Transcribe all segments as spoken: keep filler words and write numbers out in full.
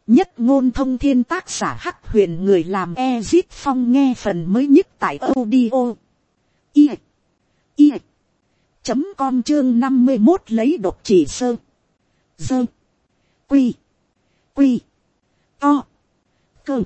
Nhất ngôn thông thiên, tác giả Hắc Huyền, người làm Ezit Phong, nghe phần mới nhất tại audio i i chấm com, chương năm mươi một, lấy độc chỉ sơ dơ quy quy to cơ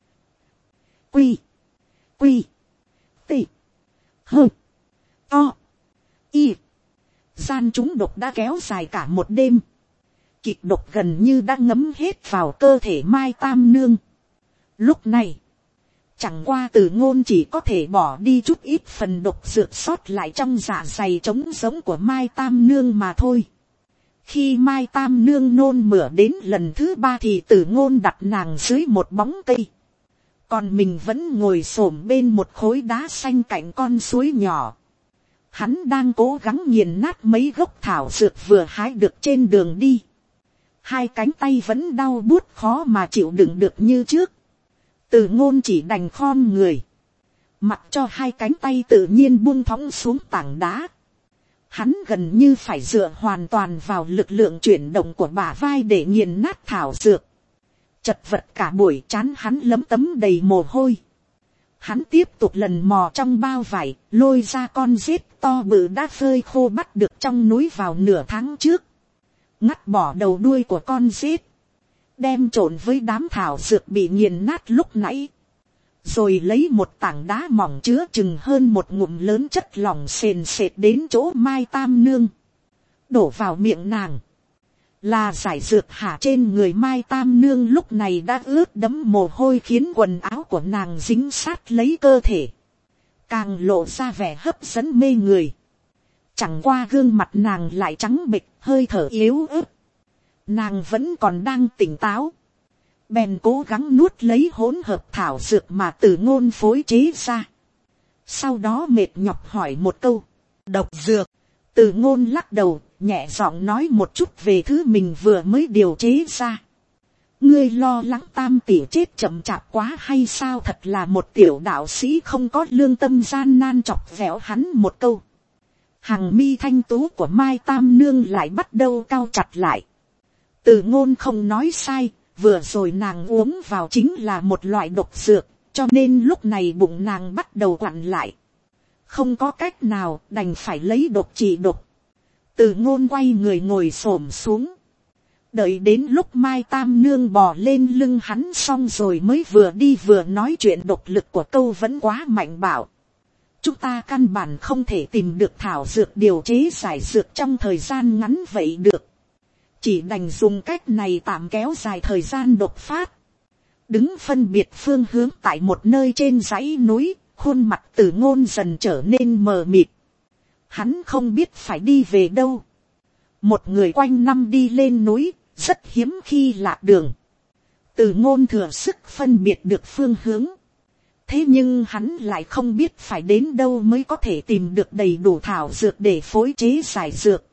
quy quy tị hơ to y. Gian chúng độc đã kéo dài cả một đêm, kịch độc gần như đã ngấm hết vào cơ thể Mai Tam Nương. Lúc này, chẳng qua Từ Ngôn chỉ có thể bỏ đi chút ít phần độc dược sót lại trong dạ dày trống giống của Mai Tam Nương mà thôi. Khi Mai Tam Nương nôn mửa đến lần thứ ba thì Từ Ngôn đặt nàng dưới một bóng cây, còn mình vẫn ngồi xổm bên một khối đá xanh cạnh con suối nhỏ. Hắn đang cố gắng nghiền nát mấy gốc thảo dược vừa hái được trên đường đi. Hai cánh tay vẫn đau buốt khó mà chịu đựng được như trước. Từ Ngôn chỉ đành khom người, mặc cho hai cánh tay tự nhiên buông thõng xuống tảng đá. Hắn gần như phải dựa hoàn toàn vào lực lượng chuyển động của bả vai để nghiền nát thảo dược. Chật vật cả buổi, trán hắn lấm tấm đầy mồ hôi. Hắn tiếp tục lần mò trong bao vải, lôi ra con rết to bự đã phơi khô bắt được trong núi vào nửa tháng trước. Ngắt bỏ đầu đuôi của con rết, đem trộn với đám thảo dược bị nghiền nát lúc nãy. Rồi lấy một tảng đá mỏng chứa chừng hơn một ngụm lớn chất lỏng sền sệt đến chỗ Mai Tam Nương, đổ vào miệng nàng. Là giải dược hả? Trên người Mai Tam Nương lúc này đã ướt đẫm mồ hôi, khiến quần áo của nàng dính sát lấy cơ thể, càng lộ ra vẻ hấp dẫn mê người. Chẳng qua gương mặt nàng lại trắng bệch, hơi thở yếu ớt. Nàng vẫn còn đang tỉnh táo, bèn cố gắng nuốt lấy hỗn hợp thảo dược mà Từ Ngôn phối chế ra. Sau đó mệt nhọc hỏi một câu: độc dược? Từ Ngôn lắc đầu, nhẹ giọng nói một chút về thứ mình vừa mới điều chế ra. Ngươi lo lắng Tam tỷ chết chậm chạp quá hay sao? Thật là một tiểu đạo sĩ không có lương tâm, gian nan chọc ghẹo hắn một câu. Hàng mi thanh tú của Mai Tam Nương lại bắt đầu cau chặt lại. Từ Ngôn không nói sai, vừa rồi nàng uống vào chính là một loại độc dược, cho nên lúc này bụng nàng bắt đầu quặn lại. Không có cách nào, đành phải lấy độc trị độc. Từ Ngôn quay người ngồi xổm xuống, đợi đến lúc Mai Tam Nương bò lên lưng hắn xong rồi mới vừa đi vừa nói chuyện. Độc lực của câu vẫn quá mạnh bạo, chúng ta căn bản không thể tìm được thảo dược điều chế giải dược trong thời gian ngắn vậy được. Chỉ đành dùng cách này tạm kéo dài thời gian đột phát. Đứng phân biệt phương hướng tại một nơi trên dãy núi, khuôn mặt Từ Ngôn dần trở nên mờ mịt. Hắn không biết phải đi về đâu. Một người quanh năm đi lên núi, rất hiếm khi lạc đường. Từ Ngôn thừa sức phân biệt được phương hướng. Thế nhưng hắn lại không biết phải đến đâu mới có thể tìm được đầy đủ thảo dược để phối chế giải dược.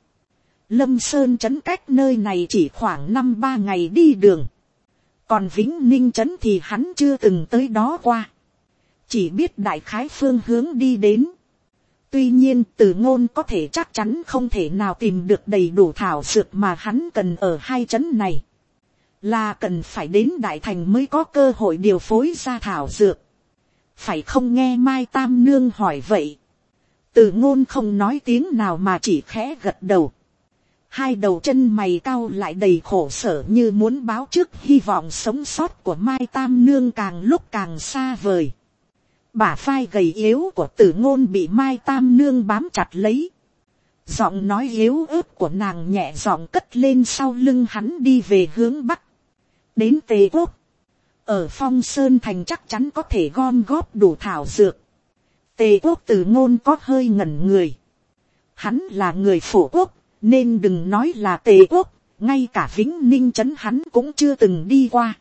Lâm Sơn trấn cách nơi này chỉ khoảng năm ba ngày đi đường. Còn Vĩnh Ninh trấn thì hắn chưa từng tới đó qua, chỉ biết đại khái phương hướng đi đến. Tuy nhiên Từ Ngôn có thể chắc chắn không thể nào tìm được đầy đủ thảo dược mà hắn cần ở hai trấn này. Là cần phải đến Đại Thành mới có cơ hội điều phối ra thảo dược. Phải không? Nghe Mai Tam Nương hỏi vậy, Từ Ngôn không nói tiếng nào mà chỉ khẽ gật đầu. Hai đầu chân mày cau lại đầy khổ sở, như muốn báo trước hy vọng sống sót của Mai Tam Nương càng lúc càng xa vời. Bả vai gầy yếu của Từ Ngôn bị Mai Tam Nương bám chặt lấy. Giọng nói yếu ớt của nàng nhẹ giọng cất lên sau lưng hắn, đi về hướng bắc, đến Tề Quốc. Ở Phong Sơn Thành chắc chắn có thể gom góp đủ thảo dược. Tề Quốc? Từ Ngôn có hơi ngẩn người. Hắn là người Phổ Quốc, nên đừng nói là Tề Quốc, ngay cả Vĩnh Ninh trấn hắn cũng chưa từng đi qua.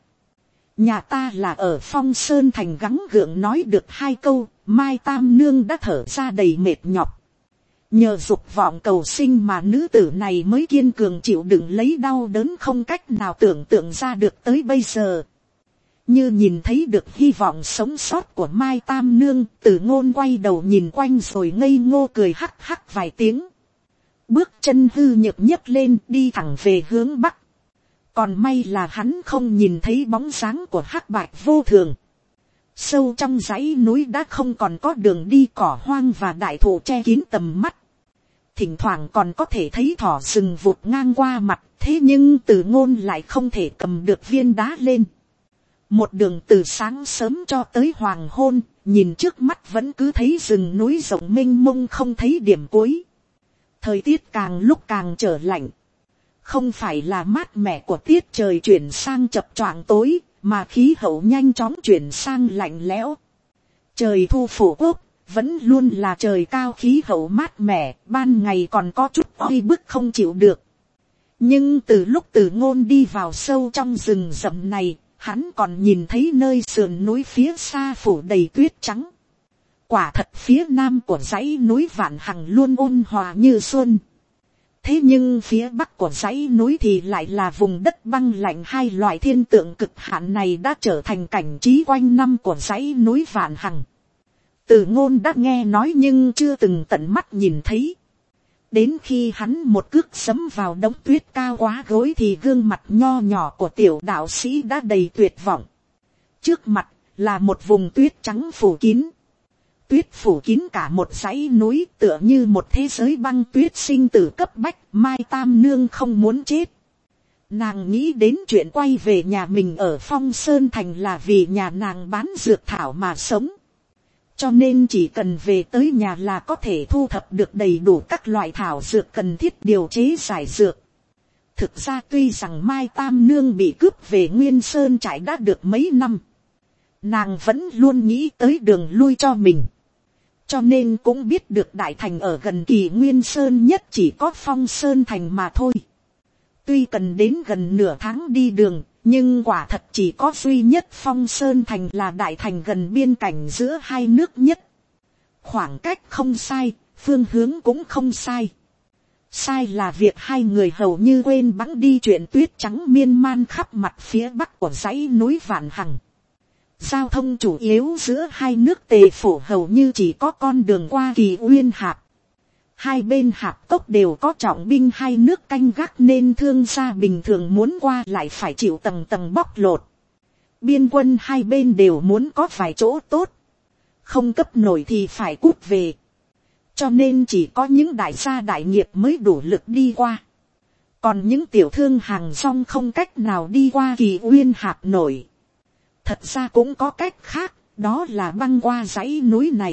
Nhà ta là ở Phong Sơn Thành. Gắng gượng nói được hai câu, Mai Tam Nương đã thở ra đầy mệt nhọc. Nhờ dục vọng cầu sinh mà nữ tử này mới kiên cường chịu đựng lấy đau đớn không cách nào tưởng tượng ra được tới bây giờ. Như nhìn thấy được hy vọng sống sót của Mai Tam Nương, Từ Ngôn quay đầu nhìn quanh rồi ngây ngô cười hắc hắc vài tiếng. Bước chân hư nhược nhấc lên, đi thẳng về hướng bắc. Còn may là hắn không nhìn thấy bóng dáng của hắc bạch vô thường. Sâu trong dãy núi đã không còn có đường đi, cỏ hoang và đại thụ che kín tầm mắt. Thỉnh thoảng còn có thể thấy thỏ rừng vụt ngang qua mặt, thế nhưng Từ Ngôn lại không thể cầm được viên đá lên. Một đường từ sáng sớm cho tới hoàng hôn, nhìn trước mắt vẫn cứ thấy rừng núi rộng mênh mông không thấy điểm cuối. Thời tiết càng lúc càng trở lạnh. Không phải là mát mẻ của tiết trời chuyển sang chập choạng tối, mà khí hậu nhanh chóng chuyển sang lạnh lẽo. Trời thu phổ quốc vẫn luôn là trời cao khí hậu mát mẻ, ban ngày còn có chút oi bức không chịu được. Nhưng từ lúc Từ Ngôn đi vào sâu trong rừng rậm này, hắn còn nhìn thấy nơi sườn núi phía xa phủ đầy tuyết trắng. Quả thật phía nam của dãy núi Vạn Hằng luôn ôn hòa như xuân. Thế nhưng phía bắc của dãy núi thì lại là vùng đất băng lạnh, hai loại thiên tượng cực hạn này đã trở thành cảnh trí quanh năm của dãy núi Vạn Hằng. Từ Ngôn đã nghe nói nhưng chưa từng tận mắt nhìn thấy. Đến khi hắn một cước sấm vào đống tuyết cao quá gối thì gương mặt nho nhỏ của tiểu đạo sĩ đã đầy tuyệt vọng. Trước mặt là một vùng tuyết trắng phủ kín. Tuyết phủ kín cả một dãy núi, tựa như một thế giới băng tuyết sinh tử cấp bách. Mai Tam Nương không muốn chết. Nàng nghĩ đến chuyện quay về nhà mình ở Phong Sơn Thành là vì nhà nàng bán dược thảo mà sống. Cho nên chỉ cần về tới nhà là có thể thu thập được đầy đủ các loại thảo dược cần thiết điều chế giải dược. Thực ra tuy rằng Mai Tam Nương bị cướp về Nguyên Sơn trại đã được mấy năm, nàng vẫn luôn nghĩ tới đường lui cho mình. Cho nên cũng biết được đại thành ở gần Kỳ Nguyên Sơn nhất chỉ có Phong Sơn Thành mà thôi. Tuy cần đến gần nửa tháng đi đường, nhưng quả thật chỉ có duy nhất Phong Sơn Thành là đại thành gần biên cảnh giữa hai nước nhất. Khoảng cách không sai, phương hướng cũng không sai. Sai là việc hai người hầu như quên bẵng đi chuyện tuyết trắng miên man khắp mặt phía bắc của dãy núi Vạn Hằng. Giao thông chủ yếu giữa hai nước Tề Phổ hầu như chỉ có con đường qua Kỳ Uyên Hạp. Hai bên hạp cốc đều có trọng binh hai nước canh gác nên thương gia bình thường muốn qua lại phải chịu tầng tầng bóc lột. Biên quân hai bên đều muốn có vài chỗ tốt. Không cấp nổi thì phải cút về. Cho nên chỉ có những đại gia đại nghiệp mới đủ lực đi qua. Còn những tiểu thương hàng rong không cách nào đi qua Kỳ Uyên Hạp nổi. Thật ra cũng có cách khác, đó là băng qua dãy núi này.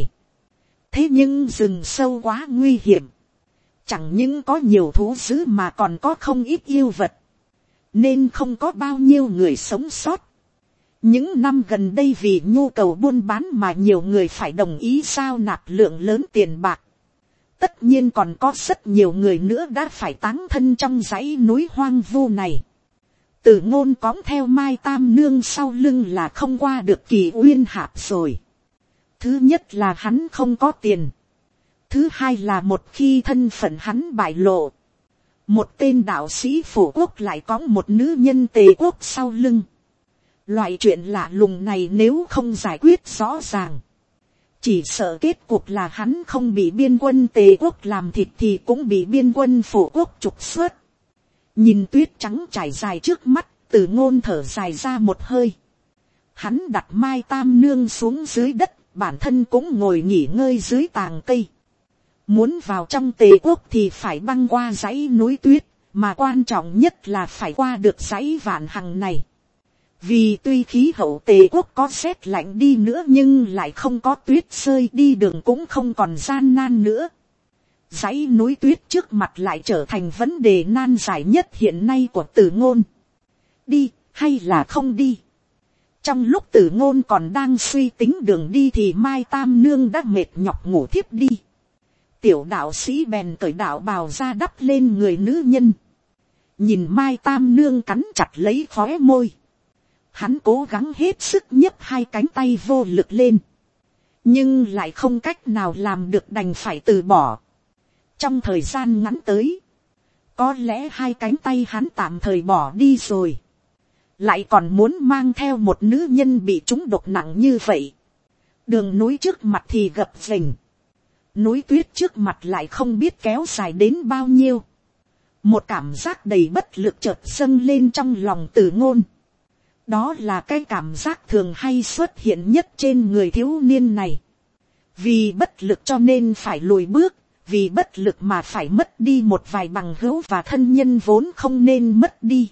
Thế nhưng rừng sâu quá nguy hiểm. Chẳng những có nhiều thú dữ mà còn có không ít yêu vật. Nên không có bao nhiêu người sống sót. Những năm gần đây vì nhu cầu buôn bán mà nhiều người phải đồng ý giao nạp lượng lớn tiền bạc. Tất nhiên còn có rất nhiều người nữa đã phải táng thân trong dãy núi hoang vu này. Từ Ngôn cõng theo Mai Tam Nương sau lưng là không qua được Kỳ Uyên Hạp rồi. Thứ nhất là hắn không có tiền. Thứ hai là một khi thân phận hắn bại lộ. Một tên đạo sĩ phổ quốc lại có một nữ nhân Tề quốc sau lưng. Loại chuyện lạ lùng này nếu không giải quyết rõ ràng. Chỉ sợ kết cục là hắn không bị biên quân Tề quốc làm thịt thì cũng bị biên quân phổ quốc trục xuất. Nhìn tuyết trắng trải dài trước mắt, Từ Ngôn thở dài ra một hơi. Hắn đặt Mai Tam Nương xuống dưới đất. Bản thân cũng ngồi nghỉ ngơi dưới tàng cây. Muốn vào trong Tề quốc thì phải băng qua dãy núi tuyết, mà quan trọng nhất là phải qua được dãy Vạn Hằng này. Vì tuy khí hậu Tề quốc có rét lạnh đi nữa nhưng lại không có tuyết rơi, đi đường cũng không còn gian nan nữa. Dãy núi tuyết trước mặt lại trở thành vấn đề nan giải nhất hiện nay của Từ Ngôn. Đi hay là không đi? Trong lúc Từ Ngôn còn đang suy tính đường đi thì Mai Tam Nương đã mệt nhọc ngủ thiếp đi. Tiểu đạo sĩ bèn cởi đạo bào ra đắp lên người nữ nhân. Nhìn Mai Tam Nương cắn chặt lấy khóe môi. Hắn cố gắng hết sức nhấc hai cánh tay vô lực lên. Nhưng lại không cách nào làm được, đành phải từ bỏ. Trong thời gian ngắn tới, có lẽ hai cánh tay hắn tạm thời bỏ đi rồi. Lại còn muốn mang theo một nữ nhân bị trúng độc nặng như vậy. Đường núi trước mặt thì gập ghềnh. Núi tuyết trước mặt lại không biết kéo dài đến bao nhiêu. Một cảm giác đầy bất lực chợt dâng lên trong lòng Từ Ngôn. Đó là cái cảm giác thường hay xuất hiện nhất trên người thiếu niên này. Vì bất lực cho nên phải lùi bước, vì bất lực mà phải mất đi một vài bằng hữu và thân nhân vốn không nên mất đi.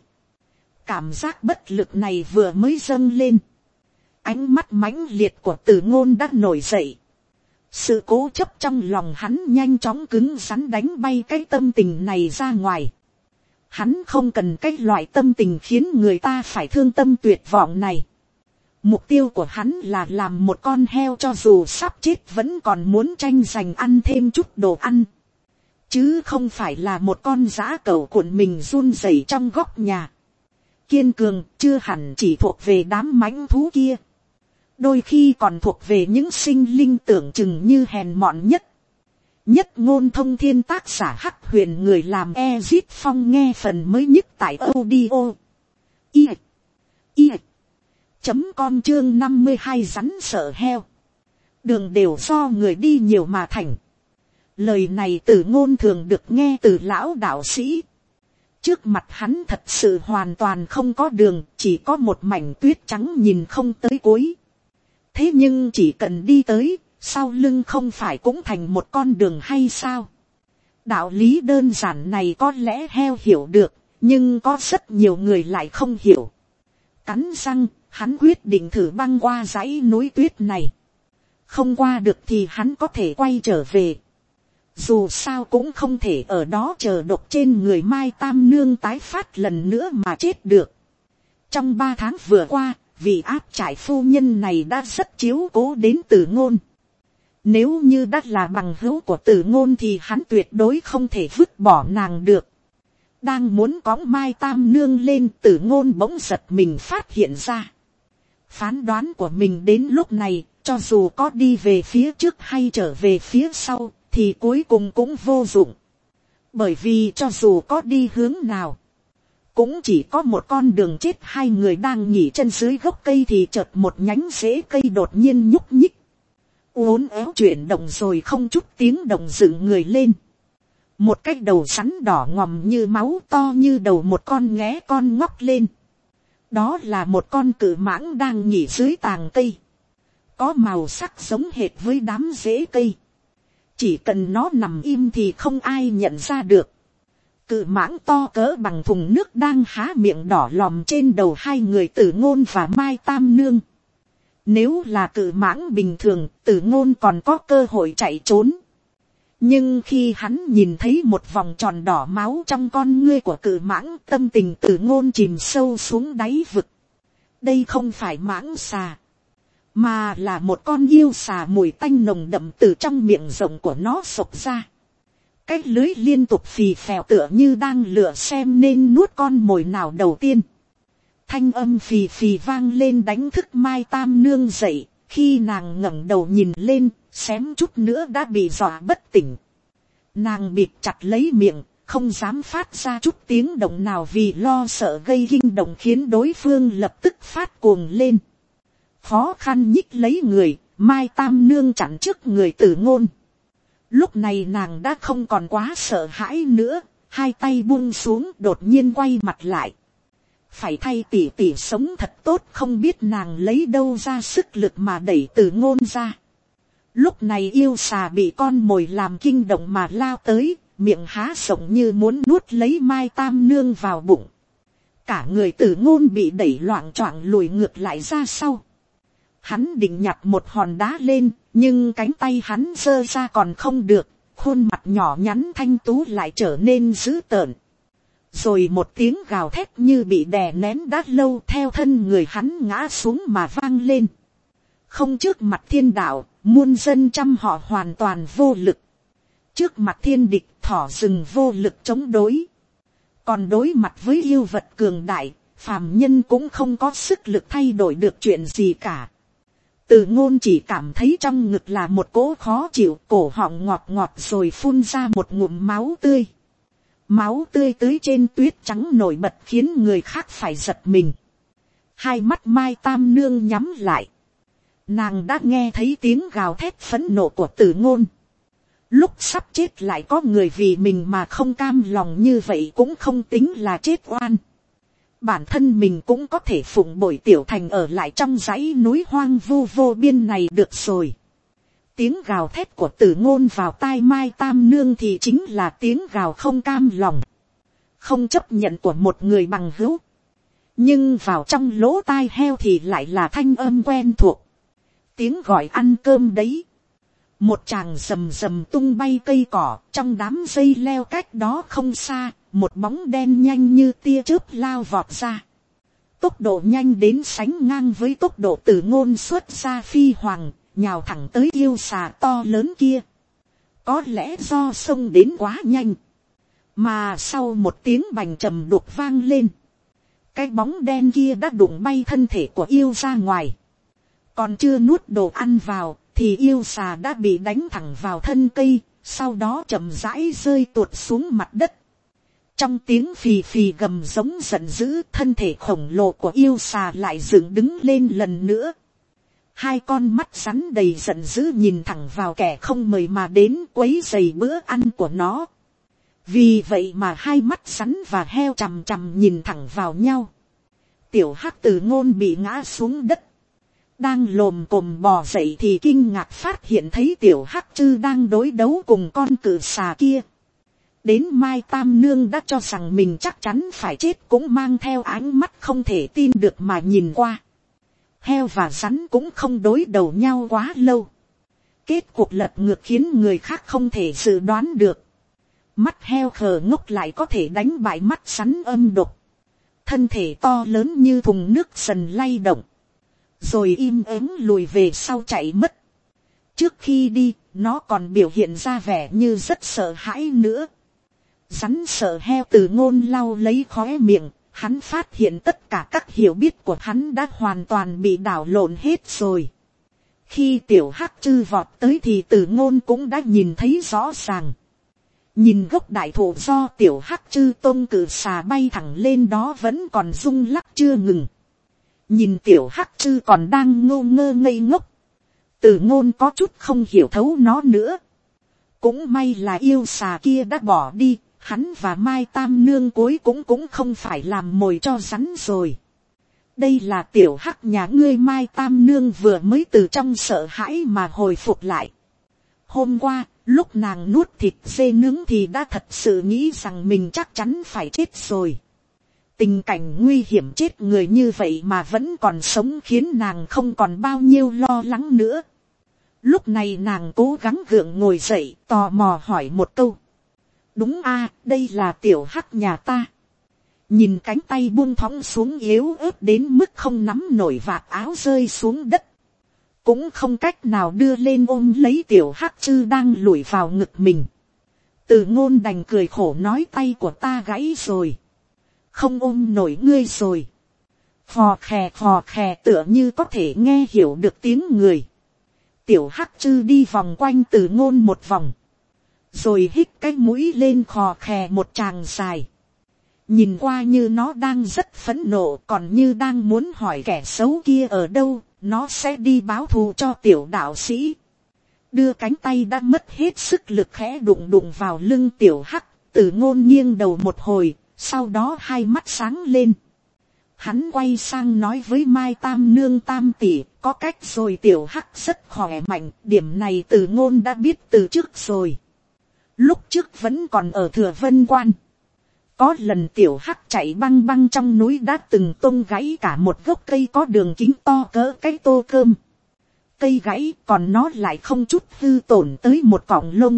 Cảm giác bất lực này vừa mới dâng lên, ánh mắt mãnh liệt của Từ Ngôn đã nổi dậy. Sự cố chấp trong lòng hắn nhanh chóng cứng rắn đánh bay cái tâm tình này ra ngoài. Hắn không cần cái loại tâm tình khiến người ta phải thương tâm tuyệt vọng này. Mục tiêu của hắn là làm một con heo cho dù sắp chết vẫn còn muốn tranh giành ăn thêm chút đồ ăn. Chứ không phải là một con dã cẩu cuộn mình run rẩy trong góc nhà. Kiên cường chưa hẳn chỉ thuộc về đám mãnh thú kia. Đôi khi còn thuộc về những sinh linh tưởng chừng như hèn mọn nhất. Nhất ngôn thông thiên, tác giả Hắc Huyền, người làm Ezit Phong. Nghe phần mới nhất tại audio i i chấm com chương năm mươi hai rắn sợ heo. Đường đều do người đi nhiều mà thành. Lời này Từ Ngôn thường được nghe từ lão đạo sĩ. Trước mặt hắn thật sự hoàn toàn không có đường, chỉ có một mảnh tuyết trắng nhìn không tới cuối. Thế nhưng chỉ cần đi tới, sau lưng không phải cũng thành một con đường hay sao? Đạo lý đơn giản này có lẽ heo hiểu được, nhưng có rất nhiều người lại không hiểu. Cắn răng, hắn quyết định thử băng qua dãy núi tuyết này. Không qua được thì hắn có thể quay trở về. Dù sao cũng không thể ở đó chờ độc trên người Mai Tam Nương tái phát lần nữa mà chết được. Trong ba tháng vừa qua, vị áp trại phu nhân này đã rất chiếu cố đến Từ Ngôn. Nếu như đã là bằng hữu của Từ Ngôn thì hắn tuyệt đối không thể vứt bỏ nàng được. Đang muốn cõng Mai Tam Nương lên, Từ Ngôn bỗng giật mình phát hiện ra. Phán đoán của mình đến lúc này, cho dù có đi về phía trước hay trở về phía sau, thì cuối cùng cũng vô dụng. Bởi vì cho dù có đi hướng nào, cũng chỉ có một con đường chết. Hai người đang nghỉ chân dưới gốc cây thì chợt một nhánh rễ cây đột nhiên nhúc nhích, uốn éo chuyển động rồi không chút tiếng động dựng người lên. Một cái đầu rắn đỏ ngòm như máu, to như đầu một con nghé con ngóc lên. Đó là một con cự mãng đang nghỉ dưới tàng cây, có màu sắc giống hệt với đám rễ cây. Chỉ cần nó nằm im thì không ai nhận ra được. Cự mãng to cỡ bằng thùng nước đang há miệng đỏ lòm trên đầu hai người Từ Ngôn và Mai Tam Nương. Nếu là cự mãng bình thường, Từ Ngôn còn có cơ hội chạy trốn. Nhưng khi hắn nhìn thấy một vòng tròn đỏ máu trong con ngươi của cự mãng, tâm tình Từ Ngôn chìm sâu xuống đáy vực. Đây không phải mãng xà, mà là một con yêu xà mùi tanh nồng đậm từ trong miệng rộng của nó xộc ra. Cái lưới liên tục phì phèo tựa như đang lựa xem nên nuốt con mồi nào đầu tiên. Thanh âm phì phì vang lên đánh thức Mai Tam Nương dậy. Khi nàng ngẩng đầu nhìn lên, xém chút nữa đã bị dọa bất tỉnh. Nàng bịt chặt lấy miệng, không dám phát ra chút tiếng động nào vì lo sợ gây kinh động khiến đối phương lập tức phát cuồng lên. Khó khăn nhích lấy người, Mai Tam Nương chặn trước người Từ Ngôn. Lúc này nàng đã không còn quá sợ hãi nữa, hai tay buông xuống đột nhiên quay mặt lại. Phải thay tỷ tỷ sống thật tốt, không biết nàng lấy đâu ra sức lực mà đẩy Từ Ngôn ra. Lúc này yêu xà bị con mồi làm kinh động mà lao tới, miệng há rộng như muốn nuốt lấy Mai Tam Nương vào bụng. Cả người Từ Ngôn bị đẩy loạng choạng lùi ngược lại ra sau. Hắn định nhặt một hòn đá lên, nhưng cánh tay hắn giơ ra còn không được, khuôn mặt nhỏ nhắn thanh tú lại trở nên dữ tợn. Rồi một tiếng gào thét như bị đè nén đã lâu theo thân người hắn ngã xuống mà vang lên. Không trước mặt thiên đạo, muôn dân trăm họ hoàn toàn vô lực. Trước mặt thiên địch, thỏ rừng vô lực chống đối. Còn đối mặt với yêu vật cường đại, phàm nhân cũng không có sức lực thay đổi được chuyện gì cả. Từ Ngôn chỉ cảm thấy trong ngực là một cỗ khó chịu, cổ họng ngọt ngọt rồi phun ra một ngụm máu tươi. Máu tươi tưới trên tuyết trắng nổi bật khiến người khác phải giật mình. Hai mắt Mai Tam Nương nhắm lại. Nàng đã nghe thấy tiếng gào thét phẫn nộ của Từ Ngôn. lúc sắp chết lại có người vì mình mà không cam lòng như vậy cũng không tính là chết oan. Bản thân mình cũng có thể phụng bồi tiểu thành ở lại trong dãy núi hoang vu vô biên này được rồi. Tiếng gào thét của Tử Ngôn vào tai Mai Tam Nương thì chính là tiếng gào không cam lòng, không chấp nhận của một người bằng hữu. Nhưng vào trong lỗ tai heo thì lại là thanh âm quen thuộc. Tiếng gọi ăn cơm đấy. Một chàng rầm rầm tung bay cây cỏ, trong đám dây leo cách đó không xa, một bóng đen nhanh như tia chớp lao vọt ra. Tốc độ nhanh đến sánh ngang với tốc độ Tử Ngôn xuất ra phi hoàng, nhào thẳng tới yêu xà to lớn kia. Có lẽ do xông đến quá nhanh, mà sau một tiếng bành trầm đục vang lên, cái bóng đen kia đã đụng bay thân thể của yêu ra ngoài. Còn chưa nuốt đồ ăn vào thì yêu xà đã bị đánh thẳng vào thân cây, sau đó chậm rãi rơi tuột xuống mặt đất. Trong tiếng phì phì gầm giống giận dữ, thân thể khổng lồ của yêu xà lại dựng đứng lên lần nữa. Hai con mắt rắn đầy giận dữ nhìn thẳng vào kẻ không mời mà đến quấy rầy bữa ăn của nó. Vì vậy mà hai mắt rắn và heo chằm chằm nhìn thẳng vào nhau. Tiểu Hắc Tử Ngôn bị ngã xuống đất, đang lồm cồm bò dậy thì kinh ngạc phát hiện thấy Tiểu Hắc Trư đang đối đấu cùng con cự xà kia. Đến Mai Tam Nương đã cho rằng mình chắc chắn phải chết cũng mang theo ánh mắt không thể tin được mà nhìn qua. Heo và rắn cũng không đối đầu nhau quá lâu. Kết cuộc lật ngược khiến người khác không thể dự đoán được. Mắt heo khờ ngốc lại có thể đánh bại mắt rắn âm độc. Thân thể to lớn như thùng nước dần lay động, rồi im ắng lùi về sau chạy mất. Trước khi đi, nó còn biểu hiện ra vẻ như rất sợ hãi nữa. Rắn sợ heo. Tử Ngôn lau lấy khóe miệng, hắn phát hiện tất cả các hiểu biết của hắn đã hoàn toàn bị đảo lộn hết rồi. Khi Tiểu Hắc Trư vọt tới thì Tử Ngôn cũng đã nhìn thấy rõ ràng. Nhìn gốc đại thụ do Tiểu Hắc Trư tông cự xà bay thẳng lên đó vẫn còn rung lắc chưa ngừng. Nhìn Tiểu Hắc Trư còn đang ngô ngơ ngây ngốc, Tử Ngôn có chút không hiểu thấu nó nữa. Cũng may là yêu xà kia đã bỏ đi, hắn và Mai Tam Nương cuối cũng cũng không phải làm mồi cho rắn rồi. Đây là Tiểu Hắc nhà ngươi. Mai Tam Nương vừa mới từ trong sợ hãi mà hồi phục lại. Hôm qua, lúc nàng nuốt thịt dê nướng thì đã thật sự nghĩ rằng mình chắc chắn phải chết rồi. Tình cảnh nguy hiểm chết người như vậy mà vẫn còn sống khiến nàng không còn bao nhiêu lo lắng nữa. Lúc này nàng cố gắng gượng ngồi dậy, tò mò hỏi một câu. Đúng a, đây là Tiểu Hắc nhà ta. Nhìn cánh tay buông thõng xuống yếu ớt đến mức không nắm nổi vạt áo rơi xuống đất, cũng không cách nào đưa lên ôm lấy Tiểu Hắc Trư đang lủi vào ngực mình. Tử Ngôn đành cười khổ nói tay của ta gãy rồi, không ôm nổi ngươi rồi. Phò khè phò khè tựa như có thể nghe hiểu được tiếng người. Tiểu Hắc Trư đi vòng quanh Tử Ngôn một vòng, rồi hít cái mũi lên khò khè một tràng dài. Nhìn qua như nó đang rất phẫn nộ, còn như đang muốn hỏi kẻ xấu kia ở đâu, nó sẽ đi báo thù cho Tiểu đạo sĩ. Đưa cánh tay đã mất hết sức lực khẽ đụng đụng vào lưng Tiểu Hắc. Tử Ngôn nghiêng đầu một hồi, sau đó hai mắt sáng lên. Hắn quay sang nói với Mai Tam Nương, Tam tỷ, có cách rồi. Tiểu Hắc rất khỏe mạnh, điểm này Tử Ngôn đã biết từ trước rồi. Lúc trước vẫn còn ở Thừa Vân Quan, có lần Tiểu Hắc chạy băng băng trong núi đã từng tung gãy cả một gốc cây có đường kính to cỡ cái tô cơm. Cây gãy còn nó lại không chút hư tổn tới một cọng lông.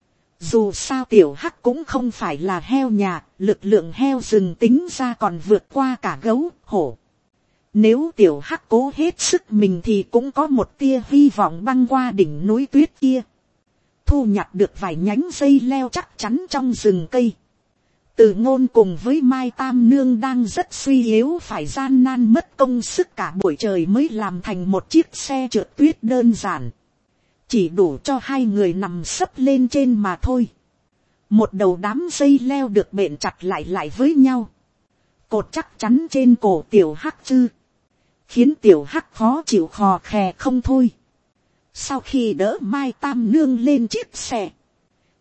Dù sao Tiểu Hắc cũng không phải là heo nhà, lực lượng heo rừng tính ra còn vượt qua cả gấu, hổ. Nếu Tiểu Hắc cố hết sức mình thì cũng có một tia hy vọng băng qua đỉnh núi tuyết kia, thu nhặt được vài nhánh dây leo chắc chắn trong rừng cây. Tử Ngôn cùng với Mai Tam Nương đang rất suy yếu, phải gian nan mất công sức cả buổi trời mới làm thành một chiếc xe trượt tuyết đơn giản, chỉ đủ cho hai người nằm sấp lên trên mà thôi. Một đầu đám dây leo được bện chặt lại lại với nhau, cột chắc chắn trên cổ Tiểu Hắc Trư, khiến Tiểu Hắc khó chịu khò khè không thôi. Sau khi đỡ Mai Tam Nương lên chiếc xe,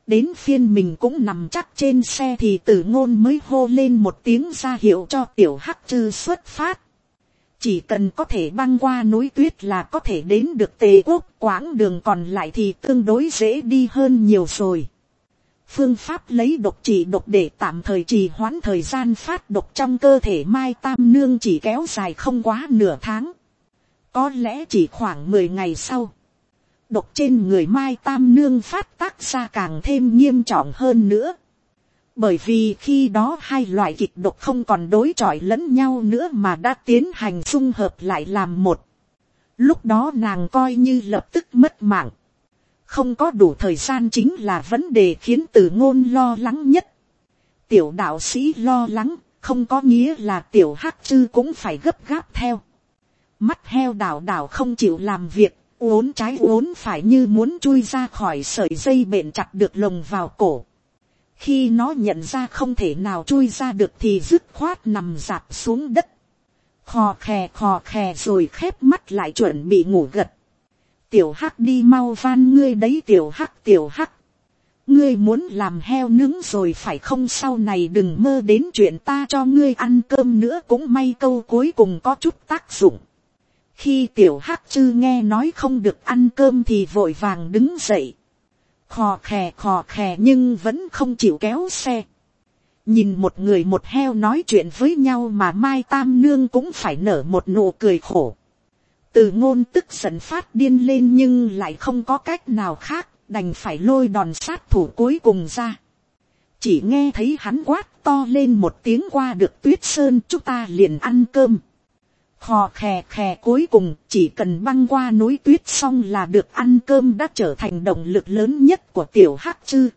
Đến phiên mình cũng nằm chắc trên xe thì Tử Ngôn mới hô lên một tiếng ra hiệu cho tiểu hắc chư xuất phát. Chỉ cần có thể băng qua núi tuyết là có thể đến được Tề quốc, quãng đường còn lại thì tương đối dễ đi hơn nhiều rồi. Phương pháp lấy độc trị độc để tạm thời trì hoãn thời gian phát độc trong cơ thể Mai Tam Nương chỉ kéo dài không quá nửa tháng. Có lẽ chỉ khoảng mười ngày sau, độc trên người Mai Tam Nương phát tác ra càng thêm nghiêm trọng hơn nữa. Bởi vì khi đó hai loại kịch độc không còn đối chọi lẫn nhau nữa mà đã tiến hành dung hợp lại làm một. Lúc đó nàng coi như lập tức mất mạng. Không có đủ thời gian chính là vấn đề khiến Tử Ngôn lo lắng nhất. Tiểu đạo sĩ lo lắng, không có nghĩa là tiểu hắc chư cũng phải gấp gáp theo. Mắt heo đảo đảo không chịu làm việc, uốn trái uốn phải như muốn chui ra khỏi sợi dây bện chặt được lồng vào cổ. Khi nó nhận ra không thể nào chui ra được thì dứt khoát nằm dạp xuống đất. Khò khè khò khè rồi khép mắt lại chuẩn bị ngủ gật. Tiểu hắc đi mau van ngươi đấy tiểu hắc tiểu hắc. Ngươi muốn làm heo nướng rồi phải không, sau này đừng mơ đến chuyện ta cho ngươi ăn cơm nữa. Cũng may câu cuối cùng có chút tác dụng. Khi tiểu hắc chư nghe nói không được ăn cơm thì vội vàng đứng dậy. Khò khè khò khè nhưng vẫn không chịu kéo xe. Nhìn một người một heo nói chuyện với nhau mà Mai Tam Nương cũng phải nở một nụ cười khổ. Từ Ngôn tức giận phát điên lên nhưng lại không có cách nào khác, đành phải lôi đòn sát thủ cuối cùng ra. Chỉ nghe thấy hắn quát to lên một tiếng, qua được Tuyết Sơn chúng ta liền ăn cơm. Khò khè khè cuối cùng chỉ cần băng qua núi tuyết xong là được ăn cơm đã trở thành động lực lớn nhất của tiểu hắc chư.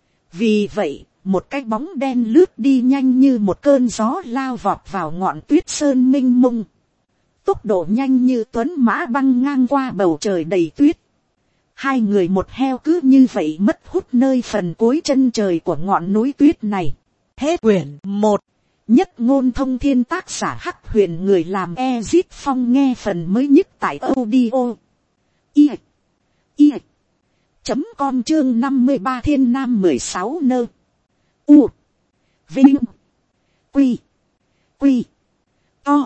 Vì vậy, một cái bóng đen lướt đi nhanh như một cơn gió lao vọt vào ngọn Tuyết Sơn mênh mông. Tốc độ nhanh như tuấn mã băng ngang qua bầu trời đầy tuyết. Hai người một heo cứ như vậy mất hút nơi phần cuối chân trời của ngọn núi tuyết này. Hết quyển một. Nhất ngôn thông thiên, tác giả Hắc Huyền, người làm Ezit Phong, nghe phần mới nhất tại audio i i chấm com, chương năm mươi ba thiên nam mười sáu nơ u vinh quy quy to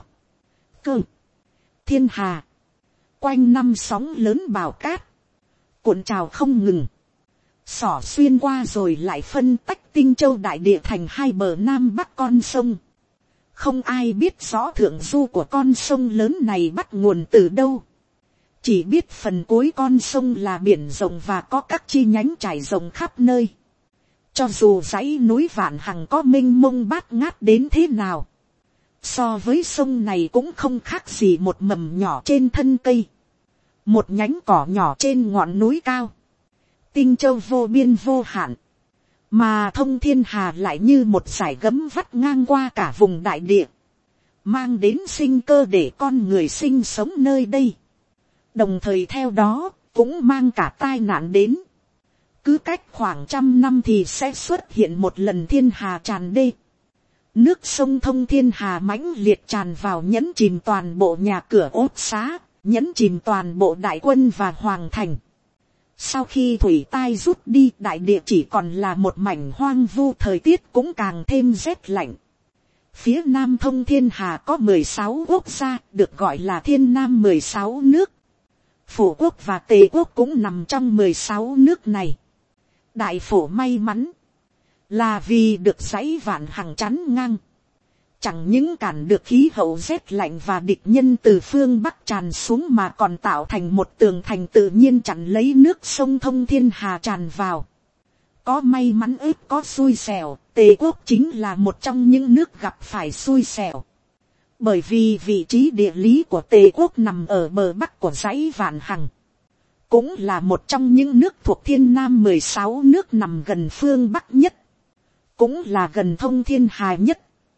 cơ thiên hà. Quanh năm sóng lớn bào cát cuộn trào không ngừng, xỏ xuyên qua rồi lại phân tách Tinh Châu đại địa thành hai bờ nam bắc con sông. Không ai biết rõ thượng du của con sông lớn này bắt nguồn từ đâu. Chỉ biết phần cuối con sông là biển rộng và có các chi nhánh trải rộng khắp nơi. Cho dù dãy núi Vạn Hằng có mênh mông bát ngát đến thế nào, so với sông này cũng không khác gì một mầm nhỏ trên thân cây, một nhánh cỏ nhỏ trên ngọn núi cao. Tinh Châu vô biên vô hạn, mà thông thiên hà lại như một dải gấm vắt ngang qua cả vùng đại địa, mang đến sinh cơ để con người sinh sống nơi đây. Đồng thời theo đó cũng mang cả tai nạn đến. Cứ cách khoảng trăm năm thì sẽ xuất hiện một lần thiên hà tràn đê. Nước sông thông thiên hà mãnh liệt tràn vào, nhấn chìm toàn bộ nhà cửa ốt xá, nhấn chìm toàn bộ đại quân và hoàng thành. Sau khi thủy tai rút đi, đại địa chỉ còn là một mảnh hoang vu, thời tiết cũng càng thêm rét lạnh. Phía nam thông thiên hà có mười sáu quốc gia, được gọi là thiên nam mười sáu nước. Phổ quốc và Tề quốc cũng nằm trong mười sáu nước này. Đại phổ may mắn là vì được dãy Vạn Hằng chắn ngang, chẳng những cản được khí hậu rét lạnh và địch nhân từ phương bắc tràn xuống mà còn tạo thành một tường thành tự nhiên chặn lấy nước sông thông thiên hà tràn vào. Có may mắn ít có xui xẻo, Tề quốc chính là một trong những nước gặp phải xui xẻo. Bởi vì vị trí địa lý của Tề quốc nằm ở bờ bắc của dãy Vạn Hằng, cũng là một trong những nước thuộc thiên nam mười sáu nước nằm gần phương bắc nhất, cũng là gần thông thiên hà nhất.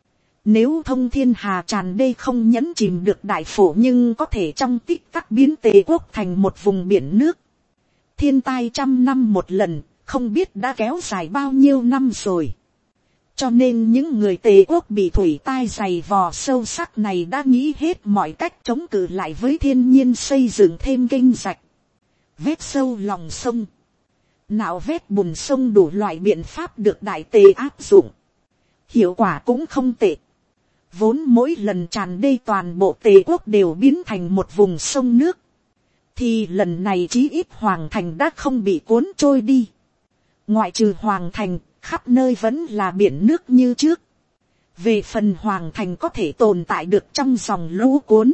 Nếu thông thiên hà tràn đê không nhấn chìm được đại phổ, nhưng có thể trong tích tắc biến Tề quốc thành một vùng biển nước. Thiên tai trăm năm một lần, không biết đã kéo dài bao nhiêu năm rồi. Cho nên những người Tề quốc bị thủy tai dày vò sâu sắc này đã nghĩ hết mọi cách chống cự lại với thiên nhiên, xây dựng thêm kênh rạch, vét sâu lòng sông, nạo vét bùn sông đủ loại biện pháp được đại tề áp dụng, hiệu quả cũng không tệ. Vốn mỗi lần tràn đê toàn bộ tề quốc đều biến thành một vùng sông nước, thì lần này chí ít hoàng thành đã không bị cuốn trôi đi. Ngoại trừ hoàng thành, khắp nơi vẫn là biển nước như trước. Về phần hoàng thành có thể tồn tại được trong dòng lũ cuốn,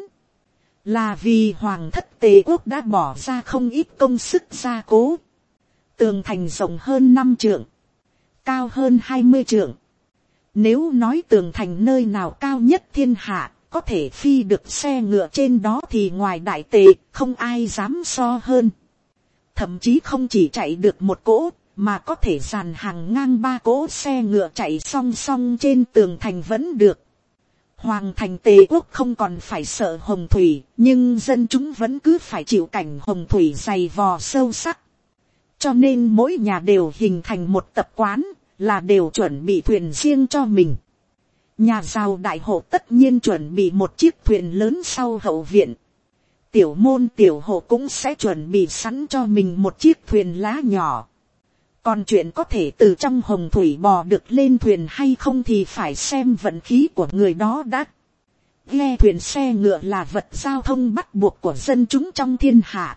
là vì hoàng thất tề quốc đã bỏ ra không ít công sức gia cố. Tường thành rộng hơn năm trượng, cao hơn hai mươi trượng. Nếu nói tường thành nơi nào cao nhất thiên hạ, có thể phi được xe ngựa trên đó thì ngoài đại tề không ai dám so hơn. Thậm chí không chỉ chạy được một cỗ, mà có thể dàn hàng ngang ba cỗ xe ngựa chạy song song trên tường thành vẫn được. Hoàng thành tề quốc không còn phải sợ hồng thủy, nhưng dân chúng vẫn cứ phải chịu cảnh hồng thủy dày vò sâu sắc. Cho nên mỗi nhà đều hình thành một tập quán, là đều chuẩn bị thuyền riêng cho mình. Nhà giàu đại hộ tất nhiên chuẩn bị một chiếc thuyền lớn sau hậu viện. Tiểu môn tiểu hộ cũng sẽ chuẩn bị sẵn cho mình một chiếc thuyền lá nhỏ. Còn chuyện có thể từ trong hồng thủy bò được lên thuyền hay không thì phải xem vận khí của người đó đã. Ghe thuyền xe ngựa là vật giao thông bắt buộc của dân chúng trong thiên hạ.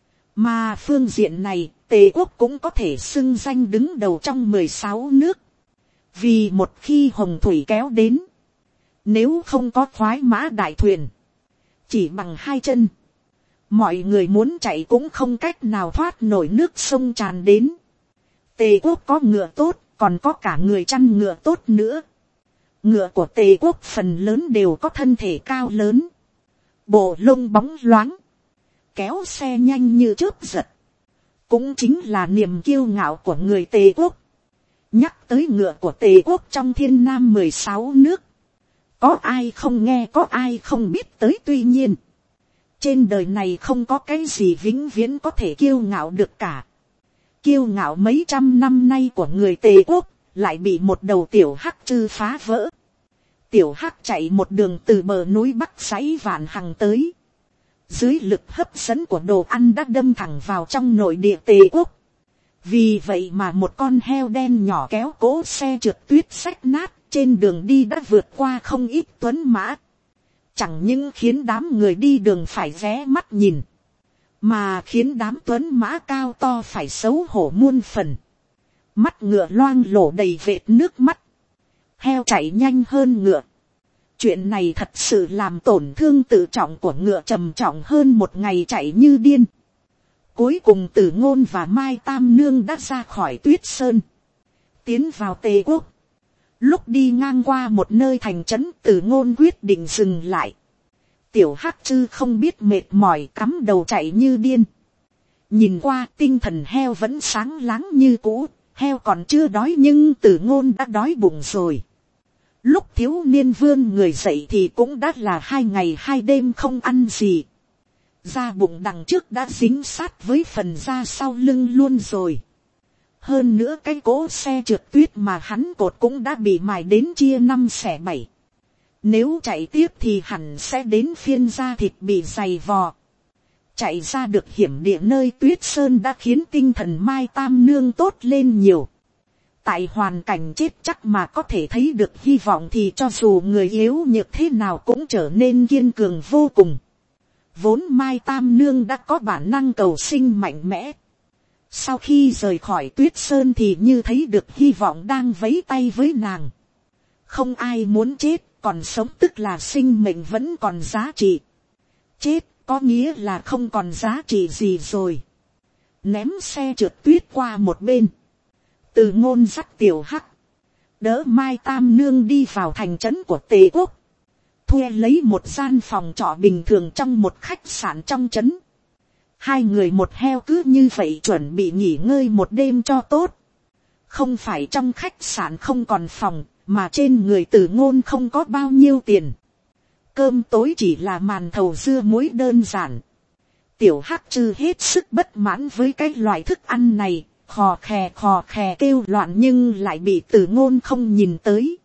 Mà phương diện này, Tề quốc cũng có thể xưng danh đứng đầu trong mười sáu nước. Vì một khi hồng thủy kéo đến, nếu không có khoái mã đại thuyền, chỉ bằng hai chân, mọi người muốn chạy cũng không cách nào thoát nổi nước sông tràn đến. Tề quốc có ngựa tốt, còn có cả người chăn ngựa tốt nữa. Ngựa của Tề quốc phần lớn đều có thân thể cao lớn, bộ lông bóng loáng, kéo xe nhanh như chớp giật. Cũng chính là niềm kiêu ngạo của người Tề quốc. Nhắc tới ngựa của Tề quốc trong thiên nam mười sáu nước, có ai không nghe, có ai không biết tới. Tuy nhiên, trên đời này không có cái gì vĩnh viễn có thể kiêu ngạo được cả. Kiêu ngạo mấy trăm năm nay của người Tề quốc lại bị một đầu tiểu hắc chư phá vỡ. Tiểu hắc chạy một đường từ bờ núi bắc dãy Vạn Hằng tới, dưới lực hấp dẫn của đồ ăn đã đâm thẳng vào trong nội địa Tề quốc. Vì vậy mà một con heo đen nhỏ kéo cỗ xe trượt tuyết xách nát, trên đường đi đã vượt qua không ít tuấn mã. Chẳng những khiến đám người đi đường phải ghé mắt nhìn, mà khiến đám tuấn mã cao to phải xấu hổ muôn phần. Mắt ngựa loang lổ đầy vệt nước mắt. Heo chạy nhanh hơn ngựa. Chuyện này thật sự làm tổn thương tự trọng của ngựa trầm trọng hơn một ngày chạy như điên. Cuối cùng Tử Ngôn và Mai Tam Nương đã ra khỏi Tuyết Sơn, tiến vào Tề quốc. Lúc đi ngang qua một nơi thành trấn, Tử Ngôn quyết định dừng lại. Tiểu hắc chư không biết mệt mỏi, cắm đầu chạy như điên. Nhìn qua tinh thần heo vẫn sáng láng như cũ. Heo còn chưa đói nhưng Tử Ngôn đã đói bụng rồi. Lúc thiếu niên vươn người dậy thì cũng đã là hai ngày hai đêm không ăn gì. Da bụng đằng trước đã dính sát với phần da sau lưng luôn rồi. Hơn nữa cái cỗ xe trượt tuyết mà hắn cột cũng đã bị mài đến chia năm xẻ bảy. Nếu chạy tiếp thì hẳn sẽ đến phiên da thịt bị dày vò. Chạy ra được hiểm địa nơi Tuyết Sơn đã khiến tinh thần Mai Tam Nương tốt lên nhiều. Tại hoàn cảnh chết chắc mà có thể thấy được hy vọng thì cho dù người yếu nhược thế nào cũng trở nên kiên cường vô cùng. Vốn Mai Tam Nương đã có bản năng cầu sinh mạnh mẽ. Sau khi rời khỏi Tuyết Sơn thì như thấy được hy vọng đang vẫy tay với nàng. Không ai muốn chết, còn sống tức là sinh mệnh vẫn còn giá trị. Chết có nghĩa là không còn giá trị gì rồi. Ném xe trượt tuyết qua một bên, Từ Ngôn dắt tiểu hắc, đỡ Mai Tam Nương đi vào thành trấn của Tề quốc. Thuê lấy một gian phòng trọ bình thường trong một khách sạn trong trấn. Hai người một heo cứ như vậy chuẩn bị nghỉ ngơi một đêm cho tốt. Không phải trong khách sạn không còn phòng, mà trên người Từ Ngôn không có bao nhiêu tiền. Cơm tối chỉ là màn thầu dưa muối đơn giản. Tiểu hắc chư hết sức bất mãn với cái loại thức ăn này, khò khè khò khè kêu loạn nhưng lại bị Từ Ngôn không nhìn tới.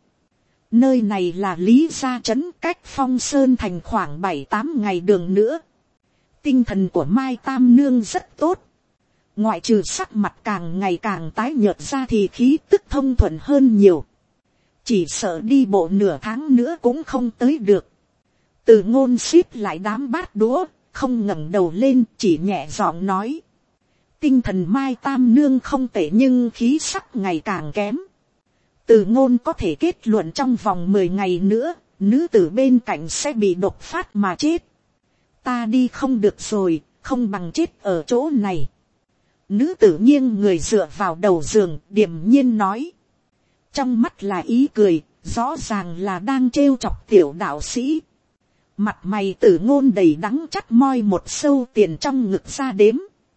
Nơi này là Lý Gia trấn, cách Phong Sơn thành khoảng bảy tám ngày đường nữa. Tinh thần của Mai Tam Nương rất tốt. ngoại trừ sắc mặt càng ngày càng tái nhợt ra thì khí tức thông thuận hơn nhiều, chỉ sợ đi bộ nửa tháng nữa cũng không tới được. Từ Ngôn xít lại đám bát đũa, không ngẩng đầu lên, chỉ nhẹ giọng nói, tinh thần Mai Tam Nương không tệ nhưng khí sắc ngày càng kém. Từ Ngôn có thể kết luận trong vòng mười ngày nữa, nữ tử bên cạnh sẽ bị độc phát mà chết. Ta đi không được rồi, không bằng chết ở chỗ này. Nữ tử nghiêng người dựa vào đầu giường, điềm nhiên nói. Trong mắt là ý cười, rõ ràng là đang trêu chọc tiểu đạo sĩ. Mặt mày Tử Ngôn đầy đắng chắt moi một sâu tiền trong ngực ra đếm.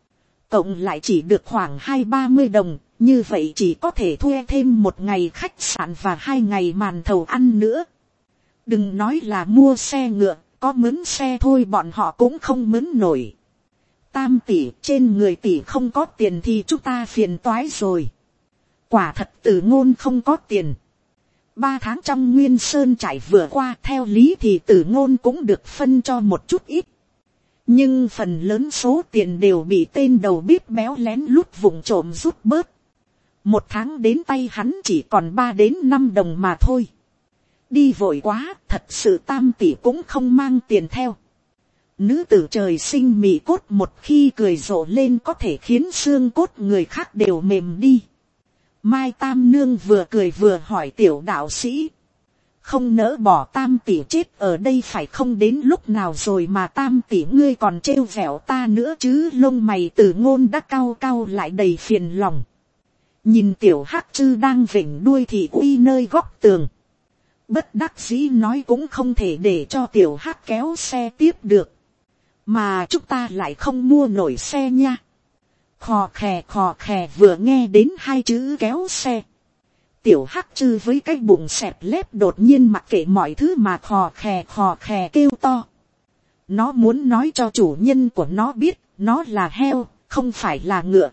Cộng lại chỉ được khoảng hai ba mươi đồng, như vậy chỉ có thể thuê thêm một ngày khách sạn và hai ngày màn thầu ăn nữa. Đừng nói là mua xe ngựa, có mướn xe thôi bọn họ cũng không mướn nổi. Tam tỷ, trên người tỷ không có tiền thì chúng ta phiền toái rồi. Quả thật Tử Ngôn không có tiền. Ba tháng trong Nguyên Sơn trải vừa qua, theo lý thì Tử Ngôn cũng được phân cho một chút ít. Nhưng phần lớn số tiền đều bị tên đầu bếp béo lén lút vụng trộm rút bớt. Một tháng đến tay hắn chỉ còn ba đến năm đồng mà thôi. Đi vội quá, thật sự Tam tỷ cũng không mang tiền theo. Nữ tử trời sinh mị cốt một khi cười rộ lên có thể khiến xương cốt người khác đều mềm đi. Mai Tam Nương vừa cười vừa hỏi tiểu đạo sĩ. Không nỡ bỏ Tam tỷ chết ở đây phải không, đến lúc nào rồi mà Tam tỷ ngươi còn trêu vẻo ta nữa chứ. Lông mày Tử Ngôn đã cau cau lại đầy phiền lòng. Nhìn tiểu hắc chư đang vểnh đuôi thì uy nơi góc tường. Bất đắc dĩ nói cũng không thể để cho tiểu hắc kéo xe tiếp được. Mà chúng ta lại không mua nổi xe nha. Khò khè khò khè vừa nghe đến hai chữ kéo xe. Tiểu hắc chư với cái bụng xẹp lép đột nhiên mặc kệ mọi thứ mà khò khè khò khè kêu to. Nó muốn nói cho chủ nhân của nó biết nó là heo, không phải là ngựa.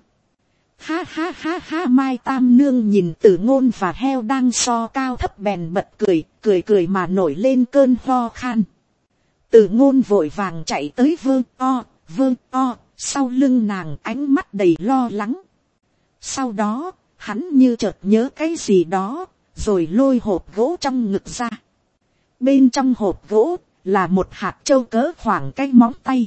Ha ha ha ha. Mai Tam Nương nhìn Tử Ngôn và heo đang so cao thấp bèn bật cười, cười cười mà nổi lên cơn ho khan. Tử Ngôn vội vàng chạy tới vơ o, vơ o, sau lưng nàng ánh mắt đầy lo lắng. Sau đó, hắn như chợt nhớ cái gì đó, rồi lôi hộp gỗ trong ngực ra. Bên trong hộp gỗ là một hạt châu cỡ khoảng cái móng tay.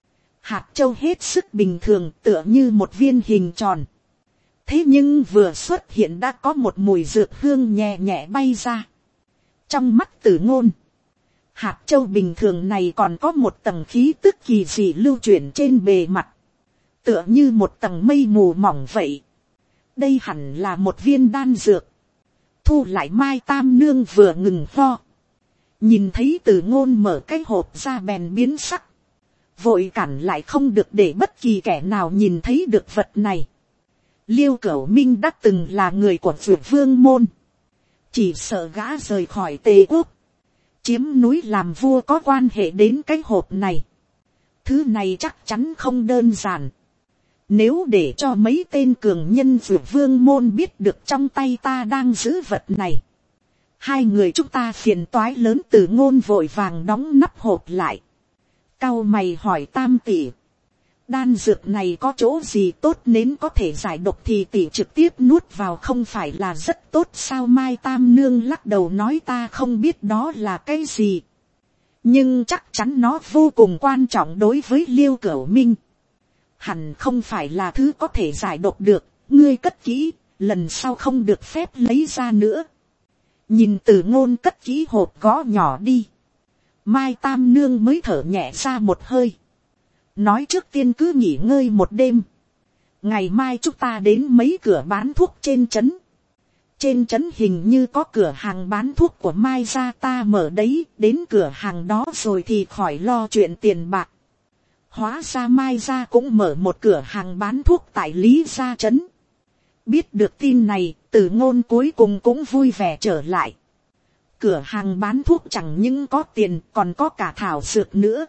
Hạt châu hết sức bình thường tựa như một viên hình tròn. Thế nhưng vừa xuất hiện đã có một mùi dược hương nhẹ nhẹ bay ra. Trong mắt Tử Ngôn, hạt châu bình thường này còn có một tầng khí tức kỳ dị lưu chuyển trên bề mặt. Tựa như một tầng mây mù mỏng vậy. Đây hẳn là một viên đan dược. Thu lại Mai Tam Nương vừa ngừng ho. Nhìn thấy Tử Ngôn mở cái hộp ra bèn biến sắc. Vội cản lại không được để bất kỳ kẻ nào nhìn thấy được vật này. Liêu Cửu Minh đã từng là người của Dược Vương môn. Chỉ sợ gã rời khỏi Tề Quốc, chiếm núi làm vua có quan hệ đến cái hộp này. Thứ này chắc chắn không đơn giản. Nếu để cho mấy tên cường nhân Dược Vương môn biết được trong tay ta đang giữ vật này, hai người chúng ta phiền toái lớn. Tử Ngôn vội vàng đóng nắp hộp lại. Cau mày hỏi Tam tỷ, đan dược này có chỗ gì tốt nên có thể giải độc thì tỷ trực tiếp nuốt vào không phải là rất tốt sao? Mai Tam Nương lắc đầu nói ta không biết đó là cái gì. Nhưng chắc chắn nó vô cùng quan trọng đối với Liêu Cửu Minh. Hẳn không phải là thứ có thể giải độc được, ngươi cất kỹ, lần sau không được phép lấy ra nữa. Nhìn Tử Ngôn cất kỹ hộp gõ nhỏ đi. Mai Tam Nương mới thở nhẹ ra một hơi. Nói trước tiên cứ nghỉ ngơi một đêm. Ngày mai chúng ta đến mấy cửa bán thuốc trên trấn. Trên trấn hình như có cửa hàng bán thuốc của Mai gia ta mở đấy. Đến cửa hàng đó rồi thì khỏi lo chuyện tiền bạc. Hóa ra Mai gia cũng mở một cửa hàng bán thuốc tại Lý Gia trấn. Biết được tin này, Tử Ngôn cuối cùng cũng vui vẻ trở lại. Cửa hàng bán thuốc chẳng những có tiền còn có cả thảo dược nữa.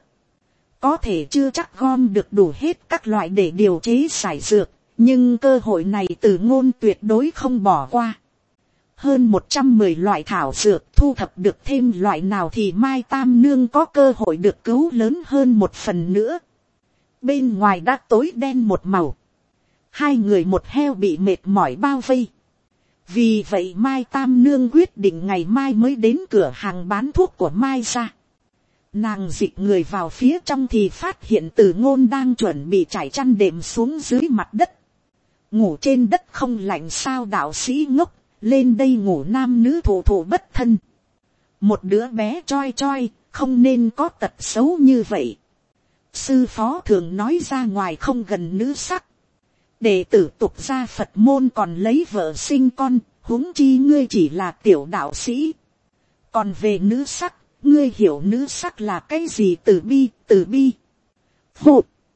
Có thể chưa chắc gom được đủ hết các loại để điều chế giải dược, nhưng cơ hội này Tử Ngôn tuyệt đối không bỏ qua. Hơn một trăm mười loại thảo dược, thu thập được thêm loại nào thì Mai Tam Nương có cơ hội được cứu lớn hơn một phần nữa. Bên ngoài đã tối đen một màu. Hai người một heo bị mệt mỏi bao vây. Vì vậy Mai Tam Nương quyết định ngày mai mới đến cửa hàng bán thuốc của Mai ra. Nàng dịch người vào phía trong thì phát hiện Từ Ngôn đang chuẩn bị trải chăn đệm xuống dưới mặt đất. Ngủ trên đất không lạnh sao đạo sĩ ngốc, lên đây ngủ nam nữ thụ thụ bất thân. Một đứa bé choi choi, không nên có tật xấu như vậy. Sư phó thường nói ra ngoài không gần nữ sắc. Đệ tử tục gia Phật môn còn lấy vợ sinh con, huống chi ngươi chỉ là tiểu đạo sĩ. Còn về nữ sắc, ngươi hiểu nữ sắc là cái gì? Từ bi, từ bi. Hô,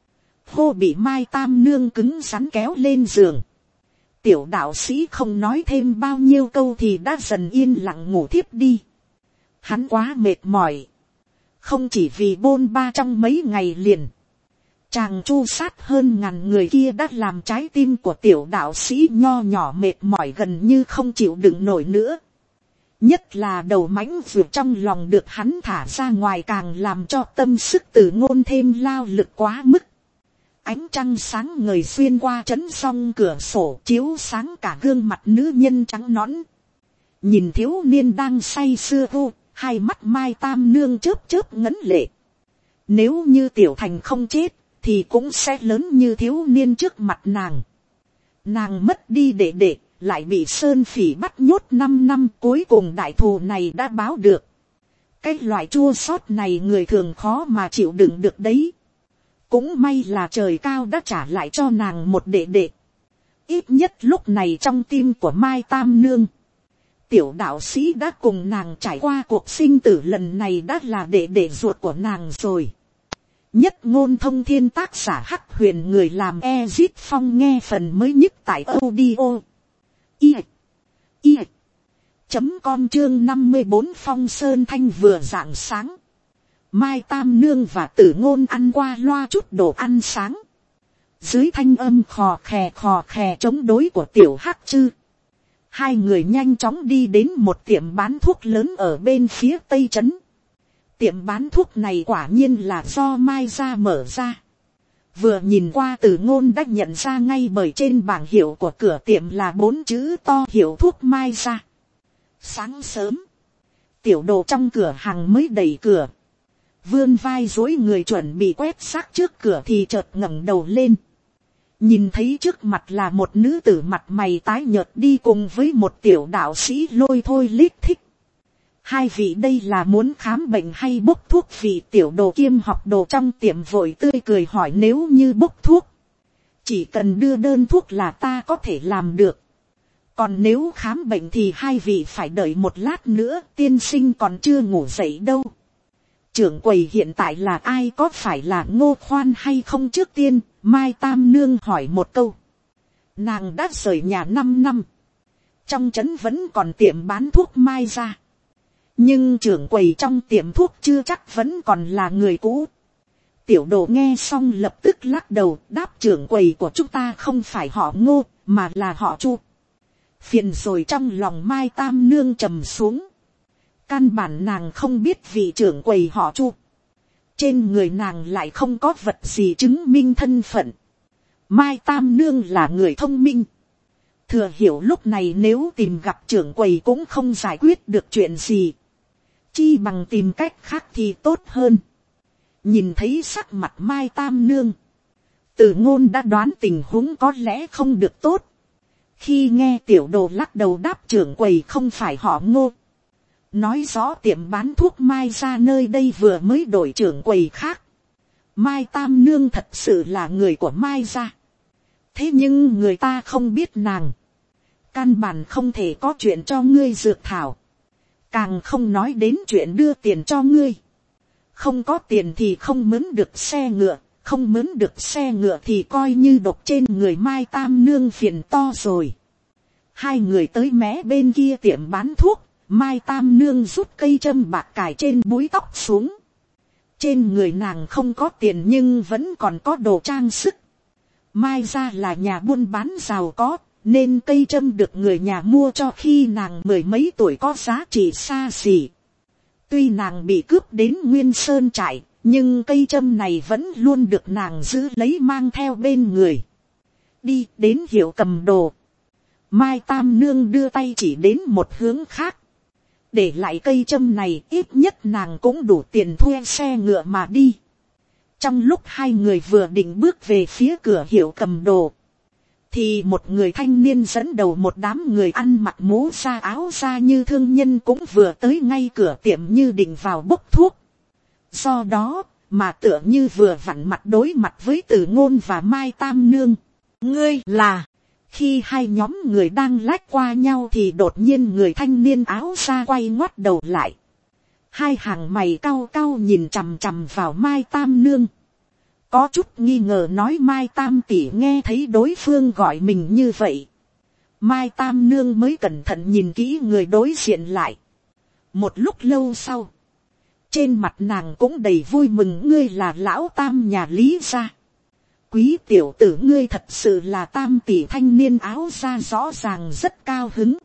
hô bị Mai Tam Nương cứng rắn kéo lên giường. Tiểu đạo sĩ không nói thêm bao nhiêu câu thì đã dần yên lặng ngủ thiếp đi. Hắn quá mệt mỏi. Không chỉ vì bôn ba trong mấy ngày liền. Chàng chu sát hơn ngàn người kia đã làm trái tim của tiểu đạo sĩ nho nhỏ mệt mỏi gần như không chịu đựng nổi nữa. Nhất là đầu mãnh vượt trong lòng được hắn thả ra ngoài càng làm cho tâm sức Từ Ngôn thêm lao lực quá mức. Ánh trăng sáng ngời xuyên qua trấn song cửa sổ chiếu sáng cả gương mặt nữ nhân trắng nõn. Nhìn thiếu niên đang say sưa vô, hai mắt Mai Tam Nương chớp chớp ngấn lệ. Nếu như Tiểu Thành không chết, thì cũng sẽ lớn như thiếu niên trước mặt nàng. Nàng mất đi đệ đệ, lại bị Sơn Phỉ bắt nhốt năm năm, cuối cùng đại thù này đã báo được. Cái loại chua xót này người thường khó mà chịu đựng được đấy. Cũng may là trời cao đã trả lại cho nàng một đệ đệ. Ít nhất lúc này trong tim của Mai Tam Nương, tiểu đạo sĩ đã cùng nàng trải qua cuộc sinh tử lần này đã là đệ đệ ruột của nàng rồi. Nhất ngôn thông thiên tác giả Hắc Huyền, người làm Ezit Phong, nghe phần mới nhất tại audio i i chấm com chương năm mươi bốn. Phong Sơn Thanh vừa rạng sáng, Mai Tam Nương và Tử Ngôn ăn qua loa chút đồ ăn sáng. Dưới thanh âm khò khè khò khè chống đối của tiểu Hắc Chư, hai người nhanh chóng đi đến một tiệm bán thuốc lớn ở bên phía tây trấn. Tiệm bán thuốc này quả nhiên là do Mai gia mở ra. Vừa nhìn qua Từ Ngôn đã nhận ra ngay, bởi trên bảng hiệu của cửa tiệm là bốn chữ to hiệu thuốc Mai gia. Sáng sớm, tiểu đồ trong cửa hàng mới đẩy cửa, vươn vai duỗi người chuẩn bị quét xác trước cửa thì chợt ngẩng đầu lên. Nhìn thấy trước mặt là một nữ tử mặt mày tái nhợt đi cùng với một tiểu đạo sĩ lôi thôi lít thích. Hai vị đây là muốn khám bệnh hay bốc thuốc? Vị tiểu đồ kiêm học đồ trong tiệm vội tươi cười hỏi. Nếu như bốc thuốc, chỉ cần đưa đơn thuốc là ta có thể làm được. Còn nếu khám bệnh thì hai vị phải đợi một lát nữa, tiên sinh còn chưa ngủ dậy đâu. Trưởng quầy hiện tại là ai, có phải là Ngô Khoan hay không? Trước tiên, Mai Tam Nương hỏi một câu. Nàng đã rời nhà năm năm. Trong trấn vẫn còn tiệm bán thuốc Mai gia. Nhưng trưởng quầy trong tiệm thuốc chưa chắc vẫn còn là người cũ. Tiểu đồ nghe xong lập tức lắc đầu đáp, trưởng quầy của chúng ta không phải họ Ngô, mà là họ Chu. Phiền rồi. Trong lòng Mai Tam Nương trầm xuống. Căn bản nàng không biết vị trưởng quầy họ Chu. Trên người nàng lại không có vật gì chứng minh thân phận. Mai Tam Nương là người thông minh, thừa hiểu lúc này nếu tìm gặp trưởng quầy cũng không giải quyết được chuyện gì, chi bằng tìm cách khác thì tốt hơn. Nhìn thấy sắc mặt Mai Tam Nương, Từ Ngôn đã đoán tình huống có lẽ không được tốt. Khi nghe tiểu đồ lắc đầu đáp trưởng quầy không phải họ Ngô, nói rõ tiệm bán thuốc Mai gia nơi đây vừa mới đổi trưởng quầy khác. Mai Tam Nương thật sự là người của Mai gia. Thế nhưng người ta không biết nàng, căn bản không thể có chuyện cho ngươi dược thảo, càng không nói đến chuyện đưa tiền cho ngươi. Không có tiền thì không mướn được xe ngựa, không mướn được xe ngựa thì coi như độc trên người Mai Tam Nương phiền to rồi. Hai người tới mé bên kia tiệm bán thuốc, Mai Tam Nương rút cây châm bạc cài trên búi tóc xuống. Trên người nàng không có tiền nhưng vẫn còn có đồ trang sức. Mai gia là nhà buôn bán giàu có, nên cây châm được người nhà mua cho khi nàng mười mấy tuổi có giá trị xa xỉ. Tuy nàng bị cướp đến Nguyên Sơn trại, nhưng cây châm này vẫn luôn được nàng giữ lấy mang theo bên người. đi đến hiệu cầm đồ. Mai Tam Nương đưa tay chỉ đến một hướng khác. Để lại cây châm này ít nhất nàng cũng đủ tiền thuê xe ngựa mà đi. Trong lúc hai người vừa định bước về phía cửa hiệu cầm đồ, thì một người thanh niên dẫn đầu một đám người ăn mặc mũ da áo da như thương nhân cũng vừa tới ngay cửa tiệm như định vào bốc thuốc. Do đó mà tựa như vừa vặn mặt đối mặt với Từ Ngôn và Mai Tam Nương. Ngươi là... Khi hai nhóm người đang lách qua nhau thì đột nhiên người thanh niên áo da quay ngoắt đầu lại. Hai hàng mày cau cau nhìn chằm chằm vào Mai Tam Nương. Có chút nghi ngờ nói Mai Tam tỷ nghe thấy đối phương gọi mình như vậy. Mai Tam Nương mới cẩn thận nhìn kỹ người đối diện lại. Một lúc lâu sau, trên mặt nàng cũng đầy vui mừng. Ngươi là lão Tam nhà Lý gia. Quý tiểu tử ngươi thật sự là Tam tỷ. Thanh niên áo da rõ ràng rất cao hứng.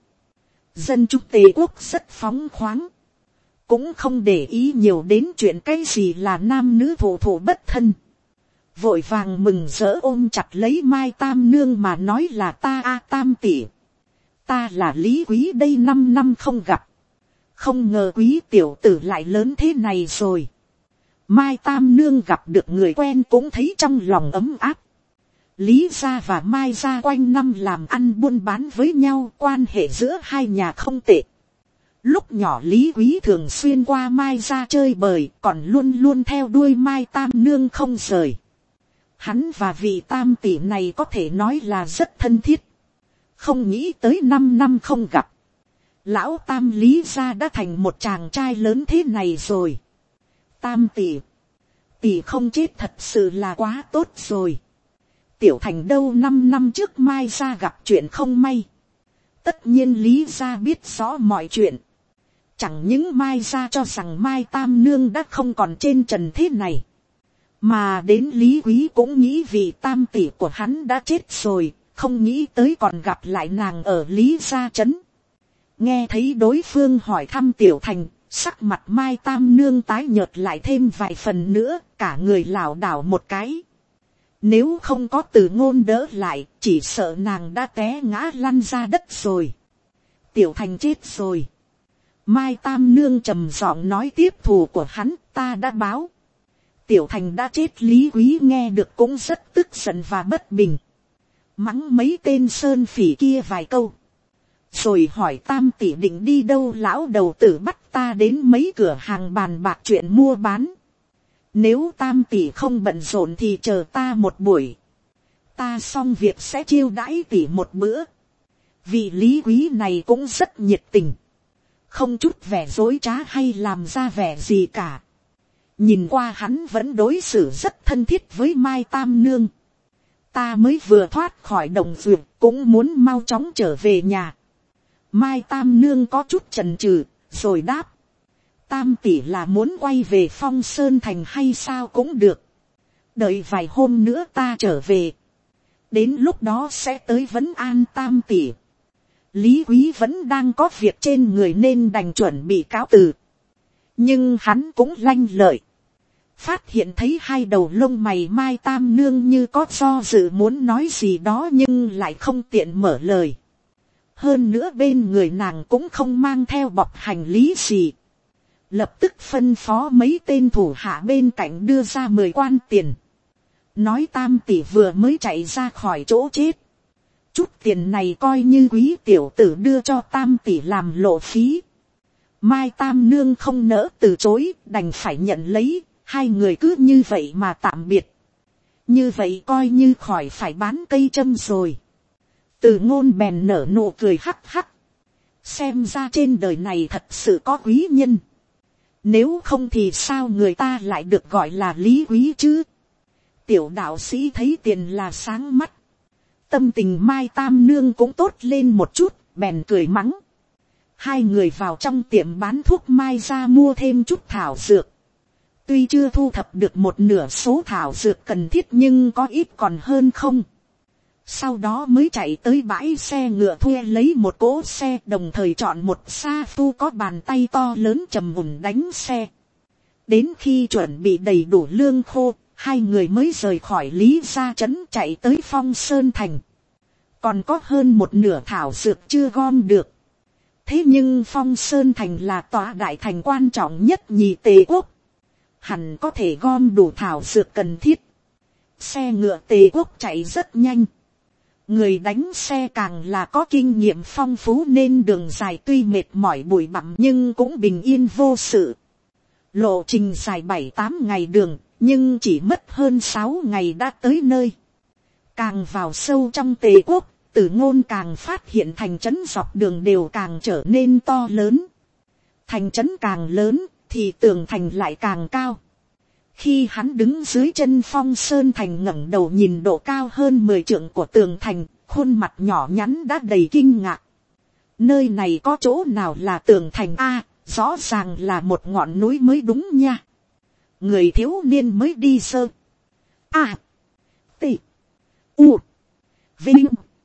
Dân chúng Tề quốc rất phóng khoáng, cũng không để ý nhiều đến chuyện cái gì là nam nữ thổ thổ bất thân. Vội vàng mừng rỡ ôm chặt lấy Mai Tam Nương mà nói là ta a Tam tỷ. Ta là Lý Quý đây, năm năm không gặp. Không ngờ quý tiểu tử lại lớn thế này rồi. Mai Tam Nương gặp được người quen cũng thấy trong lòng ấm áp. Lý gia và Mai gia quanh năm làm ăn buôn bán với nhau, quan hệ giữa hai nhà không tệ. Lúc nhỏ Lý Quý thường xuyên qua Mai gia chơi bời, còn luôn luôn theo đuôi Mai Tam Nương không rời. Hắn và vị Tam tỷ này có thể nói là rất thân thiết. Không nghĩ tới năm năm không gặp, lão Tam Lý gia đã thành một chàng trai lớn thế này rồi. Tam tỷ, tỷ không chết thật sự là quá tốt rồi. Tiểu Thành đâu năm năm trước Mai gia gặp chuyện không may. Tất nhiên Lý gia biết rõ mọi chuyện. Chẳng những Mai gia cho rằng Mai Tam Nương đã không còn trên trần thế này, mà đến Lý Quý cũng nghĩ vì Tam tỷ của hắn đã chết rồi, không nghĩ tới còn gặp lại nàng ở Lý gia trấn. Nghe thấy đối phương hỏi thăm Tiểu Thành, sắc mặt Mai Tam Nương tái nhợt lại thêm vài phần nữa, cả người lảo đảo một cái. Nếu không có Từ Ngôn đỡ lại, chỉ sợ nàng đã té ngã lăn ra đất rồi. Tiểu Thành chết rồi. Mai Tam Nương trầm giọng nói tiếp, thù của hắn ta đã báo. Tiểu Thành đã chết. Lý Quý nghe được cũng rất tức giận và bất bình. Mắng mấy tên sơn phỉ kia vài câu. Rồi hỏi Tam tỷ định đi đâu? Lão đầu tử bắt ta đến mấy cửa hàng bàn bạc chuyện mua bán. Nếu Tam tỷ không bận rộn thì chờ ta một buổi. Ta xong việc sẽ chiêu đãi tỷ một bữa. Vị Lý Quý này cũng rất nhiệt tình, không chút vẻ dối trá hay làm ra vẻ gì cả. Nhìn qua hắn vẫn đối xử rất thân thiết với Mai Tam Nương. Ta mới vừa thoát khỏi đồng ruộng, cũng muốn mau chóng trở về nhà. Mai Tam Nương có chút chần chừ, rồi đáp. Tam tỷ là muốn quay về Phong Sơn Thành hay sao cũng được. Đợi vài hôm nữa ta trở về. Đến lúc đó sẽ tới vấn an Tam tỷ. Lý Quý vẫn đang có việc trên người nên đành chuẩn bị cáo từ. Nhưng hắn cũng lanh lợi. Phát hiện thấy hai đầu lông mày Mai Tam Nương như có do dự muốn nói gì đó nhưng lại không tiện mở lời. Hơn nữa bên người nàng cũng không mang theo bọc hành lý gì. Lập tức phân phó mấy tên thủ hạ bên cạnh đưa ra mười quan tiền. Nói Tam tỷ vừa mới chạy ra khỏi chỗ chết. Chút tiền này coi như quý tiểu tử đưa cho Tam tỷ làm lộ phí. Mai Tam Nương không nỡ từ chối, đành phải nhận lấy. Hai người cứ như vậy mà tạm biệt. Như vậy coi như khỏi phải bán cây châm rồi. Từ Ngôn bèn nở nụ cười hắc hắc. Xem ra trên đời này thật sự có quý nhân. Nếu không thì sao người ta lại được gọi là Lý Quý chứ? Tiểu đạo sĩ thấy tiền là sáng mắt. Tâm tình Mai Tam Nương cũng tốt lên một chút, bèn cười mắng. Hai người vào trong tiệm bán thuốc Mai ra mua thêm chút thảo dược. Tuy chưa thu thập được một nửa số thảo dược cần thiết nhưng có ít còn hơn không. Sau đó mới chạy tới bãi xe ngựa thuê lấy một cỗ xe, đồng thời chọn một sa phu có bàn tay to lớn trầm ổn đánh xe. Đến khi chuẩn bị đầy đủ lương khô, hai người mới rời khỏi Lý gia trấn chạy tới Phong Sơn Thành. còn có hơn một nửa thảo dược chưa gom được. Thế nhưng Phong Sơn Thành là tòa đại thành quan trọng nhất nhì Tề quốc, hẳn có thể gom đủ thảo dược cần thiết. Xe ngựa Tề quốc chạy rất nhanh, người đánh xe càng là có kinh nghiệm phong phú nên đường dài tuy mệt mỏi bụi bặm nhưng cũng bình yên vô sự. Lộ trình dài bảy tám ngày đường, nhưng chỉ mất hơn sáu ngày đã tới nơi. Càng vào sâu trong Tề quốc, Tử Ngôn càng phát hiện thành trấn dọc đường đều càng trở nên to lớn. Thành trấn càng lớn thì tường thành lại càng cao. Khi hắn đứng dưới chân Phong Sơn Thành ngẩng đầu nhìn độ cao hơn mười trượng của tường thành, khuôn mặt nhỏ nhắn đã đầy kinh ngạc. Nơi này có chỗ nào là tường thành a? Rõ ràng là một ngọn núi mới đúng nha. Người thiếu niên mới đi sơ. A. T. U. Vinh.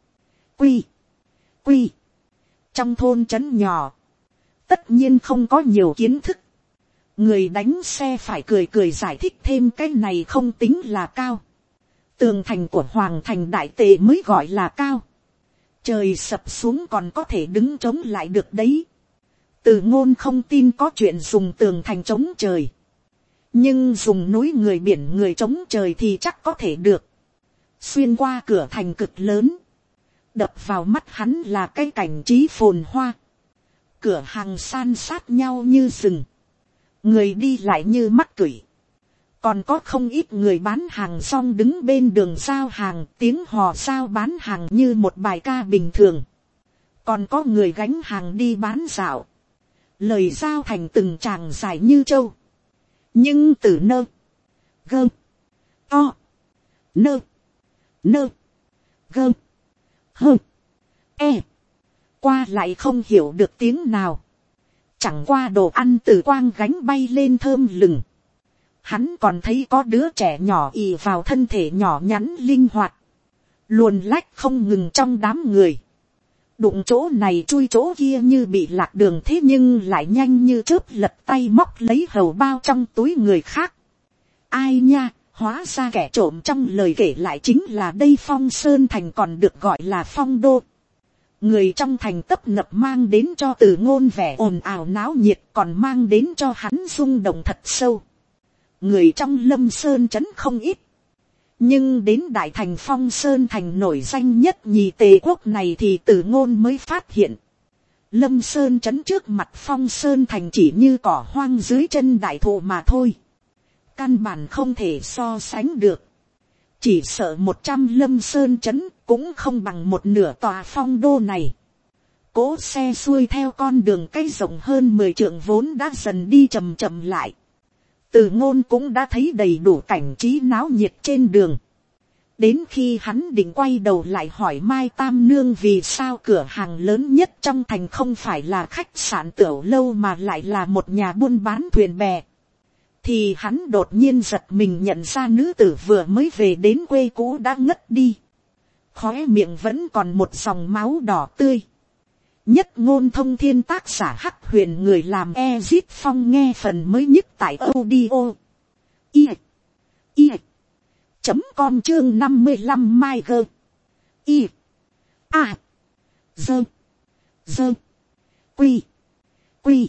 Quy. Quy. Trong thôn trấn nhỏ, tất nhiên không có nhiều kiến thức. Người đánh xe phải cười cười giải thích thêm cái này không tính là cao. Tường thành của Hoàng thành Đại Tề mới gọi là cao. Trời sập xuống còn có thể đứng chống lại được đấy. Từ Ngôn không tin có chuyện dùng tường thành chống trời. Nhưng dùng núi người biển người chống trời thì chắc có thể được. Xuyên qua cửa thành cực lớn, đập vào mắt hắn là cái cảnh trí phồn hoa. Cửa hàng san sát nhau như rừng, người đi lại như mắt cửi. Còn có không ít người bán hàng rong đứng bên đường giao hàng, tiếng hò giao bán hàng như một bài ca bình thường. Còn có người gánh hàng đi bán dạo, lời giao thành từng tràng dài như trâu. Nhưng từ nơ, gơ, to, nơ, nơ, gơ, hơ, e, qua lại không hiểu được tiếng nào. Chẳng qua đồ ăn từ quang gánh bay lên thơm lừng. Hắn còn thấy có đứa trẻ nhỏ ì vào thân thể nhỏ nhắn linh hoạt, luồn lách không ngừng trong đám người. Đụng chỗ này chui chỗ kia như bị lạc đường, thế nhưng lại nhanh như chớp lật tay móc lấy hầu bao trong túi người khác. Ai nha, hóa ra kẻ trộm trong lời kể lại chính là đây Phong Sơn Thành, còn được gọi là Phong Đô. Người trong thành tấp nập mang đến cho Từ Ngôn vẻ ồn ào náo nhiệt, còn mang đến cho hắn rung động thật sâu. Người trong Lâm Sơn trấn không ít, nhưng đến đại thành Phong Sơn Thành nổi danh nhất nhì Tề quốc này thì Từ Ngôn mới phát hiện, Lâm Sơn trấn trước mặt Phong Sơn Thành chỉ như cỏ hoang dưới chân đại thụ mà thôi, căn bản không thể so sánh được. Chỉ sợ một trăm Lâm Sơn trấn cũng không bằng một nửa tòa Phong Đô này. Cỗ xe xuôi theo con đường cây rộng hơn mười trượng vốn đã dần đi chậm chậm lại. Từ Ngôn cũng đã thấy đầy đủ cảnh trí náo nhiệt trên đường. Đến khi hắn định quay đầu lại hỏi Mai Tam Nương vì sao cửa hàng lớn nhất trong thành không phải là khách sạn tiểu lâu mà lại là một nhà buôn bán thuyền bè, thì hắn đột nhiên giật mình nhận ra nữ tử vừa mới về đến quê cũ đã ngất đi. Khóe miệng vẫn còn một dòng máu đỏ tươi. Nhất Ngôn Thông Thiên, tác giả Hắc Huyền, người làm Ezit Phong, nghe phần mới nhất tại audio i i chấm com chương năm mươi lăm Mai Gơ i a dơ dơ quy quy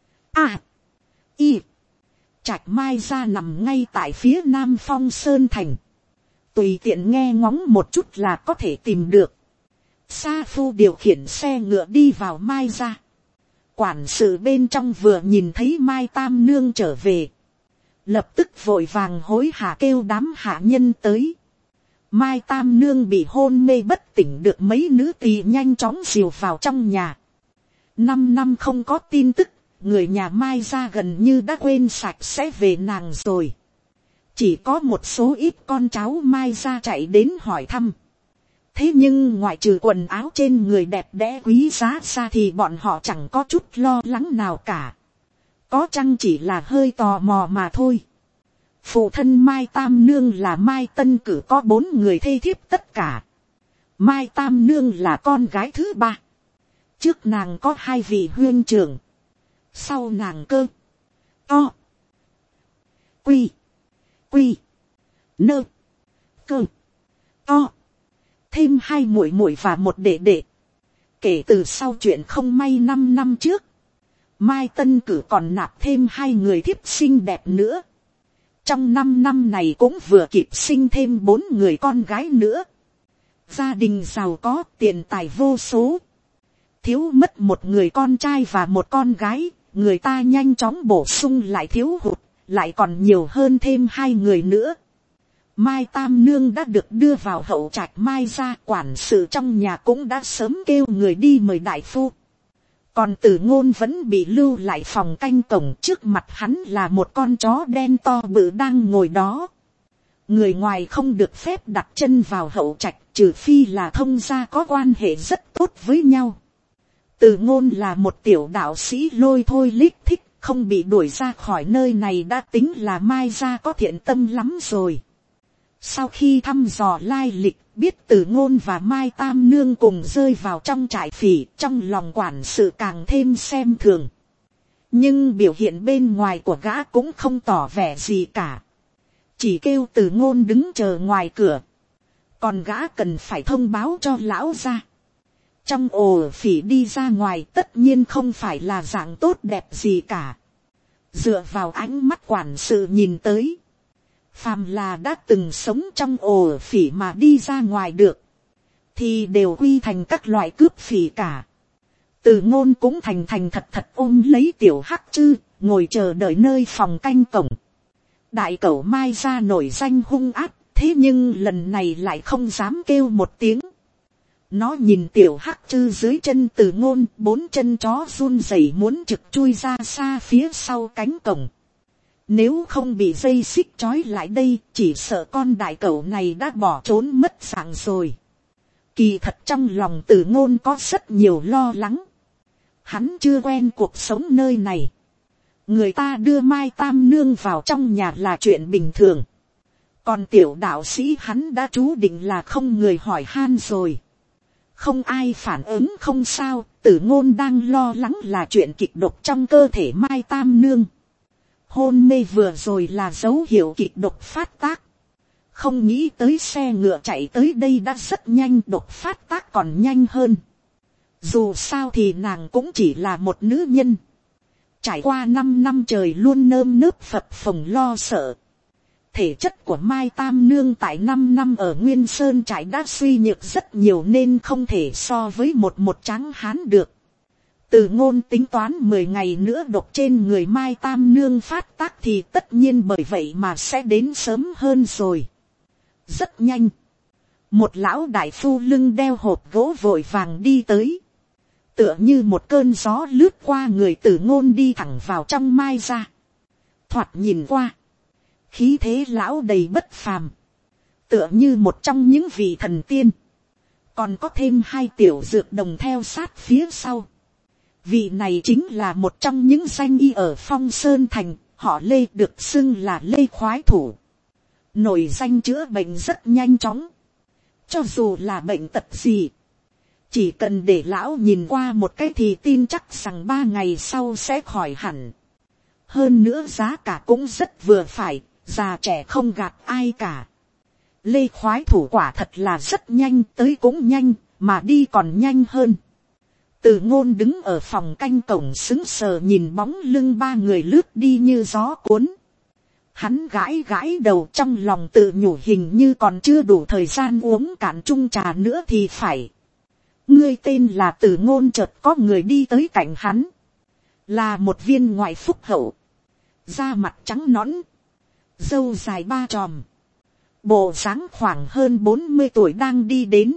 a i. Trạch Mai ra nằm ngay tại phía nam Phong Sơn Thành, tùy tiện nghe ngóng một chút là có thể tìm được. Sa Phu điều khiển xe ngựa đi vào Mai ra. Quản sự bên trong vừa nhìn thấy Mai Tam Nương trở về, lập tức vội vàng hối hả kêu đám hạ nhân tới. Mai Tam Nương bị hôn mê bất tỉnh được mấy nữ tỳ nhanh chóng dìu vào trong nhà. Năm năm không có tin tức, người nhà Mai ra gần như đã quên sạch sẽ về nàng rồi. Chỉ có một số ít con cháu Mai ra chạy đến hỏi thăm. Thế nhưng ngoại trừ quần áo trên người đẹp đẽ quý giá ra thì bọn họ chẳng có chút lo lắng nào cả. Có chăng chỉ là hơi tò mò mà thôi. Phụ thân Mai Tam Nương là Mai Tân Cử, có bốn người thê thiếp tất cả. Mai Tam Nương là con gái thứ ba. Trước nàng có hai vị huynh trưởng. Sau nàng cơ. To. Quy. Quy. Nơ. Cơ. To. thêm hai muội muội và một đệ đệ. Kể từ sau chuyện không may năm năm trước, Mai Tân Cử còn nạp thêm hai người thiếp xinh đẹp nữa. Trong năm năm này cũng vừa kịp sinh thêm bốn người con gái nữa. Gia đình giàu có, tiền tài vô số. Thiếu mất một người con trai và một con gái, người ta nhanh chóng bổ sung lại thiếu hụt, lại còn nhiều hơn thêm hai người nữa. Mai Tam Nương đã được đưa vào hậu trạch Mai gia, quản sự trong nhà cũng đã sớm kêu người đi mời đại phu. Còn Từ Ngôn vẫn bị lưu lại phòng canh cổng, trước mặt hắn là một con chó đen to bự đang ngồi đó. Người ngoài không được phép đặt chân vào hậu trạch, trừ phi là thông gia có quan hệ rất tốt với nhau. Từ Ngôn là một tiểu đạo sĩ lôi thôi lích thích, không bị đuổi ra khỏi nơi này đã tính là Mai gia có thiện tâm lắm rồi. Sau khi thăm dò lai lịch, biết Từ Ngôn và Mai Tam Nương cùng rơi vào trong trại phỉ, trong lòng quản sự càng thêm xem thường. Nhưng biểu hiện bên ngoài của gã cũng không tỏ vẻ gì cả. Chỉ kêu Từ Ngôn đứng chờ ngoài cửa. Còn gã cần phải thông báo cho lão gia. Trong ổ phỉ đi ra ngoài tất nhiên không phải là dạng tốt đẹp gì cả. Dựa vào ánh mắt quản sự nhìn tới, phàm là đã từng sống trong ổ phỉ mà đi ra ngoài được, thì đều quy thành các loại cướp phỉ cả. Từ Ngôn cũng thành thành thật thật ôm lấy tiểu hắc chư, ngồi chờ đợi nơi phòng canh cổng. Đại cẩu Mai gia nổi danh hung ác, thế nhưng lần này lại không dám kêu một tiếng. Nó nhìn tiểu hắc chư dưới chân Từ Ngôn, bốn chân chó run rẩy muốn trực chui ra xa phía sau cánh cổng. Nếu không bị dây xích trói lại đây, chỉ sợ con đại cẩu này đã bỏ trốn mất dạng rồi. Kỳ thật trong lòng Từ Ngôn có rất nhiều lo lắng. Hắn chưa quen cuộc sống nơi này. Người ta đưa Mai Tam Nương vào trong nhà là chuyện bình thường. Còn tiểu đạo sĩ hắn đã chú định là không người hỏi han rồi. Không ai phản ứng không sao, Từ Ngôn đang lo lắng là chuyện kịch độc trong cơ thể Mai Tam Nương. Hôn mê vừa rồi là dấu hiệu kịch độc phát tác. Không nghĩ tới xe ngựa chạy tới đây đã rất nhanh, độc phát tác còn nhanh hơn. Dù sao thì nàng cũng chỉ là một nữ nhân. Trải qua năm năm trời luôn nơm nớp phập phồng lo sợ. Thể chất của Mai Tam Nương tại năm năm ở Nguyên Sơn trại đã suy nhược rất nhiều nên không thể so với một một tráng hán được. Từ Ngôn tính toán mười ngày nữa độc trên người Mai Tam Nương phát tác thì tất nhiên bởi vậy mà sẽ đến sớm hơn rồi. Rất nhanh. Một lão đại phu lưng đeo hộp gỗ vội vàng đi tới. Tựa như một cơn gió lướt qua người Từ Ngôn đi thẳng vào trong Mai gia. Thoạt nhìn qua, khí thế lão đầy bất phàm. Tựa như một trong những vị thần tiên. Còn có thêm hai tiểu dược đồng theo sát phía sau. Vị này chính là một trong những danh y ở Phong Sơn Thành, họ Lê, được xưng là Lê Khoái Thủ. Nổi danh chữa bệnh rất nhanh chóng. Cho dù là bệnh tật gì, chỉ cần để lão nhìn qua một cái thì tin chắc rằng ba ngày sau sẽ khỏi hẳn. Hơn nữa giá cả cũng rất vừa phải, già trẻ không gạt ai cả. Lê Khoái Thủ quả thật là rất nhanh, tới cũng nhanh, mà đi còn nhanh hơn. Từ Ngôn đứng ở phòng canh cổng sững sờ nhìn bóng lưng ba người lướt đi như gió cuốn. Hắn gãi gãi đầu trong lòng tự nhủ hình như còn chưa đủ thời gian uống cạn chung trà nữa thì phải. Ngươi tên là Từ Ngôn, chợt có người đi tới cạnh hắn. Là một viên ngoại phúc hậu. Da mặt trắng nõn. Râu dài ba chòm. Bộ dáng khoảng hơn bốn mươi tuổi đang đi đến.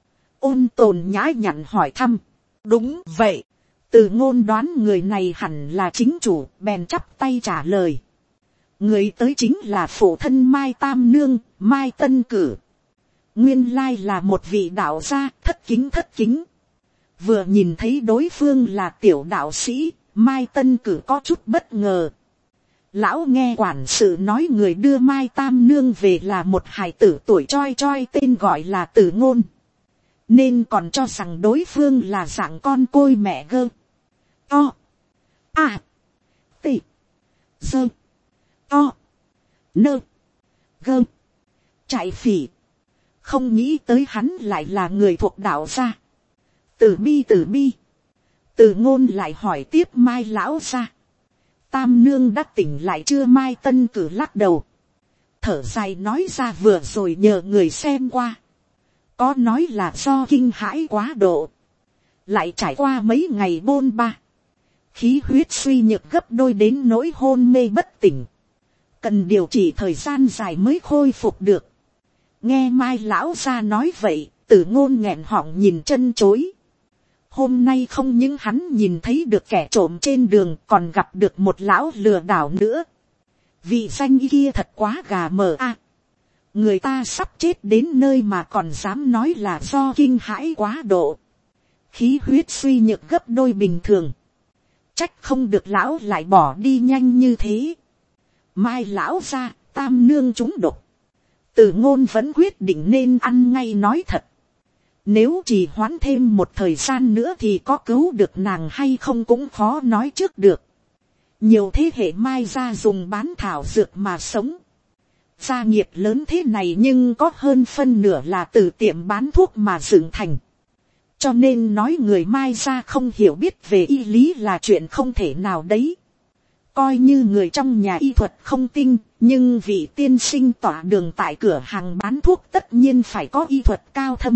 Ôn tồn nhã nhặn hỏi thăm. Đúng vậy. Từ Ngôn đoán người này hẳn là chính chủ, bèn chắp tay trả lời. Người tới chính là phụ thân Mai Tam Nương, Mai Tân Cử. Nguyên lai là một vị đạo gia, thất kính thất kính. Vừa nhìn thấy đối phương là tiểu đạo sĩ, Mai Tân Cử có chút bất ngờ. Lão nghe quản sự nói người đưa Mai Tam Nương về là một hài tử tuổi choi choi tên gọi là Từ Ngôn. Nên còn cho rằng đối phương là dạng con côi mẹ gơ. To. À. Tị. Dơ. To. Nơ. Gơ. Chạy phỉ. không nghĩ tới hắn lại là người thuộc đạo gia. Từ bi từ bi, Từ Ngôn lại hỏi tiếp Mai lão gia, Tam nương đã tỉnh lại chưa? Mai Tân Cử lắc đầu, thở dài nói ra vừa rồi nhờ người xem qua, có nói là do kinh hãi quá độ, lại trải qua mấy ngày bôn ba, khí huyết suy nhược gấp đôi đến nỗi hôn mê bất tỉnh, cần điều trị thời gian dài mới khôi phục được. Nghe Mai lão gia nói vậy, Từ Ngôn nghẹn họng nhìn chân chối. Hôm nay không những hắn nhìn thấy được kẻ trộm trên đường, còn gặp được một lão lừa đảo nữa. Vị danh kia thật quá gà mờ a. Người ta sắp chết đến nơi mà còn dám nói là do kinh hãi quá độ, khí huyết suy nhược gấp đôi bình thường. Trách không được lão lại bỏ đi nhanh như thế. Mai lão gia, Tam nương trúng độc. Từ Ngôn vẫn quyết định nên ăn ngay nói thật. Nếu trì hoãn thêm một thời gian nữa thì có cứu được nàng hay không cũng khó nói trước được. Nhiều thế hệ Mai gia dùng bán thảo dược mà sống. Gia nghiệp lớn thế này nhưng có hơn phân nửa là từ tiệm bán thuốc mà dựng thành. Cho nên nói người Mai gia không hiểu biết về y lý là chuyện không thể nào đấy. Coi như người trong nhà y thuật không tinh, nhưng vị tiên sinh tỏa đường tại cửa hàng bán thuốc tất nhiên phải có y thuật cao thâm.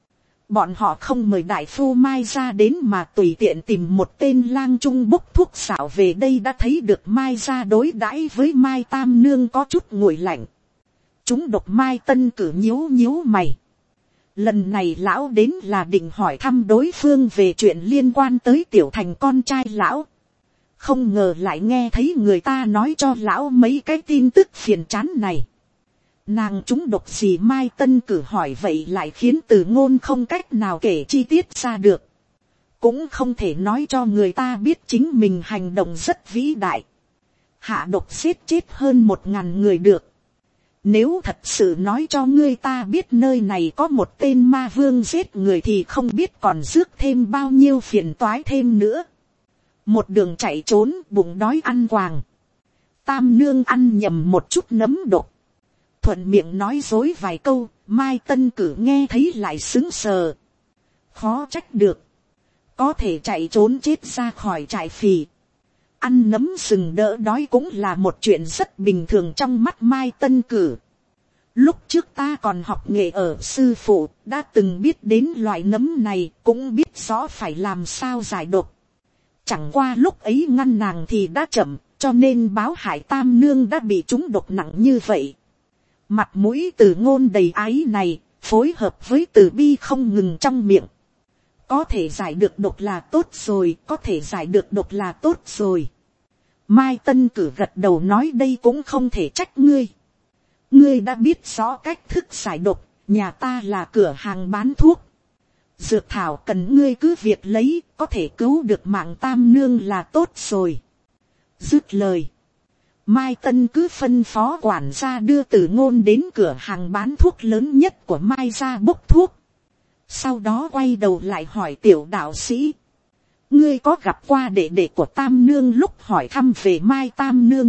Bọn họ không mời đại phu Mai gia đến mà tùy tiện tìm một tên lang trung bốc thuốc xảo về đây đã thấy được Mai gia đối đãi với Mai Tam nương có chút nguội lạnh. Chúng độc Mai Tân Cử nhíu nhíu mày. Lần này lão đến là định hỏi thăm đối phương về chuyện liên quan tới Tiểu Thành con trai lão. Không ngờ lại nghe thấy người ta nói cho lão mấy cái tin tức phiền chán này. Nàng trúng độc gì? Mai Tân Cử hỏi vậy lại khiến Từ Ngôn không cách nào kể chi tiết ra được. Cũng không thể nói cho người ta biết chính mình hành động rất vĩ đại. Hạ độc giết chết hơn một ngàn người được. Nếu thật sự nói cho người ta biết nơi này có một tên ma vương giết người thì không biết còn rước thêm bao nhiêu phiền toái thêm nữa. Một đường chạy trốn, bụng đói ăn quàng. Tam nương ăn nhầm một chút nấm độc. Thuận miệng nói dối vài câu, Mai Tân Cử nghe thấy lại sững sờ. Khó trách được. Có thể chạy trốn chết ra khỏi trại phì. Ăn nấm sừng đỡ đói cũng là một chuyện rất bình thường trong mắt Mai Tân Cử. Lúc trước ta còn học nghề ở sư phụ, đã từng biết đến loại nấm này, cũng biết rõ phải làm sao giải độc. Chẳng qua lúc ấy ngăn nàng thì đã chậm, cho nên báo hại Tam nương đã bị trúng độc nặng như vậy. Mặt mũi Từ Ngôn đầy ái này, phối hợp với Từ bi không ngừng trong miệng. Có thể giải được độc là tốt rồi, có thể giải được độc là tốt rồi. Mai Tân Cử gật đầu nói đây cũng không thể trách ngươi. Ngươi đã biết rõ cách thức giải độc, nhà ta là cửa hàng bán thuốc. Dược thảo cần ngươi cứ việc lấy, có thể cứu được mạng Tam nương là tốt rồi. Dứt lời. Mai Tân cứ phân phó quản gia đưa Từ Ngôn đến cửa hàng bán thuốc lớn nhất của Mai gia bốc thuốc. Sau đó quay đầu lại hỏi Tiểu đạo sĩ. Ngươi có gặp qua đệ đệ của Tam nương lúc hỏi thăm về Mai Tam nương?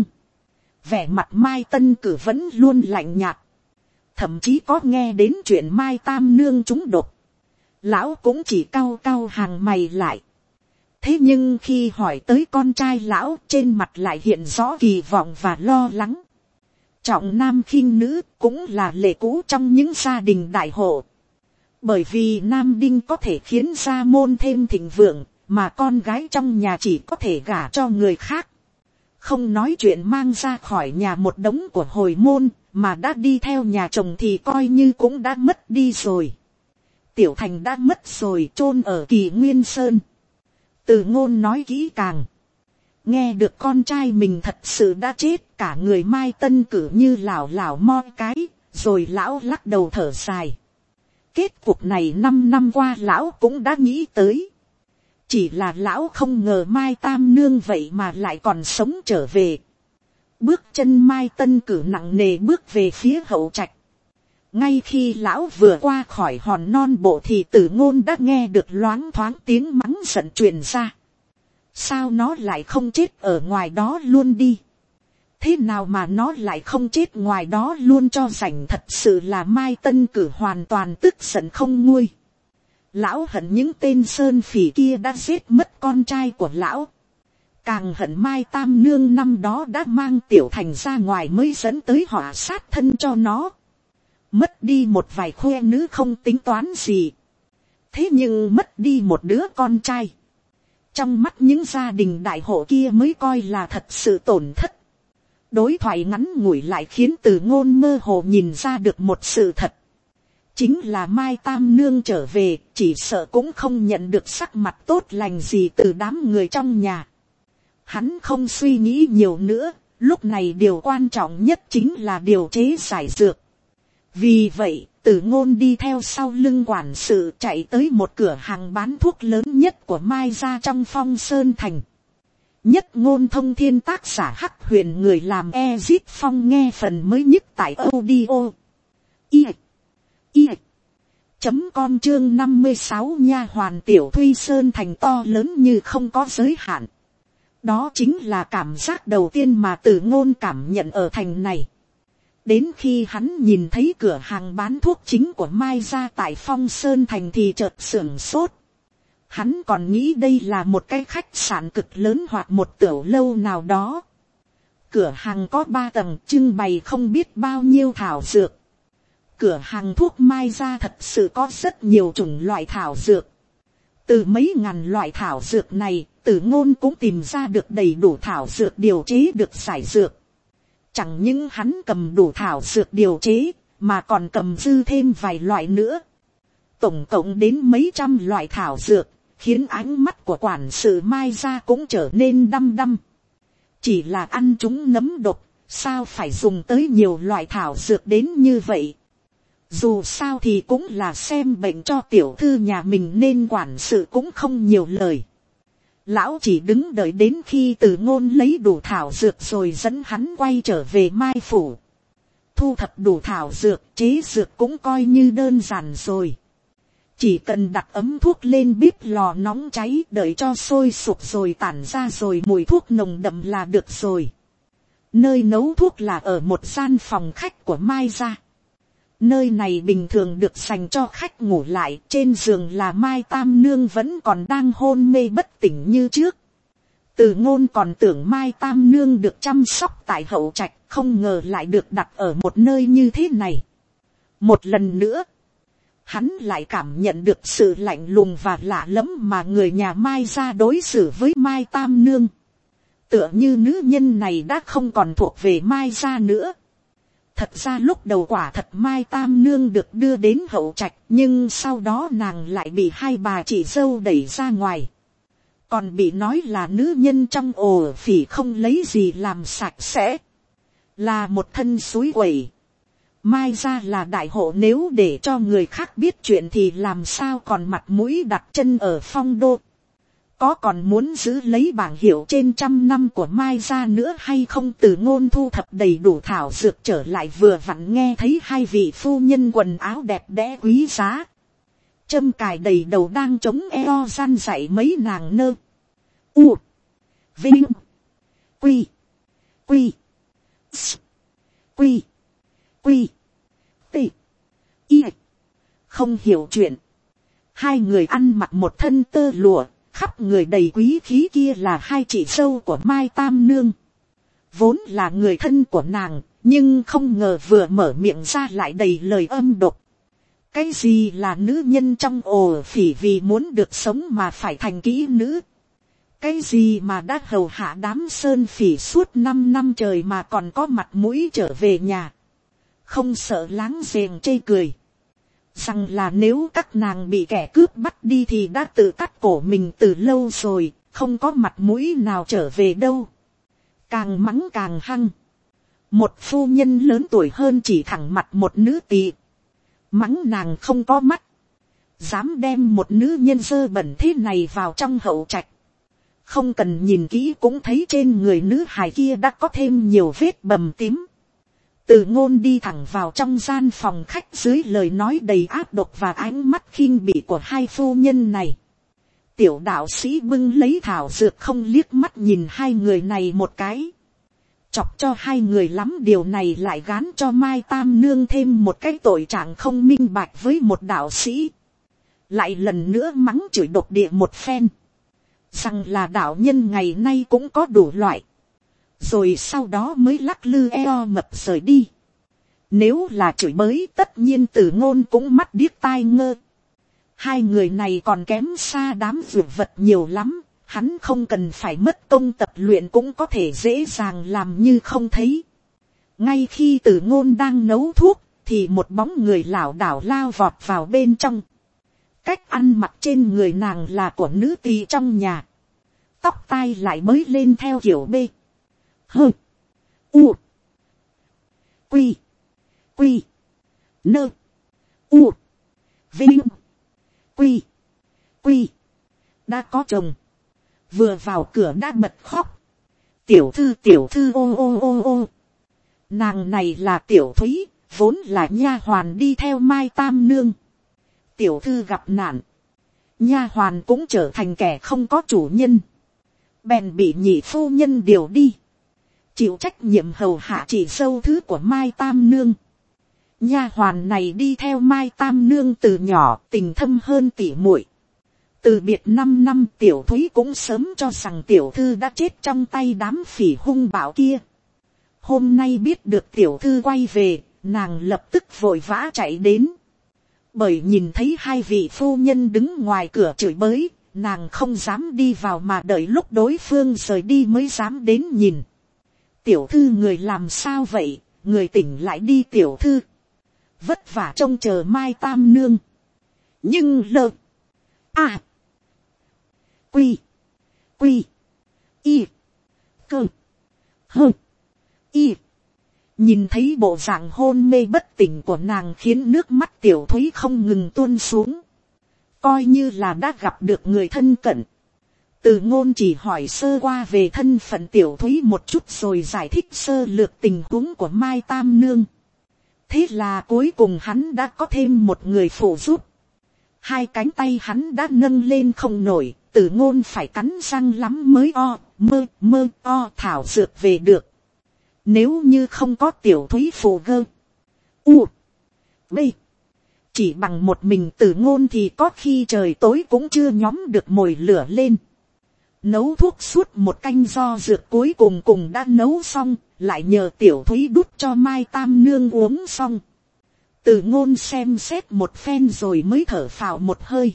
Vẻ mặt Mai Tân Cử vẫn luôn lạnh nhạt. Thậm chí có nghe đến chuyện Mai Tam nương trúng độc. Lão cũng chỉ cau cau hàng mày lại. Thế nhưng khi hỏi tới con trai lão, trên mặt lại hiện rõ kỳ vọng và lo lắng. Trọng nam khinh nữ cũng là lệ cũ trong những gia đình đại hộ. Bởi vì nam đinh có thể khiến gia môn thêm thịnh vượng, mà con gái trong nhà chỉ có thể gả cho người khác. Không nói chuyện mang ra khỏi nhà một đống của hồi môn, mà đã đi theo nhà chồng thì coi như cũng đã mất đi rồi. Tiểu Thành đã mất rồi, chôn ở Kỳ Nguyên Sơn. Từ Ngôn nói kỹ càng. Nghe được con trai mình thật sự đã chết, cả người Mai Tân Cử như lảo lảo mo cái, rồi lão lắc đầu thở dài. Kết cục này năm năm qua lão cũng đã nghĩ tới. Chỉ là lão không ngờ Mai Tam nương vậy mà lại còn sống trở về. Bước chân Mai Tân Cử nặng nề bước về phía hậu trạch. Ngay khi lão vừa qua khỏi hòn non bộ thì Từ Ngôn đã nghe được loáng thoáng tiếng mắng giận truyền ra. Sao nó lại không chết ở ngoài đó luôn đi? thế nào mà nó lại không chết, ngoài đó luôn cho rảnh, thật sự là Mai Tân Cử hoàn toàn tức giận không nguôi. Lão hận những tên sơn phỉ kia đã giết mất con trai của lão, càng hận Mai Tam Nương năm đó đã mang Tiểu Thành ra ngoài mới dẫn tới họa sát thân cho nó. Mất đi một vài khoe nữ không tính toán gì, thế nhưng mất đi một đứa con trai, trong mắt những gia đình đại hộ kia mới coi là thật sự tổn thất. Đối thoại ngắn ngủi lại khiến Từ Ngôn mơ hồ nhìn ra được một sự thật, chính là Mai Tam Nương trở về chỉ sợ cũng không nhận được sắc mặt tốt lành gì từ đám người trong nhà. Hắn không suy nghĩ nhiều nữa, lúc này điều quan trọng nhất chính là điều chế giải dược. Vì vậy, Từ Ngôn đi theo sau lưng quản sự chạy tới một cửa hàng bán thuốc lớn nhất của Mai gia trong Phong Sơn Thành. Nhất Ngôn Thông Thiên, tác giả Hắc Huyền, người làm Ezit Phong, nghe phần mới nhất tại audio i i chấm com chương năm mươi sáu. Nha hoàn Tiểu Thuy Sơn Thành to lớn như không có giới hạn. Đó chính là cảm giác đầu tiên mà Từ Ngôn cảm nhận ở thành này. Đến khi hắn nhìn thấy cửa hàng bán thuốc chính của Mai gia tại Phong Sơn Thành thì chợt sửng sốt. Hắn còn nghĩ đây là một cái khách sạn cực lớn hoặc một tiểu lâu nào đó. Cửa hàng có ba tầng, trưng bày không biết bao nhiêu thảo dược. Cửa hàng thuốc Mai gia thật sự có rất nhiều chủng loại thảo dược. Từ mấy ngàn loại thảo dược này, Từ Ngôn cũng tìm ra được đầy đủ thảo dược điều chế được giải dược. Chẳng những hắn cầm đủ thảo dược điều chế, mà còn cầm dư thêm vài loại nữa. Tổng cộng đến mấy trăm loại thảo dược, khiến ánh mắt của quản sự Mai gia cũng trở nên đăm đăm. Chỉ là ăn chúng nấm độc, sao phải dùng tới nhiều loại thảo dược đến như vậy? Dù sao thì cũng là xem bệnh cho tiểu thư nhà mình nên quản sự cũng không nhiều lời. Lão chỉ đứng đợi đến khi Từ Ngôn lấy đủ thảo dược rồi dẫn hắn quay trở về Mai phủ. Thu thập đủ thảo dược, chế dược cũng coi như đơn giản rồi. Chỉ cần đặt ấm thuốc lên bếp lò nóng cháy, đợi cho sôi sục rồi tản ra rồi mùi thuốc nồng đậm là được rồi. Nơi nấu thuốc là ở một gian phòng khách của Mai gia. Nơi này bình thường được dành cho khách ngủ lại, trên giường là Mai Tam Nương vẫn còn đang hôn mê bất tỉnh như trước. Từ Ngôn còn tưởng Mai Tam Nương được chăm sóc tại hậu trạch, không ngờ lại được đặt ở một nơi như thế này. Một lần nữa, hắn lại cảm nhận được sự lạnh lùng và lạ lẫm mà người nhà Mai gia đối xử với Mai Tam Nương. Tựa như nữ nhân này đã không còn thuộc về Mai gia nữa. Thật ra lúc đầu quả thật Mai Tam Nương được đưa đến hậu trạch, nhưng sau đó nàng lại bị hai bà chị dâu đẩy ra ngoài. Còn bị nói là nữ nhân trong ổ phỉ không lấy gì làm sạch sẽ. Là một thân suối quẩy. Mai gia là đại hộ, nếu để cho người khác biết chuyện thì làm sao còn mặt mũi đặt chân ở Phong đô. Có còn muốn giữ lấy bảng hiệu trên trăm năm của Mai gia nữa hay không? Từ Ngôn thu thập đầy đủ thảo dược trở lại, vừa vặn nghe thấy hai vị phu nhân quần áo đẹp đẽ quý giá, châm cài đầy đầu đang chống eo gian dạy mấy nàng nơ. U. Vinh. Quy. Quy. S. Quy. Quy. T. Y. Không hiểu chuyện. Hai người ăn mặc một thân tơ lụa, khắp người đầy quý khí kia là hai chị dâu của Mai Tam Nương. Vốn là người thân của nàng, nhưng không ngờ vừa mở miệng ra lại đầy lời âm độc. Cái gì là nữ nhân trong ổ phỉ vì muốn được sống mà phải thành kỹ nữ? Cái gì mà đã hầu hạ đám sơn phỉ suốt năm năm trời mà còn có mặt mũi trở về nhà? Không sợ láng giềng chê cười rằng là nếu các nàng bị kẻ cướp bắt đi thì đã tự cắt cổ mình từ lâu rồi, không có mặt mũi nào trở về đâu. Càng mắng càng hăng. Một phu nhân lớn tuổi hơn chỉ thẳng mặt một nữ tỳ, mắng nàng không có mắt, dám đem một nữ nhân dơ bẩn thế này vào trong hậu trạch. Không cần nhìn kỹ cũng thấy trên người nữ hài kia đã có thêm nhiều vết bầm tím. Từ Ngôn đi thẳng vào trong gian phòng khách dưới lời nói đầy áp độc và ánh mắt khinh bỉ của hai phu nhân này. Tiểu đạo sĩ bưng lấy thảo dược không liếc mắt nhìn hai người này một cái. chọc cho hai người lắm, điều này lại gán cho Mai Tam Nương thêm một cái tội trạng không minh bạch với một đạo sĩ. Lại lần nữa mắng chửi độc địa một phen, rằng là đạo nhân ngày nay cũng có đủ loại, rồi sau đó mới lắc lư eo mập rời đi. Nếu là chửi bới tất nhiên Từ Ngôn cũng mắt điếc tai ngơ. Hai người này còn kém xa đám dược vật nhiều lắm, hắn không cần phải mất công tập luyện cũng có thể dễ dàng làm như không thấy. Ngay khi Từ Ngôn đang nấu thuốc, thì một bóng người lảo đảo lao vọt vào bên trong. Cách ăn mặc trên người nàng là của nữ tỳ trong nhà, tóc tai lại mới lên theo kiểu B, Hơ, U, Quy, Quy, Nơ, U, Vinh, Quy, Quy. Đã có chồng, vừa vào cửa đã bật khóc. Tiểu thư, tiểu thư, ô ô ô ô. Nàng này là Tiểu Thúy, vốn là nha hoàn đi theo Mai Tam Nương. Tiểu thư gặp nạn, nha hoàn cũng trở thành kẻ không có chủ nhân, bèn bị nhị phu nhân điều đi, chịu trách nhiệm hầu hạ chỉ dâu thứ của Mai Tam Nương. Nha hoàn này đi theo Mai Tam Nương từ nhỏ, tình thâm hơn tỉ muội. Từ biệt năm năm, Tiểu Thúy cũng sớm cho rằng tiểu thư đã chết trong tay đám phỉ hung bạo kia. Hôm nay biết được tiểu thư quay về, nàng lập tức vội vã chạy đến. Bởi nhìn thấy hai vị phu nhân đứng ngoài cửa chửi bới, nàng không dám đi vào mà đợi lúc đối phương rời đi mới dám đến nhìn. Tiểu thư người làm sao vậy, người tỉnh lại đi tiểu thư. Vất vả trông chờ Mai Tam Nương. Nhưng lơ. À. Quy. Quy. Y. Cơ. Hơ. Y. Nhìn thấy bộ dạng hôn mê bất tỉnh của nàng khiến nước mắt Tiểu Thúy không ngừng tuôn xuống. Coi như là đã gặp được người thân cận. Từ Ngôn chỉ hỏi sơ qua về thân phận Tiểu Thúy một chút rồi giải thích sơ lược tình huống của Mai Tam Nương. Thế là cuối cùng hắn đã có thêm một người phụ giúp. Hai cánh tay hắn đã nâng lên không nổi, Từ Ngôn phải cắn răng lắm mới o, mơ, mơ, o thảo dược về được. Nếu như không có Tiểu Thúy phù gơ, u, b, chỉ bằng một mình Từ Ngôn thì có khi trời tối cũng chưa nhóm được mồi lửa lên. Nấu thuốc suốt một canh do dược cuối cùng cùng đã nấu xong, lại nhờ Tiểu Thúy đút cho Mai Tam Nương uống xong. Từ Ngôn xem xét một phen rồi mới thở phào một hơi.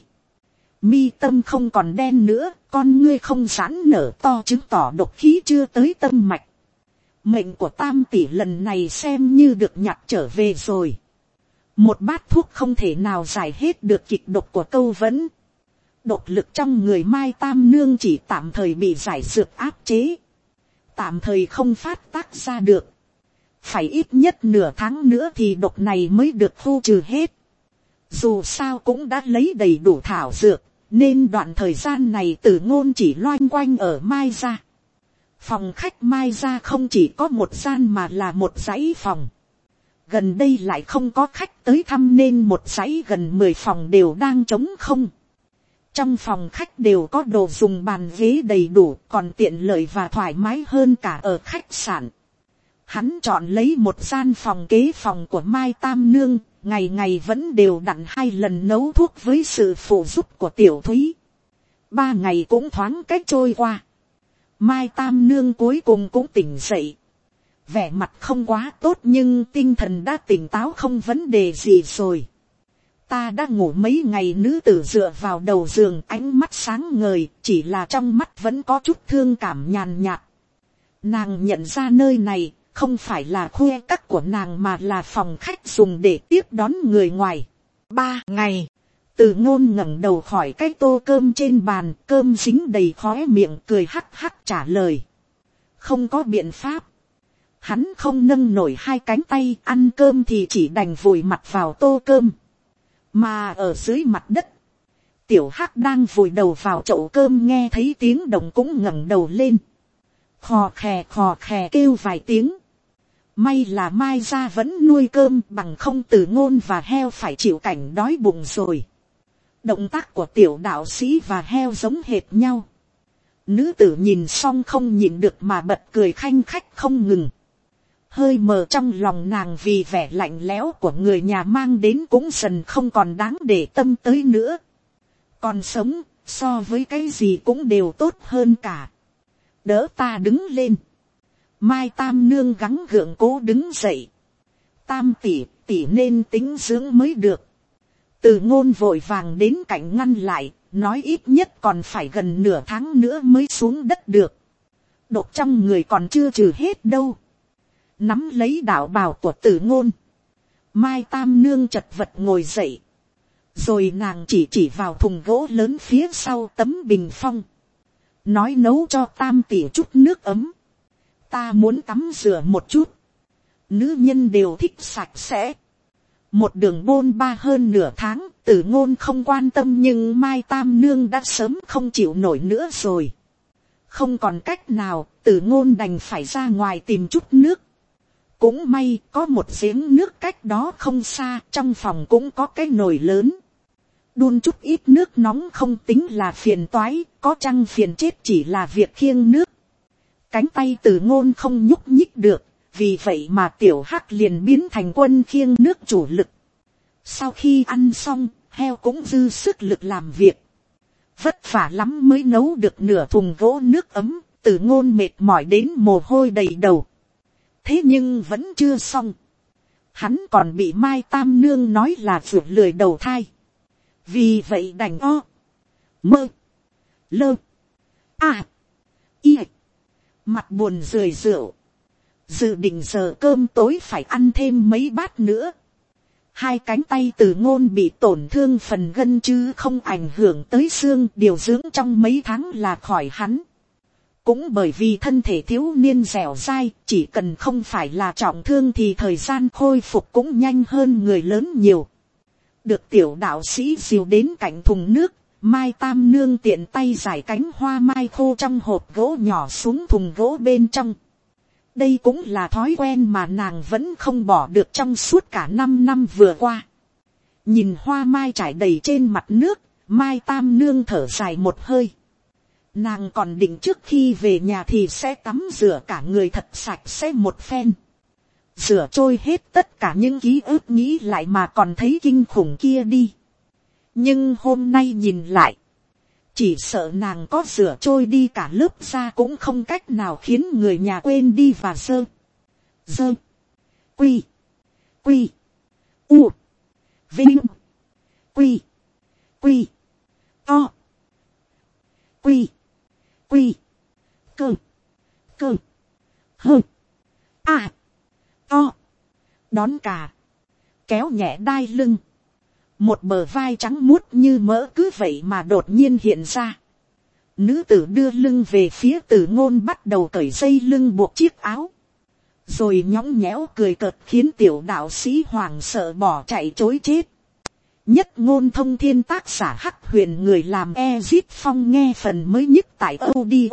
Mi tâm không còn đen nữa, con ngươi không giãn nở to chứng tỏ độc khí chưa tới tâm mạch. Mệnh của Tam tỷ lần này xem như được nhặt trở về rồi. Một bát thuốc không thể nào giải hết được kịch độc của câu vấn. Độc lực trong người Mai Tam Nương chỉ tạm thời bị giải dược áp chế, tạm thời không phát tác ra được. Phải ít nhất nửa tháng nữa thì độc này mới được khu trừ hết. Dù sao cũng đã lấy đầy đủ thảo dược, nên đoạn thời gian này Từ Ngôn chỉ loanh quanh ở Mai gia. Phòng khách Mai gia không chỉ có một gian mà là một dãy phòng. Gần đây lại không có khách tới thăm nên một dãy gần mười phòng đều đang trống không. Trong phòng khách đều có đồ dùng bàn ghế đầy đủ, còn tiện lợi và thoải mái hơn cả ở khách sạn. Hắn chọn lấy một gian phòng kế phòng của Mai Tam Nương, ngày ngày vẫn đều đặn hai lần nấu thuốc với sự phụ giúp của Tiểu Thúy. Ba ngày cũng thoáng cách trôi qua. Mai Tam Nương cuối cùng cũng tỉnh dậy. Vẻ mặt không quá tốt nhưng tinh thần đã tỉnh táo không vấn đề gì rồi. Ta đã ngủ mấy ngày, nữ tử dựa vào đầu giường, ánh mắt sáng ngời, chỉ là trong mắt vẫn có chút thương cảm nhàn nhạt. Nàng nhận ra nơi này không phải là khuê các của nàng mà là phòng khách dùng để tiếp đón người ngoài. Ba ngày, Từ Ngôn ngẩng đầu khỏi cái tô cơm trên bàn, cơm dính đầy khóe miệng, cười hắc hắc trả lời. Không có biện pháp. Hắn không nâng nổi hai cánh tay, ăn cơm thì chỉ đành vùi mặt vào tô cơm. Mà ở dưới mặt đất, Tiểu Hắc đang vùi đầu vào chậu cơm nghe thấy tiếng động cũng ngẩng đầu lên. Khò khè khò khè kêu vài tiếng. May là Mai gia vẫn nuôi cơm, bằng không Từ Ngôn và heo phải chịu cảnh đói bụng rồi. Động tác của tiểu đạo sĩ và heo giống hệt nhau. Nữ tử nhìn xong không nhịn được mà bật cười khanh khách không ngừng. Hơi mờ trong lòng nàng vì vẻ lạnh lẽo của người nhà mang đến cũng dần không còn đáng để tâm tới nữa. Còn sống, so với cái gì cũng đều tốt hơn cả. Đỡ ta đứng lên. Mai Tam Nương gắng gượng cố đứng dậy. Tam tỷ, tỷ nên tính dưỡng mới được. Từ Ngôn vội vàng đến cạnh ngăn lại, nói ít nhất còn phải gần nửa tháng nữa mới xuống đất được. Độc trong người còn chưa trừ hết đâu. Nắm lấy đạo bào của Từ Ngôn, Mai Tam Nương chật vật ngồi dậy. Rồi nàng chỉ chỉ vào thùng gỗ lớn phía sau tấm bình phong. Nói nấu cho Tam tỷ chút nước ấm. Ta muốn tắm rửa một chút. Nữ nhân đều thích sạch sẽ. Một đường bôn ba hơn nửa tháng, Từ Ngôn không quan tâm nhưng Mai Tam Nương đã sớm không chịu nổi nữa rồi. Không còn cách nào, Từ Ngôn đành phải ra ngoài tìm chút nước. Cũng may có một giếng nước cách đó không xa, trong phòng cũng có cái nồi lớn. Đun chút ít nước nóng không tính là phiền toái, có chăng phiền chết chỉ là việc khiêng nước. Cánh tay Từ Ngôn không nhúc nhích được, vì vậy mà tiểu hắc liền biến thành quân khiêng nước chủ lực. Sau khi ăn xong, heo cũng dư sức lực làm việc. Vất vả lắm mới nấu được nửa thùng gỗ nước ấm, Từ Ngôn mệt mỏi đến mồ hôi đầy đầu. Thế nhưng vẫn chưa xong. Hắn còn bị Mai Tam Nương nói là ruột lười đầu thai. Vì vậy đành o, mơ, lơ, à, y, mặt buồn rười rượu. Dự định giờ cơm tối phải ăn thêm mấy bát nữa. Hai cánh tay Từ Ngôn bị tổn thương phần gân chứ không ảnh hưởng tới xương, điều dưỡng trong mấy tháng là khỏi hắn. Cũng bởi vì thân thể thiếu niên dẻo dai, chỉ cần không phải là trọng thương thì thời gian khôi phục cũng nhanh hơn người lớn nhiều. Được tiểu đạo sĩ dìu đến cạnh thùng nước, Mai Tam Nương tiện tay giải cánh hoa mai khô trong hộp gỗ nhỏ xuống thùng gỗ bên trong. Đây cũng là thói quen mà nàng vẫn không bỏ được trong suốt cả năm năm vừa qua. Nhìn hoa mai trải đầy trên mặt nước, Mai Tam Nương thở dài một hơi. Nàng còn định trước khi về nhà thì sẽ tắm rửa cả người thật sạch sẽ một phen. Rửa trôi hết tất cả những ký ức nghĩ lại mà còn thấy kinh khủng kia đi. Nhưng hôm nay nhìn lại, chỉ sợ nàng có rửa trôi đi cả lớp da cũng không cách nào khiến người nhà quên đi và dơ. Dơ. Quy. Quy. U. Vinh. Quy. Quy. To. Quy. Quy. Cơ. Cơ. Hơ. À. To. Đón cả. Kéo nhẹ đai lưng. Một bờ vai trắng muốt như mỡ cứ vậy mà đột nhiên hiện ra. Nữ tử đưa lưng về phía Từ Ngôn bắt đầu cởi dây lưng buộc chiếc áo. Rồi nhõng nhẽo cười cợt khiến tiểu đạo sĩ hoảng sợ bỏ chạy trối chết. Nhất Ngôn Thông Thiên tác giả Hắc Huyền, người làm Ezit Phong nghe phần mới nhất tại audio.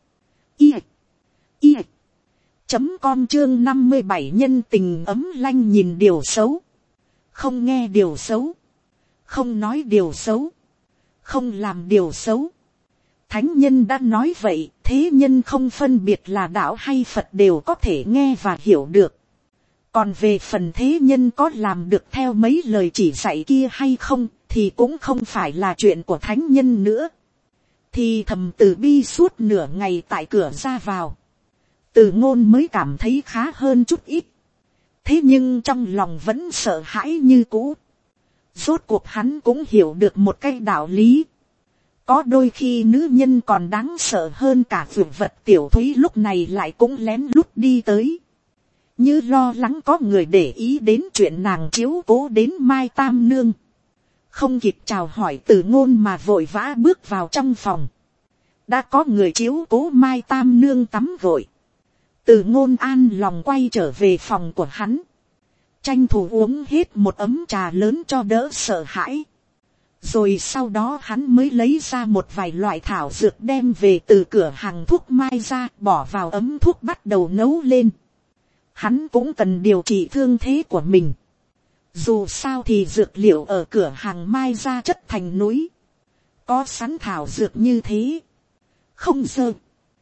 I. I. Chấm com chương năm mươi bảy nhân tình ấm lanh nhìn điều xấu. Không nghe điều xấu. Không nói điều xấu. Không làm điều xấu. Thánh nhân đã nói vậy, thế nhân không phân biệt là đạo hay Phật đều có thể nghe và hiểu được. Còn về phần thế nhân có làm được theo mấy lời chỉ dạy kia hay không, thì cũng không phải là chuyện của thánh nhân nữa. Thì thầm từ bi suốt nửa ngày tại cửa ra vào. Từ Ngôn mới cảm thấy khá hơn chút ít. Thế nhưng trong lòng vẫn sợ hãi như cũ. Rốt cuộc hắn cũng hiểu được một cái đạo lý. Có đôi khi nữ nhân còn đáng sợ hơn cả vượt vật. Tiểu Thúy lúc này lại cũng lén lút đi tới. Như lo lắng có người để ý đến chuyện nàng chiếu cố đến Mai Tam Nương. Không kịp chào hỏi Từ Ngôn mà vội vã bước vào trong phòng. Đã có người chiếu cố Mai Tam Nương tắm gội. Từ Ngôn an lòng quay trở về phòng của hắn. Tranh thủ uống hết một ấm trà lớn cho đỡ sợ hãi. Rồi sau đó hắn mới lấy ra một vài loại thảo dược đem về từ cửa hàng thuốc Mai ra, bỏ vào ấm thuốc bắt đầu nấu lên. Hắn cũng cần điều trị thương thế của mình. Dù sao thì dược liệu ở cửa hàng Mai ra chất thành núi. Có sẵn thảo dược như thế. không dơ,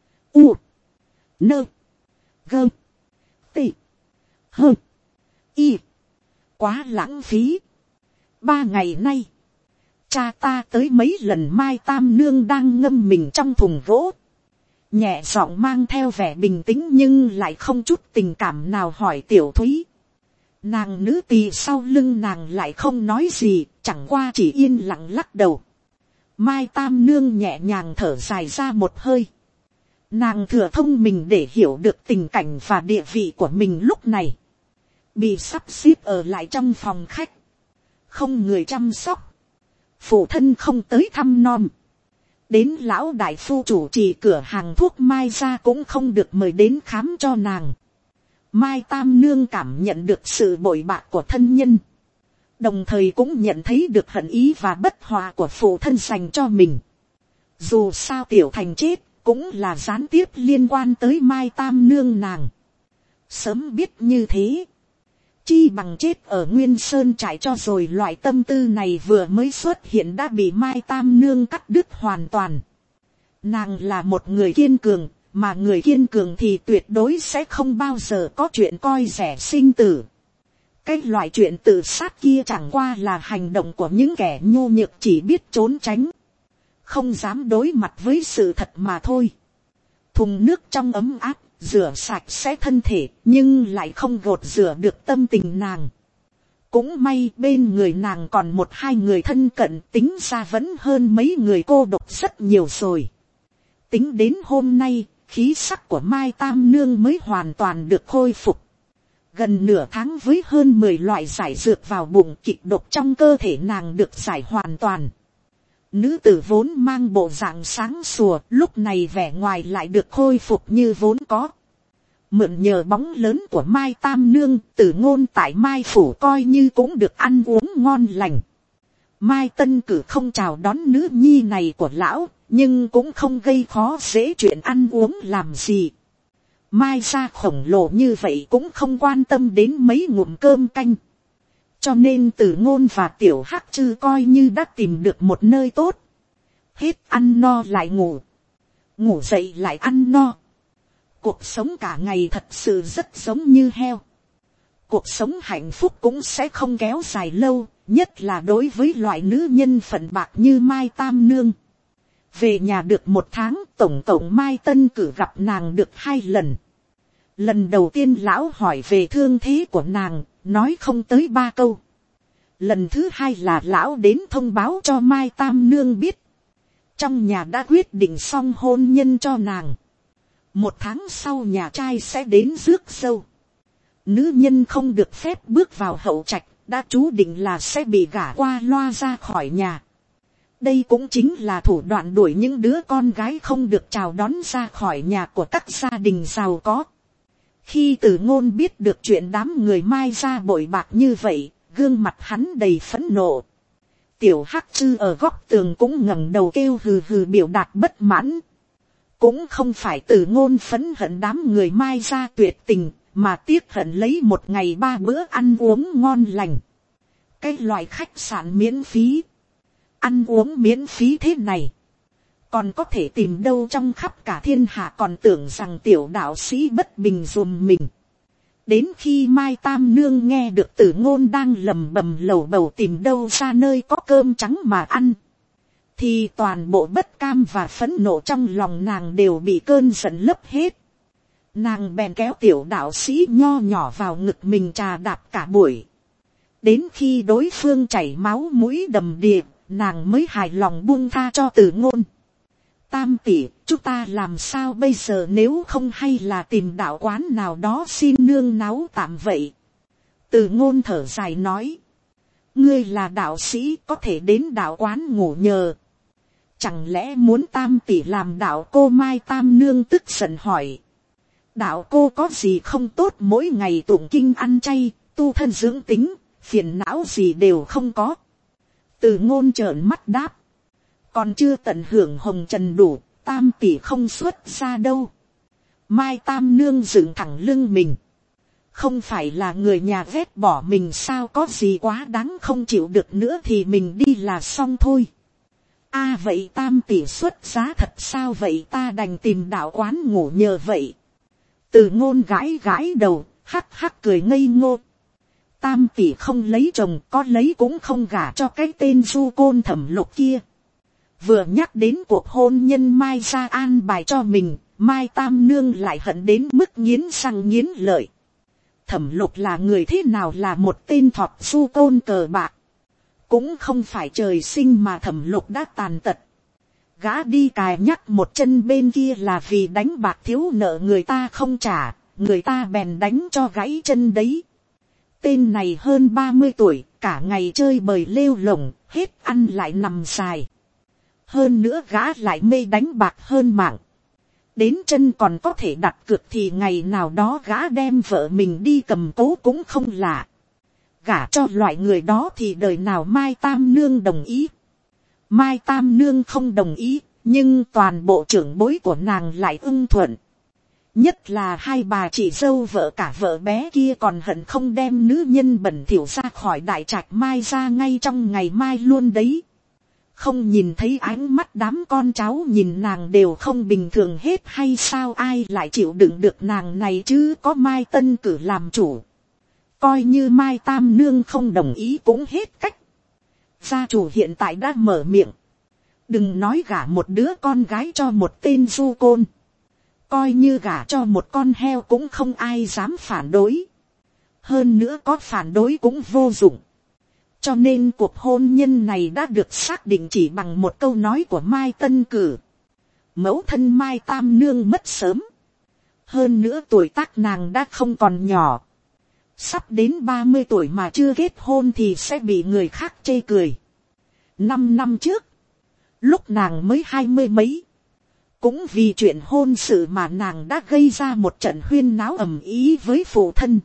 u, nơ, gơ, tị, hơ, y, quá lãng phí. Ba ngày nay, cha ta tới mấy lần Mai Tam Nương đang ngâm mình trong thùng gỗ, nhẹ giọng mang theo vẻ bình tĩnh nhưng lại không chút tình cảm nào hỏi Tiểu Thúy. Nàng nữ tỳ sau lưng nàng lại không nói gì, chẳng qua chỉ yên lặng lắc đầu. Mai Tam Nương nhẹ nhàng thở dài ra một hơi. Nàng thừa thông mình để hiểu được tình cảnh và địa vị của mình lúc này. Bị sắp xếp ở lại trong phòng khách, không người chăm sóc, phụ thân không tới thăm nom, đến lão đại phu chủ trì cửa hàng thuốc Mai ra cũng không được mời đến khám cho nàng. Mai Tam Nương cảm nhận được sự bội bạc của thân nhân, đồng thời cũng nhận thấy được hận ý và bất hòa của phụ thân dành cho mình. Dù sao Tiểu Thành chết cũng là gián tiếp liên quan tới Mai Tam Nương nàng. Sớm biết như thế, chi bằng chết ở Nguyên Sơn trại cho rồi. Loại tâm tư này vừa mới xuất hiện đã bị Mai Tam Nương cắt đứt hoàn toàn. Nàng là một người kiên cường, mà người kiên cường thì tuyệt đối sẽ không bao giờ có chuyện coi rẻ sinh tử. Cái loại chuyện tự sát kia chẳng qua là hành động của những kẻ nhu nhược chỉ biết trốn tránh, không dám đối mặt với sự thật mà thôi. Thùng nước trong ấm áp, rửa sạch sẽ thân thể, nhưng lại không gột rửa được tâm tình nàng. Cũng may bên người nàng còn một hai người thân cận, tính ra vẫn hơn mấy người cô độc rất nhiều rồi. Tính đến hôm nay, khí sắc của Mai Tam Nương mới hoàn toàn được khôi phục. Gần nửa tháng với hơn mười loại giải dược vào bụng, kịch độc trong cơ thể nàng được giải hoàn toàn. Nữ tử vốn mang bộ dạng sáng sủa, lúc này vẻ ngoài lại được khôi phục như vốn có. Mượn nhờ bóng lớn của Mai Tam Nương, Tử Ngôn tại Mai Phủ coi như cũng được ăn uống ngon lành. Mai Tân Cử không chào đón nữ nhi này của lão, nhưng cũng không gây khó dễ chuyện ăn uống làm gì. Mai gia khổng lồ như vậy cũng không quan tâm đến mấy ngụm cơm canh. Cho nên Tử Ngôn và Tiểu Hắc Trư coi như đã tìm được một nơi tốt. Hết ăn no lại ngủ, ngủ dậy lại ăn no. Cuộc sống cả ngày thật sự rất giống như heo. Cuộc sống hạnh phúc cũng sẽ không kéo dài lâu, nhất là đối với loại nữ nhân phận bạc như Mai Tam Nương. Về nhà được một tháng, tổng tổng Mai Tân Cử gặp nàng được hai lần. Lần đầu tiên lão hỏi về thương thế của nàng, nói không tới ba câu. Lần thứ hai là lão đến thông báo cho Mai Tam Nương biết, trong nhà đã quyết định xong hôn nhân cho nàng. Một tháng sau nhà trai sẽ đến rước dâu. Nữ nhân không được phép bước vào hậu trạch, đã chú định là sẽ bị gả qua loa ra khỏi nhà. Đây cũng chính là thủ đoạn đuổi những đứa con gái không được chào đón ra khỏi nhà của các gia đình giàu có. Khi Tử Ngôn biết được chuyện đám người Mai gia bội bạc như vậy, gương mặt hắn đầy phẫn nộ. Tiểu Hắc Trư ở góc tường cũng ngẩng đầu kêu hừ hừ biểu đạt bất mãn. Cũng không phải Tử Ngôn phẫn hận đám người Mai gia tuyệt tình, mà tiếc hận lấy một ngày ba bữa ăn uống ngon lành. Cái loại khách sạn miễn phí, ăn uống miễn phí thế này, còn có thể tìm đâu trong khắp cả thiên hạ, còn tưởng rằng tiểu đạo sĩ bất bình dùm mình. Đến khi Mai Tam Nương nghe được Tử Ngôn đang lầm bầm lầu bầu tìm đâu ra nơi có cơm trắng mà ăn, thì toàn bộ bất cam và phẫn nộ trong lòng nàng đều bị cơn giận lấp hết. Nàng bèn kéo tiểu đạo sĩ nho nhỏ vào ngực mình trà đạp cả buổi. Đến khi đối phương chảy máu mũi đầm đìa, nàng mới hài lòng buông tha cho Tử Ngôn. Tam tỷ, chúng ta làm sao bây giờ, nếu không hay là tìm đạo quán nào đó xin nương náu tạm vậy. Tử Ngôn thở dài nói, ngươi là đạo sĩ có thể đến đạo quán ngủ nhờ, chẳng lẽ muốn tam tỷ làm đạo cô? Mai Tam Nương tức giận hỏi, đạo cô có gì không tốt, mỗi ngày tụng kinh ăn chay, tu thân dưỡng tính, phiền não gì đều không có. Tử Ngôn trợn mắt đáp, còn chưa tận hưởng hồng trần đủ, tam tỷ không xuất ra đâu. Mai Tam Nương dựng thẳng lưng mình, không phải là người nhà ghét bỏ mình sao, có gì quá đáng không chịu được nữa thì mình đi là xong thôi. a à, vậy tam tỷ xuất giá thật sao, vậy ta đành tìm đạo quán ngủ nhờ vậy. Từ ngôn gãi gãi đầu, hắc hắc cười ngây ngô. Tam tỷ không lấy chồng, có lấy cũng không gả cho cái tên du côn Thẩm Lục kia. Vừa nhắc đến cuộc hôn nhân Mai ra an bài cho mình, Mai Tam Nương lại hận đến mức nghiến răng nghiến lợi. Thẩm Lục là người thế nào, là một tên thọt du côn cờ bạc. Cũng không phải trời sinh mà Thẩm Lục đã tàn tật. Gã đi cài nhắc một chân bên kia là vì đánh bạc thiếu nợ người ta không trả, người ta bèn đánh cho gãy chân đấy. Tên này hơn ba mươi tuổi, cả ngày chơi bời lêu lổng, hết ăn lại nằm xài. Hơn nữa gã lại mê đánh bạc hơn mạng. Đến chân còn có thể đặt cược thì ngày nào đó gã đem vợ mình đi cầm cố cũng không lạ. Gả cho loại người đó thì đời nào Mai Tam Nương đồng ý. Mai Tam Nương không đồng ý, nhưng toàn bộ trưởng bối của nàng lại ưng thuận. Nhất là hai bà chị dâu vợ cả vợ bé kia còn hận không đem nữ nhân bẩn thỉu ra khỏi đại trạch Mai ra ngay trong ngày mai luôn đấy. Không nhìn thấy ánh mắt đám con cháu nhìn nàng đều không bình thường hết hay sao, ai lại chịu đựng được nàng này chứ, có Mai Tân Cử làm chủ. Coi như Mai Tam Nương không đồng ý cũng hết cách. Gia chủ hiện tại đã mở miệng. Đừng nói gả một đứa con gái cho một tên du côn. Coi như gả cho một con heo cũng không ai dám phản đối. Hơn nữa có phản đối cũng vô dụng. Cho nên cuộc hôn nhân này đã được xác định chỉ bằng một câu nói của Mai Tân Cử. Mẫu thân Mai Tam Nương mất sớm. Hơn nữa tuổi tác nàng đã không còn nhỏ. Sắp đến ba mươi tuổi mà chưa kết hôn thì sẽ bị người khác chê cười. Năm năm trước, lúc nàng mới hai mươi mấy, cũng vì chuyện hôn sự mà nàng đã gây ra một trận huyên náo ầm ĩ với phụ thân.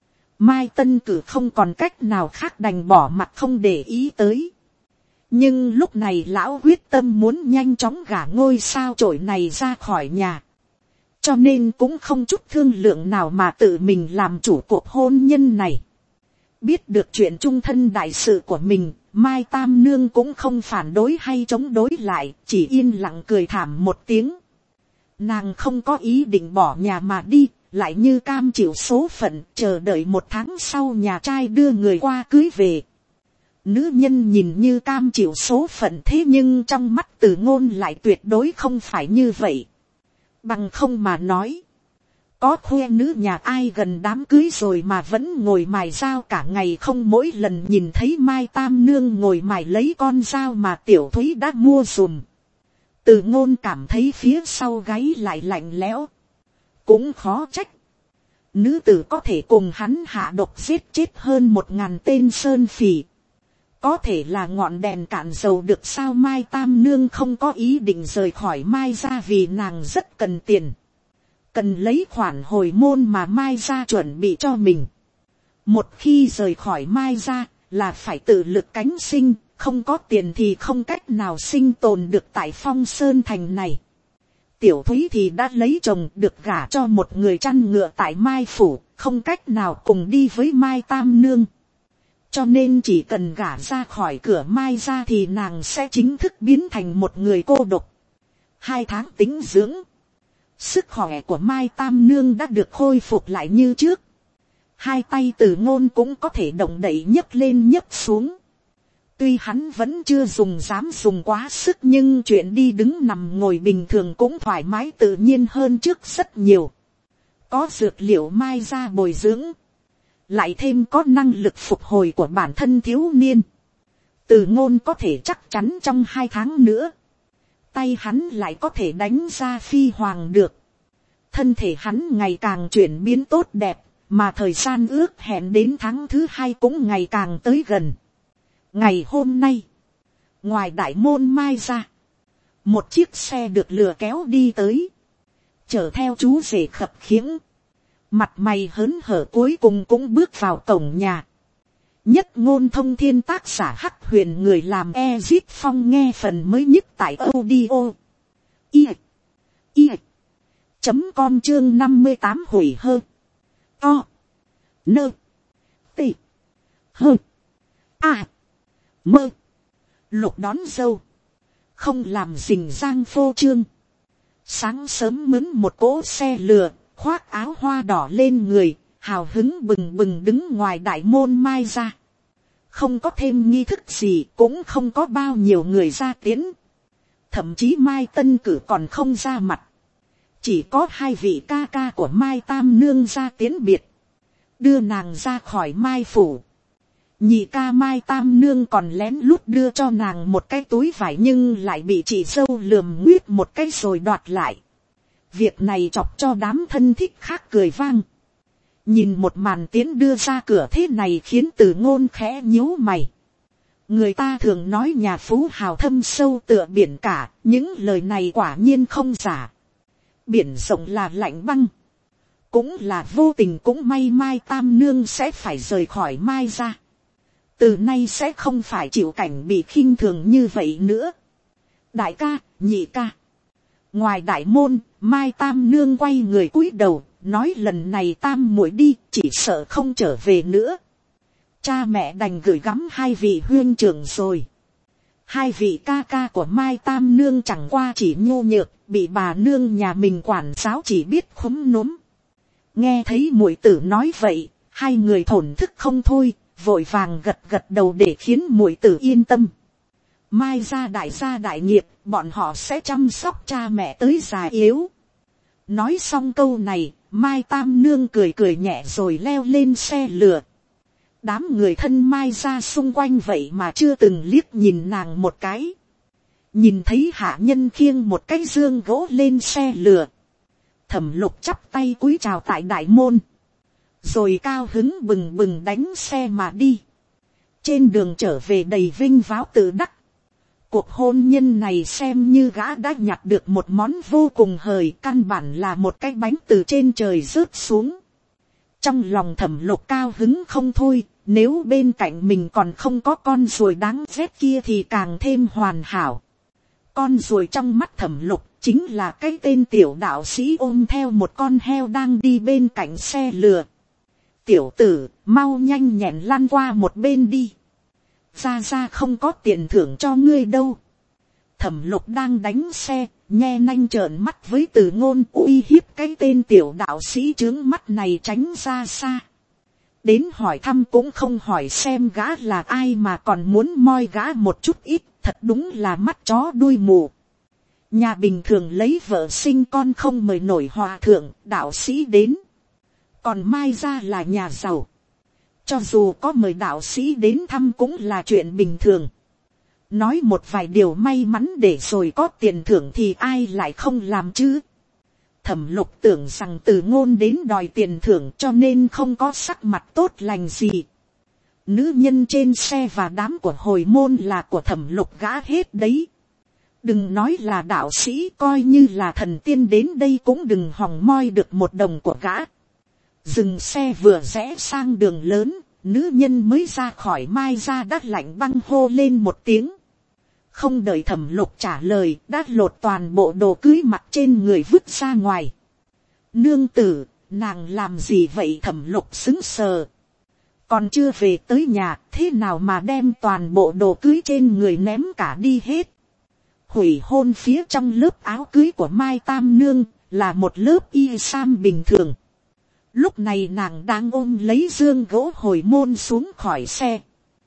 Mai Tân Cử không còn cách nào khác đành bỏ mặt không để ý tới. Nhưng lúc này lão quyết tâm muốn nhanh chóng gả ngôi sao chổi này ra khỏi nhà. Cho nên cũng không chút thương lượng nào mà tự mình làm chủ cuộc hôn nhân này. Biết được chuyện chung thân đại sự của mình, Mai Tam Nương cũng không phản đối hay chống đối lại, chỉ yên lặng cười thảm một tiếng. Nàng không có ý định bỏ nhà mà đi, lại như cam chịu số phận, chờ đợi một tháng sau nhà trai đưa người qua cưới về. Nữ nhân nhìn như cam chịu số phận, thế nhưng trong mắt Từ Ngôn lại tuyệt đối không phải như vậy. Bằng không mà nói, có khoe nữ nhà ai gần đám cưới rồi mà vẫn ngồi mài dao cả ngày không, mỗi lần nhìn thấy Mai Tam Nương ngồi mài lấy con dao mà Tiểu Thúy đã mua dùm. Từ Ngôn cảm thấy phía sau gáy lại lạnh lẽo. Cũng khó trách. Nữ tử có thể cùng hắn hạ độc giết chết hơn một ngàn tên sơn phỉ. Có thể là ngọn đèn cạn dầu được sao. Mai Tam Nương không có ý định rời khỏi Mai ra vì nàng rất cần tiền. Cần lấy khoản hồi môn mà Mai ra chuẩn bị cho mình. Một khi rời khỏi Mai ra là phải tự lực cánh sinh, không có tiền thì không cách nào sinh tồn được tại Phong Sơn Thành này. Tiểu Thúy thì đã lấy chồng, được gả cho một người chăn ngựa tại Mai Phủ, không cách nào cùng đi với Mai Tam Nương. Cho nên chỉ cần gả ra khỏi cửa Mai ra thì nàng sẽ chính thức biến thành một người cô độc. Hai tháng tĩnh dưỡng, sức khỏe của Mai Tam Nương đã được khôi phục lại như trước. Hai tay Từ Ngôn cũng có thể động đậy nhấc lên nhấc xuống. Tuy hắn vẫn chưa dùng dám dùng quá sức, nhưng chuyện đi đứng nằm ngồi bình thường cũng thoải mái tự nhiên hơn trước rất nhiều. Có dược liệu Mai ra bồi dưỡng, lại thêm có năng lực phục hồi của bản thân thiếu niên, Từ Ngôn có thể chắc chắn trong hai tháng nữa, tay hắn lại có thể đánh ra phi hoàng được. Thân thể hắn ngày càng chuyển biến tốt đẹp, mà thời gian ước hẹn đến tháng thứ hai cũng ngày càng tới gần. Ngày hôm nay, ngoài đại môn Mai ra, một chiếc xe được lừa kéo đi tới, chở theo chú rể khập khiễng, mặt mày hớn hở cuối cùng cũng bước vào cổng nhà. Nhất Ngôn Thông Thiên, tác giả Hắc Huyền, người làm Ezit Phong, nghe phần mới nhất tại audio i i chấm com, chương năm mươi tám hủy hơ o nơ tị hơ a mơ. Lục đón dâu, không làm rình rang phô trương. Sáng sớm mướn một cỗ xe lừa, khoác áo hoa đỏ lên người, hào hứng bừng bừng đứng ngoài đại môn Mai ra. Không có thêm nghi thức gì, cũng không có bao nhiêu người ra tiến. Thậm chí Mai Tân Cử còn không ra mặt. Chỉ có hai vị ca ca của Mai Tam Nương ra tiến biệt, đưa nàng ra khỏi Mai phủ. Nhị ca Mai Tam Nương còn lén lút đưa cho nàng một cái túi vải, nhưng lại bị chị dâu lườm nguyết một cái rồi đoạt lại. Việc này chọc cho đám thân thích khác cười vang. Nhìn một màn tiến đưa ra cửa thế này khiến Từ Ngôn khẽ nhíu mày. Người ta thường nói nhà phú hào thâm sâu tựa biển cả, những lời này quả nhiên không giả. Biển rộng là lạnh băng, cũng là vô tình. Cũng may Mai Tam Nương sẽ phải rời khỏi Mai ra, từ nay sẽ không phải chịu cảnh bị khinh thường như vậy nữa. Đại ca, nhị ca. Ngoài đại môn, Mai Tam Nương quay người cúi đầu, nói lần này Tam muội đi, chỉ sợ không trở về nữa. Cha mẹ đành gửi gắm hai vị huynh trưởng rồi. Hai vị ca ca của Mai Tam Nương chẳng qua chỉ nhô nhược, bị bà nương nhà mình quản giáo chỉ biết khúm núm. Nghe thấy muội tử nói vậy, hai người thổn thức không thôi, vội vàng gật gật đầu để khiến muội tử yên tâm. Mai gia đại gia đại nghiệp, bọn họ sẽ chăm sóc cha mẹ tới già yếu. Nói xong câu này, Mai Tam Nương cười cười nhẹ rồi leo lên xe lừa. Đám người thân Mai gia xung quanh vậy mà chưa từng liếc nhìn nàng một cái. Nhìn thấy hạ nhân khiêng một cái dương gỗ lên xe lừa, Thẩm Lục chắp tay cúi chào tại đại môn, rồi cao hứng bừng bừng đánh xe mà đi. Trên đường trở về đầy vinh váo tự đắc. Cuộc hôn nhân này xem như gã đã nhặt được một món vô cùng hời, căn bản là một cái bánh từ trên trời rớt xuống. Trong lòng Thẩm Lục cao hứng không thôi, nếu bên cạnh mình còn không có con ruồi đáng ghét kia thì càng thêm hoàn hảo. Con ruồi trong mắt Thẩm Lục chính là cái tên tiểu đạo sĩ ôm theo một con heo đang đi bên cạnh xe lừa. Tiểu tử, mau nhanh nhẹn lăn qua một bên đi. Ra ra không có tiền thưởng cho ngươi đâu. Thẩm Lục đang đánh xe, nhe nanh trợn mắt với Từ Ngôn uy hiếp cái tên tiểu đạo sĩ trướng mắt này tránh ra xa. Đến hỏi thăm cũng không hỏi xem gã là ai mà còn muốn moi gã một chút ít, thật đúng là mắt chó đuôi mù. Nhà bình thường lấy vợ sinh con không mời nổi hòa thượng, đạo sĩ đến. Còn Mai gia là nhà giàu, cho dù có mời đạo sĩ đến thăm cũng là chuyện bình thường. Nói một vài điều may mắn để rồi có tiền thưởng thì ai lại không làm chứ. Thẩm Lục tưởng rằng Từ Ngôn đến đòi tiền thưởng cho nên không có sắc mặt tốt lành gì. Nữ nhân trên xe và đám của hồi môn là của Thẩm Lục gã hết đấy. Đừng nói là đạo sĩ, coi như là thần tiên đến đây cũng đừng hòng moi được một đồng của gã. Dừng xe vừa rẽ sang đường lớn, nữ nhân mới ra khỏi Mai gia đã lạnh băng hô lên một tiếng. Không đợi Thẩm Lục trả lời, đã lột toàn bộ đồ cưới mặc trên người vứt ra ngoài. Nương tử, nàng làm gì vậy? Thẩm Lục sững sờ. Còn chưa về tới nhà, thế nào mà đem toàn bộ đồ cưới trên người ném cả đi hết? Hủy hôn phía trong lớp áo cưới của Mai Tam Nương, là một lớp y sam bình thường. Lúc này nàng đang ôm lấy dương gỗ hồi môn xuống khỏi xe.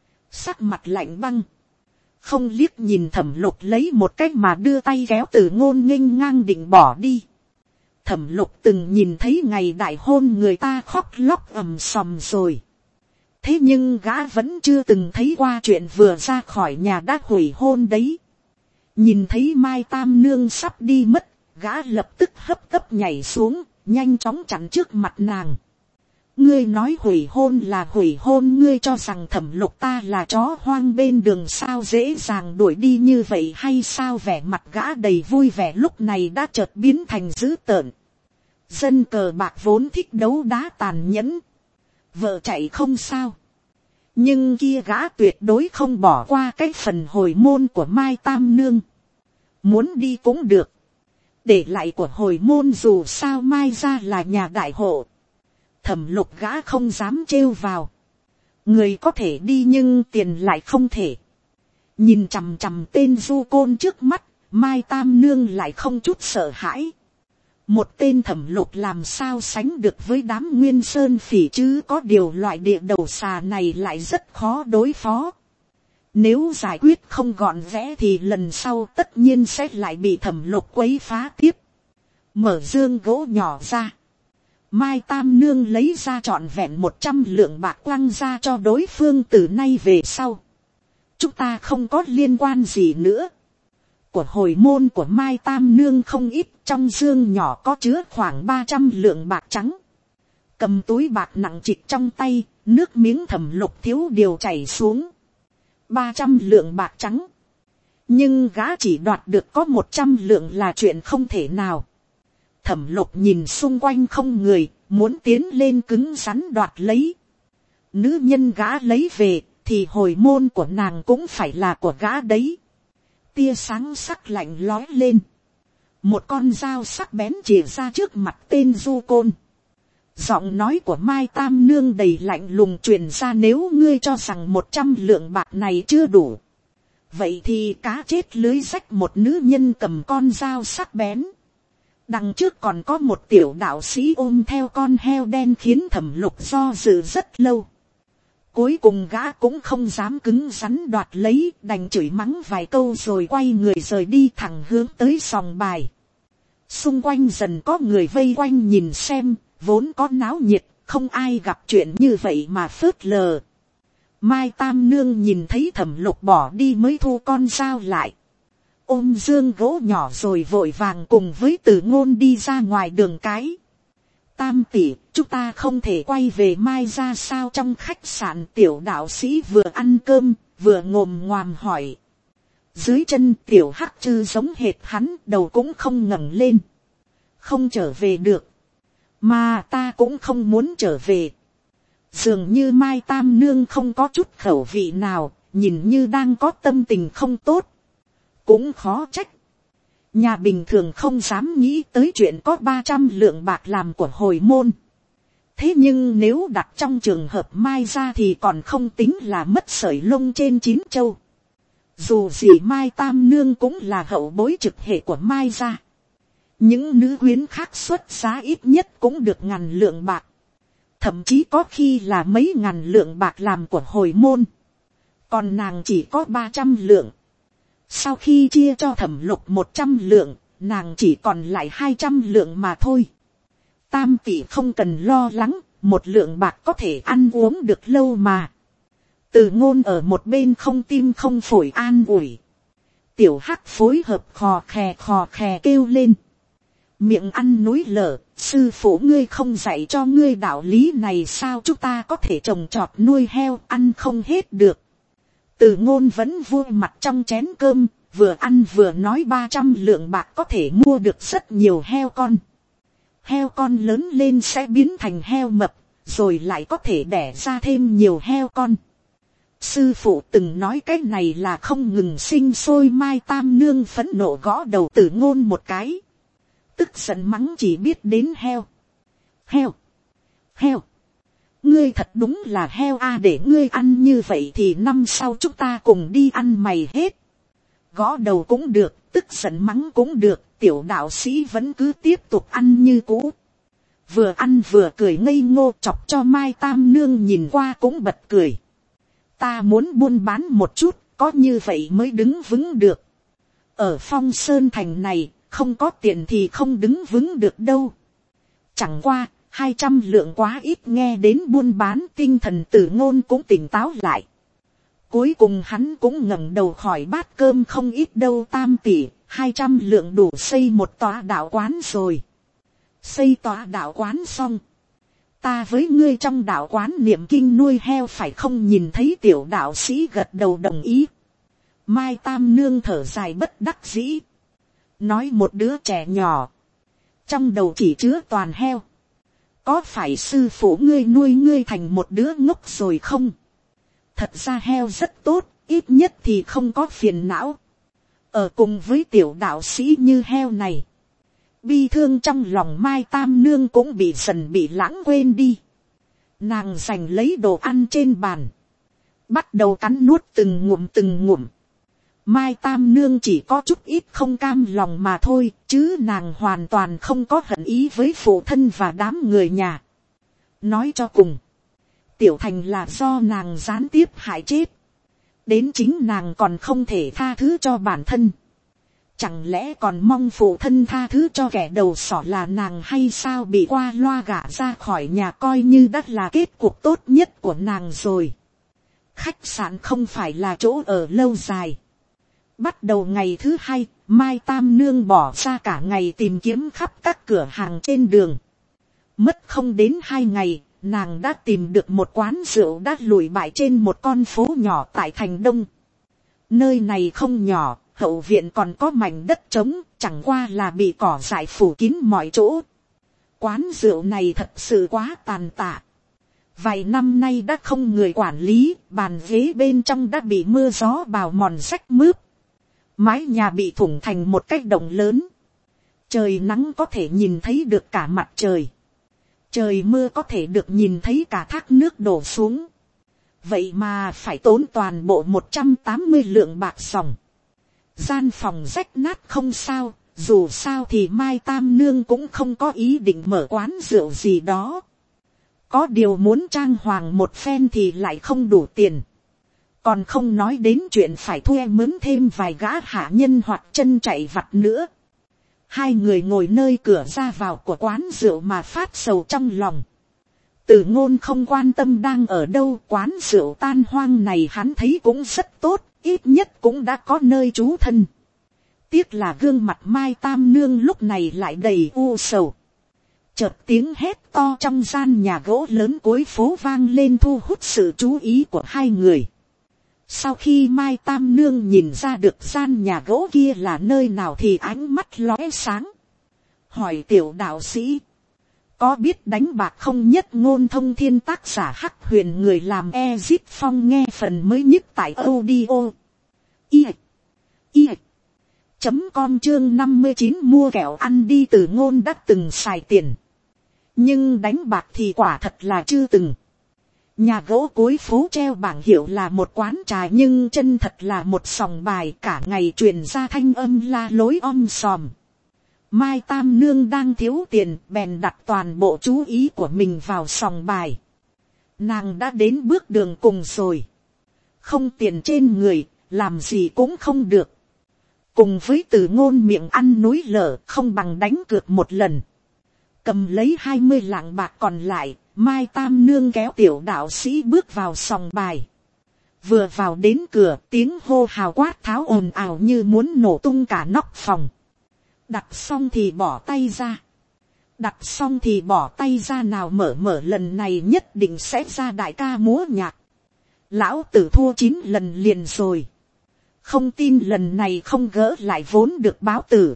Sắc mặt lạnh băng. Không liếc nhìn Thẩm Lục lấy một cách mà đưa tay kéo Từ Ngôn nghênh ngang định bỏ đi. Thẩm Lục từng nhìn thấy ngày đại hôn người ta khóc lóc ầm sòm rồi. Thế nhưng gã vẫn chưa từng thấy qua chuyện vừa ra khỏi nhà đã hủy hôn đấy. Nhìn thấy Mai Tam Nương sắp đi mất, gã lập tức hấp tấp nhảy xuống, nhanh chóng chặn trước mặt nàng. Ngươi nói hủy hôn là hủy hôn, ngươi cho rằng Thẩm Lục ta là chó hoang bên đường sao dễ dàng đuổi đi như vậy hay sao? Vẻ mặt gã đầy vui vẻ lúc này đã chợt biến thành dữ tợn. Dân cờ bạc vốn thích đấu đá tàn nhẫn. Vợ chạy không sao. Nhưng kia gã tuyệt đối không bỏ qua cái phần hồi môn của Mai Tam Nương. Muốn đi cũng được. Để lại của hồi môn dù sao Mai gia là nhà đại hộ. Thẩm Lục gã không dám trêu vào. Người có thể đi nhưng tiền lại không thể. Nhìn chằm chằm tên du côn trước mắt, Mai Tam Nương lại không chút sợ hãi. Một tên thẩm lục làm sao sánh được với đám nguyên sơn phỉ chứ, có điều loại địa đầu xà này lại rất khó đối phó. Nếu giải quyết không gọn gẽ thì lần sau tất nhiên sẽ lại bị thẩm lục quấy phá tiếp. Mở dương gỗ nhỏ ra. Mai Tam Nương lấy ra trọn vẹn một trăm lượng bạc quăng ra cho đối phương, từ nay về sau. Chúng ta không có liên quan gì nữa. Của hồi môn của Mai Tam Nương không ít, trong dương nhỏ có chứa khoảng ba trăm lượng bạc trắng. Cầm túi bạc nặng trịch trong tay, nước miếng thẩm lục thiếu điều chảy xuống. ba trăm lượng bạc trắng. Nhưng gã chỉ đoạt được có một trăm lượng là chuyện không thể nào. Thẩm lục nhìn xung quanh không người, muốn tiến lên cứng rắn đoạt lấy. Nữ nhân gã lấy về, thì hồi môn của nàng cũng phải là của gã đấy. Tia sáng sắc lạnh lói lên. Một con dao sắc bén chìa ra trước mặt tên du côn. Giọng nói của Mai Tam Nương đầy lạnh lùng truyền ra, nếu ngươi cho rằng một trăm lượng bạc này chưa đủ, vậy thì cá chết lưới rách. Một nữ nhân cầm con dao sắc bén. Đằng trước còn có một tiểu đạo sĩ ôm theo con heo đen, khiến thẩm lục do dự rất lâu. Cuối cùng gã cũng không dám cứng rắn đoạt lấy, đành chửi mắng vài câu rồi quay người rời đi thẳng hướng tới sòng bài. Xung quanh dần có người vây quanh nhìn xem, vốn có náo nhiệt, không ai gặp chuyện như vậy mà phớt lờ. Mai Tam Nương nhìn thấy thẩm lục bỏ đi mới thu con dao lại. Ôm dương gỗ nhỏ rồi vội vàng cùng với Từ Ngôn đi ra ngoài đường cái. Tam tỷ, chúng ta không thể quay về Mai ra sao? Trong khách sạn tiểu đạo sĩ vừa ăn cơm, vừa ngồm ngoàm hỏi. Dưới chân tiểu hắc chư giống hệt hắn, đầu cũng không ngẩng lên. Không trở về được. Mà ta cũng không muốn trở về. Dường như Mai Tam Nương không có chút khẩu vị nào, nhìn như đang có tâm tình không tốt. Cũng khó trách. Nhà bình thường không dám nghĩ tới chuyện có ba trăm lượng bạc làm của hồi môn. Thế nhưng nếu đặt trong trường hợp Mai ra thì còn không tính là mất sợi lông trên chín châu. Dù gì Mai Tam Nương cũng là hậu bối trực hệ của Mai ra. Những nữ quyến khác xuất giá ít nhất cũng được ngàn lượng bạc. Thậm chí có khi là mấy ngàn lượng bạc làm của hồi môn. Còn nàng chỉ có ba trăm lượng. Sau khi chia cho thẩm lục một trăm lượng, nàng chỉ còn lại hai trăm lượng mà thôi. Tam tỷ không cần lo lắng, một lượng bạc có thể ăn uống được lâu mà. Từ Ngôn ở một bên không tim không phổi an ủi. Tiểu hắc phối hợp khò khè khò khè kêu lên. Miệng ăn núi lở, sư phụ ngươi không dạy cho ngươi đạo lý này sao? Chúng ta có thể trồng trọt nuôi heo, ăn không hết được. Từ Ngôn vẫn vui mặt trong chén cơm, vừa ăn vừa nói ba trăm lượng bạc có thể mua được rất nhiều heo con. Heo con lớn lên sẽ biến thành heo mập, rồi lại có thể đẻ ra thêm nhiều heo con. Sư phụ từng nói cái này là không ngừng sinh sôi. Mai Tam Nương phẫn nộ gõ đầu Từ Ngôn một cái. Tức giận mắng chỉ biết đến heo. Heo. Heo. Ngươi thật đúng là heo a, để ngươi ăn như vậy thì năm sau chúng ta cùng đi ăn mày hết. Gõ đầu cũng được, tức giận mắng cũng được, tiểu đạo sĩ vẫn cứ tiếp tục ăn như cũ. Vừa ăn vừa cười ngây ngô, chọc cho Mai Tam Nương nhìn qua cũng bật cười. Ta muốn buôn bán một chút, có như vậy mới đứng vững được. Ở Phong Sơn Thành này, không có tiền thì không đứng vững được đâu. Chẳng qua, hai trăm lượng quá ít, nghe đến buôn bán tinh thần Từ Ngôn cũng tỉnh táo lại. Cuối cùng hắn cũng ngẩng đầu khỏi bát cơm không ít đâu. Tam tỷ, hai trăm lượng đủ xây một tòa đạo quán rồi. Xây tòa đạo quán xong, ta với ngươi trong đạo quán niệm kinh nuôi heo phải không? Nhìn thấy tiểu đạo sĩ gật đầu đồng ý. Mai Tam Nương thở dài bất đắc dĩ. Nói một đứa trẻ nhỏ, trong đầu chỉ chứa toàn heo. Có phải sư phụ ngươi nuôi ngươi thành một đứa ngốc rồi không? Thật ra heo rất tốt, ít nhất thì không có phiền não. Ở cùng với tiểu đạo sĩ như heo này, bi thương trong lòng Mai Tam Nương cũng bị dần bị lãng quên đi. Nàng giành lấy đồ ăn trên bàn, bắt đầu cắn nuốt từng ngụm từng ngụm. Mai Tam Nương chỉ có chút ít không cam lòng mà thôi, chứ nàng hoàn toàn không có hận ý với phụ thân và đám người nhà. Nói cho cùng, Tiểu Thành là do nàng gián tiếp hại chết. Đến chính nàng còn không thể tha thứ cho bản thân. Chẳng lẽ còn mong phụ thân tha thứ cho kẻ đầu sỏ là nàng hay sao? Bị qua loa gả ra khỏi nhà coi như đã là kết cục tốt nhất của nàng rồi. Khách sạn không phải là chỗ ở lâu dài. Bắt đầu ngày thứ hai, Mai Tam Nương bỏ ra cả ngày tìm kiếm khắp các cửa hàng trên đường. Mất không đến hai ngày, nàng đã tìm được một quán rượu đã lùi bại trên một con phố nhỏ tại thành Đông. Nơi này không nhỏ, hậu viện còn có mảnh đất trống, chẳng qua là bị cỏ dại phủ kín mọi chỗ. Quán rượu này thật sự quá tàn tạ. Vài năm nay đã không người quản lý, bàn ghế bên trong đã bị mưa gió bào mòn rách mướp. Mái nhà bị thủng thành một cái động lớn. Trời nắng có thể nhìn thấy được cả mặt trời. Trời mưa có thể được nhìn thấy cả thác nước đổ xuống. Vậy mà phải tốn toàn bộ một trăm tám mươi lượng bạc sòng. Gian phòng rách nát không sao, dù sao thì Mai Tam Nương cũng không có ý định mở quán rượu gì đó. Có điều muốn trang hoàng một phen thì lại không đủ tiền. Còn không nói đến chuyện phải thuê mướn thêm vài gã hạ nhân hoặc chân chạy vặt nữa. Hai người ngồi nơi cửa ra vào của quán rượu mà phát sầu trong lòng. Từ Ngôn không quan tâm đang ở đâu, quán rượu tan hoang này hắn thấy cũng rất tốt, ít nhất cũng đã có nơi trú thân. Tiếc là gương mặt Mai Tam Nương lúc này lại đầy u sầu. Chợt tiếng hét to trong gian nhà gỗ lớn cuối phố vang lên thu hút sự chú ý của hai người. Sau khi Mai Tam Nương nhìn ra được gian nhà gỗ kia là nơi nào thì ánh mắt lóe sáng. Hỏi tiểu đạo sĩ, có biết đánh bạc không? Nhất Ngôn Thông Thiên tác giả Hắc Huyền, người làm Ezit Phong. Nghe phần mới nhất tại audio i i chấm com chương năm mươi chín mua kẹo ăn đi. Từ Ngôn đã từng xài tiền, nhưng đánh bạc thì quả thật là chưa từng. Nhà gỗ cuối phố treo bảng hiệu là một quán trà, nhưng chân thật là một sòng bài, cả ngày truyền ra thanh âm la lối om sòm. Mai Tam Nương đang thiếu tiền, bèn đặt toàn bộ chú ý của mình vào sòng bài. Nàng đã đến bước đường cùng rồi. Không tiền trên người, làm gì cũng không được. Cùng với Từ Ngôn miệng ăn núi lở, không bằng đánh cược một lần. Cầm lấy hai mươi lạng bạc còn lại, Mai Tam Nương kéo tiểu đạo sĩ bước vào sòng bài. Vừa vào đến cửa, tiếng hô hào quát tháo ồn ào như muốn nổ tung cả nóc phòng. Đặt xong thì bỏ tay ra. Đặt xong thì bỏ tay ra nào, mở mở lần này nhất định sẽ ra đại ca múa nhạc. Lão tử thua chín lần liền rồi. Không tin lần này không gỡ lại vốn được báo tử.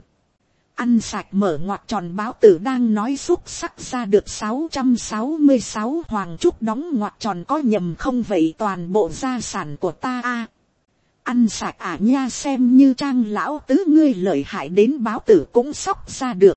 Ăn sạch mở ngoặc tròn báo tử đang nói xúc sắc ra được sáu trăm sáu mươi sáu hoàng trúc đóng ngoặc tròn có nhầm không vậy toàn bộ gia sản của ta a. Ăn sạch à nha, xem như Trang lão tứ ngươi lợi hại đến báo tử cũng sóc ra được.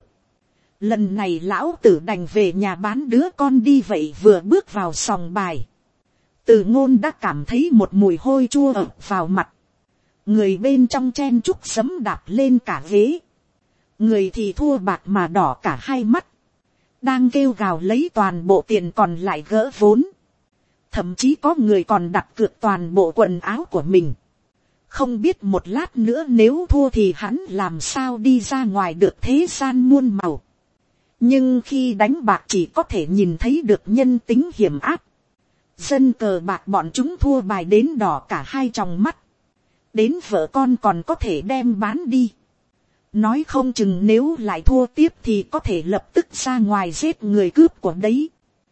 Lần này lão tử đành về nhà bán đứa con đi. Vậy vừa bước vào sòng bài, Từ Ngôn đã cảm thấy một mùi hôi chua ập vào mặt. Người bên trong chen chúc giẫm đạp lên cả ghế. Người thì thua bạc mà đỏ cả hai mắt. Đang kêu gào lấy toàn bộ tiền còn lại gỡ vốn. Thậm chí có người còn đặt cược toàn bộ quần áo của mình. Không biết một lát nữa nếu thua thì hắn làm sao đi ra ngoài được thế gian muôn màu. Nhưng khi đánh bạc chỉ có thể nhìn thấy được nhân tính hiểm ác. Dân cờ bạc bọn chúng thua bài đến đỏ cả hai tròng mắt. Đến vợ con còn có thể đem bán đi. Nói không chừng nếu lại thua tiếp thì có thể lập tức ra ngoài giết người cướp của đấy.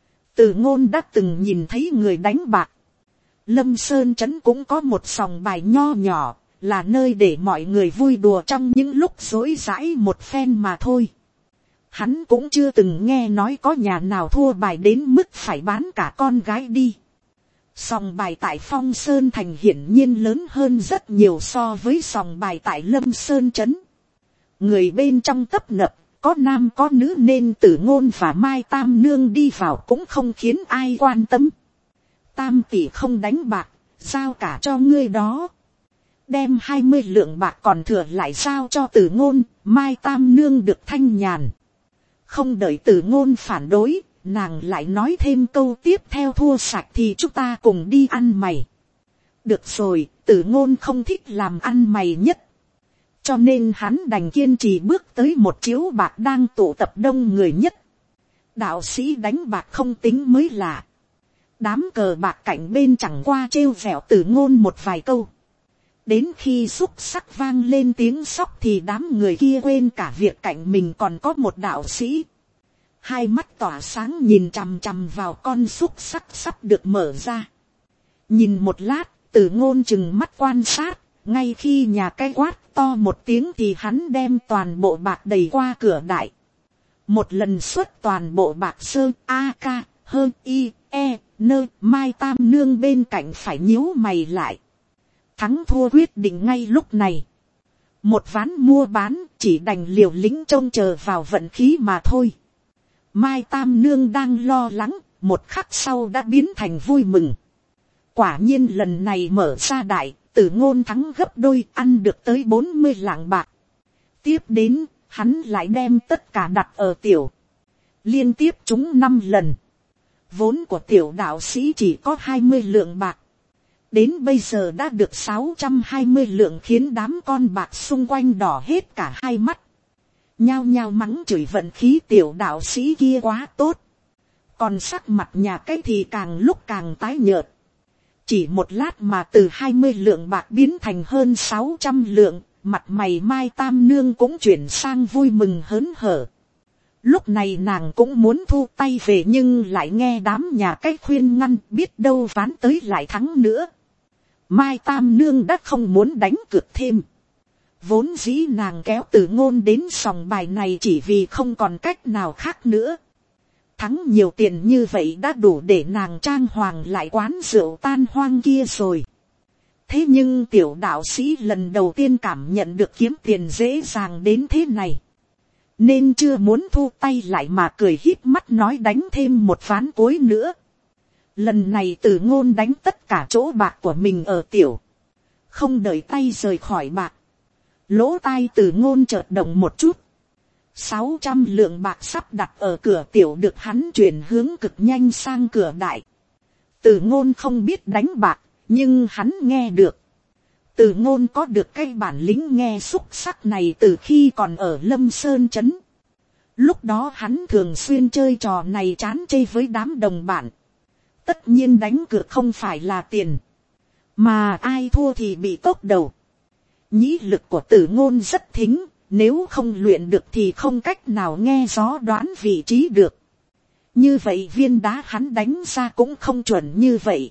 Từ Ngôn đã từng nhìn thấy người đánh bạc. Lâm Sơn Trấn cũng có một sòng bài nho nhỏ, là nơi để mọi người vui đùa trong những lúc rỗi rãi một phen mà thôi. Hắn cũng chưa từng nghe nói có nhà nào thua bài đến mức phải bán cả con gái đi. Sòng bài tại Phong Sơn Thành hiển nhiên lớn hơn rất nhiều so với sòng bài tại Lâm Sơn Trấn. Người bên trong tấp nập, có nam có nữ nên Từ Ngôn và Mai Tam Nương đi vào cũng không khiến ai quan tâm. Tam tỷ không đánh bạc, giao cả cho ngươi đó. đem hai mươi lượng bạc còn thừa lại giao cho Tử Ngôn. Mai Tam Nương được thanh nhàn, không đợi Tử Ngôn phản đối, nàng lại nói thêm câu tiếp theo: thua sạch thì chúng ta cùng đi ăn mày. Được rồi, Tử Ngôn không thích làm ăn mày nhất, cho nên hắn đành kiên trì bước tới một chiếu bạc đang tụ tập đông người nhất. Đạo sĩ đánh bạc không tính mới lạ, đám cờ bạc cạnh bên chẳng qua trêu vẹo Tử Ngôn một vài câu. Đến khi xúc sắc vang lên tiếng sóc thì đám người kia quên cả việc cạnh mình còn có một đạo sĩ. Hai mắt tỏa sáng nhìn chằm chằm vào con xúc sắc sắp được mở ra. Nhìn một lát, Tử Ngôn chừng mắt quan sát, ngay khi nhà cái quát to một tiếng thì hắn đem toàn bộ bạc đẩy qua cửa đại. Một lần xuất toàn bộ bạc sơ a ca hơ i e nơ. Mai Tam Nương bên cạnh phải nhíu mày lại. Thắng thua quyết định ngay lúc này. Một ván mua bán chỉ đành liều lĩnh trông chờ vào vận khí mà thôi. Mai Tam Nương đang lo lắng, một khắc sau đã biến thành vui mừng. Quả nhiên lần này mở ra đại, Tử Ngôn thắng gấp đôi, ăn được tới bốn mươi lạng bạc. Tiếp đến, hắn lại đem tất cả đặt ở tiểu. Liên tiếp trúng năm lần. Vốn của tiểu đạo sĩ chỉ có hai mươi lượng bạc. Đến bây giờ đã được sáu trăm hai mươi lượng, khiến đám con bạc xung quanh đỏ hết cả hai mắt. Nhao nhao mắng chửi vận khí tiểu đạo sĩ kia quá tốt. Còn sắc mặt nhà cái thì càng lúc càng tái nhợt. Chỉ một lát mà từ hai mươi lượng bạc biến thành hơn sáu trăm lượng, mặt mày Mai Tam Nương cũng chuyển sang vui mừng hớn hở. Lúc này nàng cũng muốn thu tay về nhưng lại nghe đám nhà cái khuyên ngăn, biết đâu ván tới lại thắng nữa. Mai Tam Nương đã không muốn đánh cược thêm. Vốn dĩ nàng kéo Tử Ngôn đến sòng bài này chỉ vì không còn cách nào khác nữa. Thắng nhiều tiền như vậy đã đủ để nàng trang hoàng lại quán rượu tan hoang kia rồi. Thế nhưng tiểu đạo sĩ lần đầu tiên cảm nhận được kiếm tiền dễ dàng đến thế này, nên chưa muốn thu tay lại mà cười híp mắt nói đánh thêm một ván cuối nữa. Lần này Tử Ngôn đánh tất cả chỗ bạc của mình ở tiểu. Không đợi tay rời khỏi bạc, lỗ tai Tử Ngôn chợt động một chút. Sáu trăm lượng bạc sắp đặt ở cửa tiểu được hắn chuyển hướng cực nhanh sang cửa đại. Tử Ngôn không biết đánh bạc, nhưng hắn nghe được. Tử Ngôn có được cái bản lĩnh nghe xúc sắc này từ khi còn ở Lâm Sơn Trấn. Lúc đó hắn thường xuyên chơi trò này chán chê với đám đồng bạn. Tất nhiên đánh cược không phải là tiền, mà ai thua thì bị cốc đầu. Nhĩ lực của Tử Ngôn rất thính, nếu không luyện được thì không cách nào nghe gió đoán vị trí được. Như vậy viên đá hắn đánh ra cũng không chuẩn như vậy.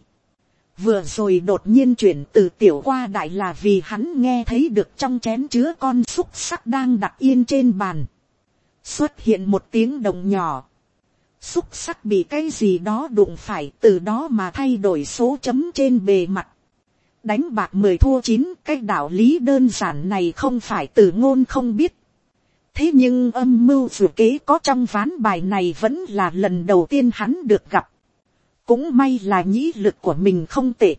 Vừa rồi đột nhiên chuyển từ tiểu qua đại là vì hắn nghe thấy được trong chén chứa con xúc sắc đang đặt yên trên bàn. Xuất hiện một tiếng động nhỏ. Xúc sắc bị cái gì đó đụng phải, từ đó mà thay đổi số chấm trên bề mặt. Đánh bạc mười thua chín, cái đạo lý đơn giản này không phải Tử Ngôn không biết. Thế nhưng âm mưu dự kế có trong ván bài này vẫn là lần đầu tiên hắn được gặp. Cũng may là nhĩ lực của mình không tệ.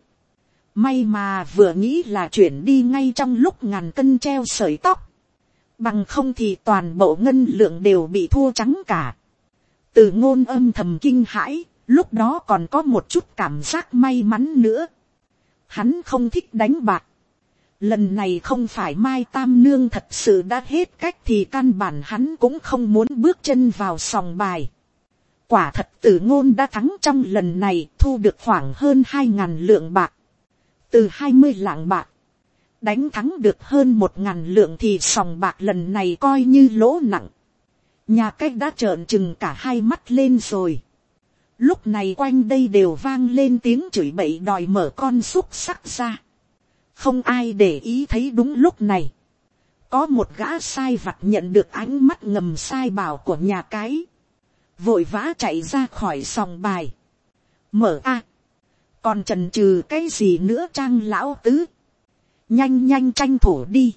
May mà vừa nghĩ là chuyển đi ngay trong lúc ngàn cân treo sợi tóc. Bằng không thì toàn bộ ngân lượng đều bị thua trắng cả. Tử Ngôn âm thầm kinh hãi, lúc đó còn có một chút cảm giác may mắn nữa. Hắn không thích đánh bạc. Lần này không phải Mai Tam Nương thật sự đã hết cách thì căn bản hắn cũng không muốn bước chân vào sòng bài. Quả thật Tử Ngôn đã thắng trong lần này, thu được khoảng hơn hai ngàn lượng bạc. Từ hai mươi lạng bạc, đánh thắng được hơn một ngàn lượng thì sòng bạc lần này coi như lỗ nặng. Nhà cách đã trợn trừng cả hai mắt lên rồi. Lúc này quanh đây đều vang lên tiếng chửi bậy đòi mở con xúc sắc ra. Không ai để ý thấy đúng lúc này. Có một gã sai vặt nhận được ánh mắt ngầm sai bảo của nhà cái. Vội vã chạy ra khỏi sòng bài. Mở a, còn chần chừ cái gì nữa Trang lão tứ. Nhanh nhanh tranh thủ đi.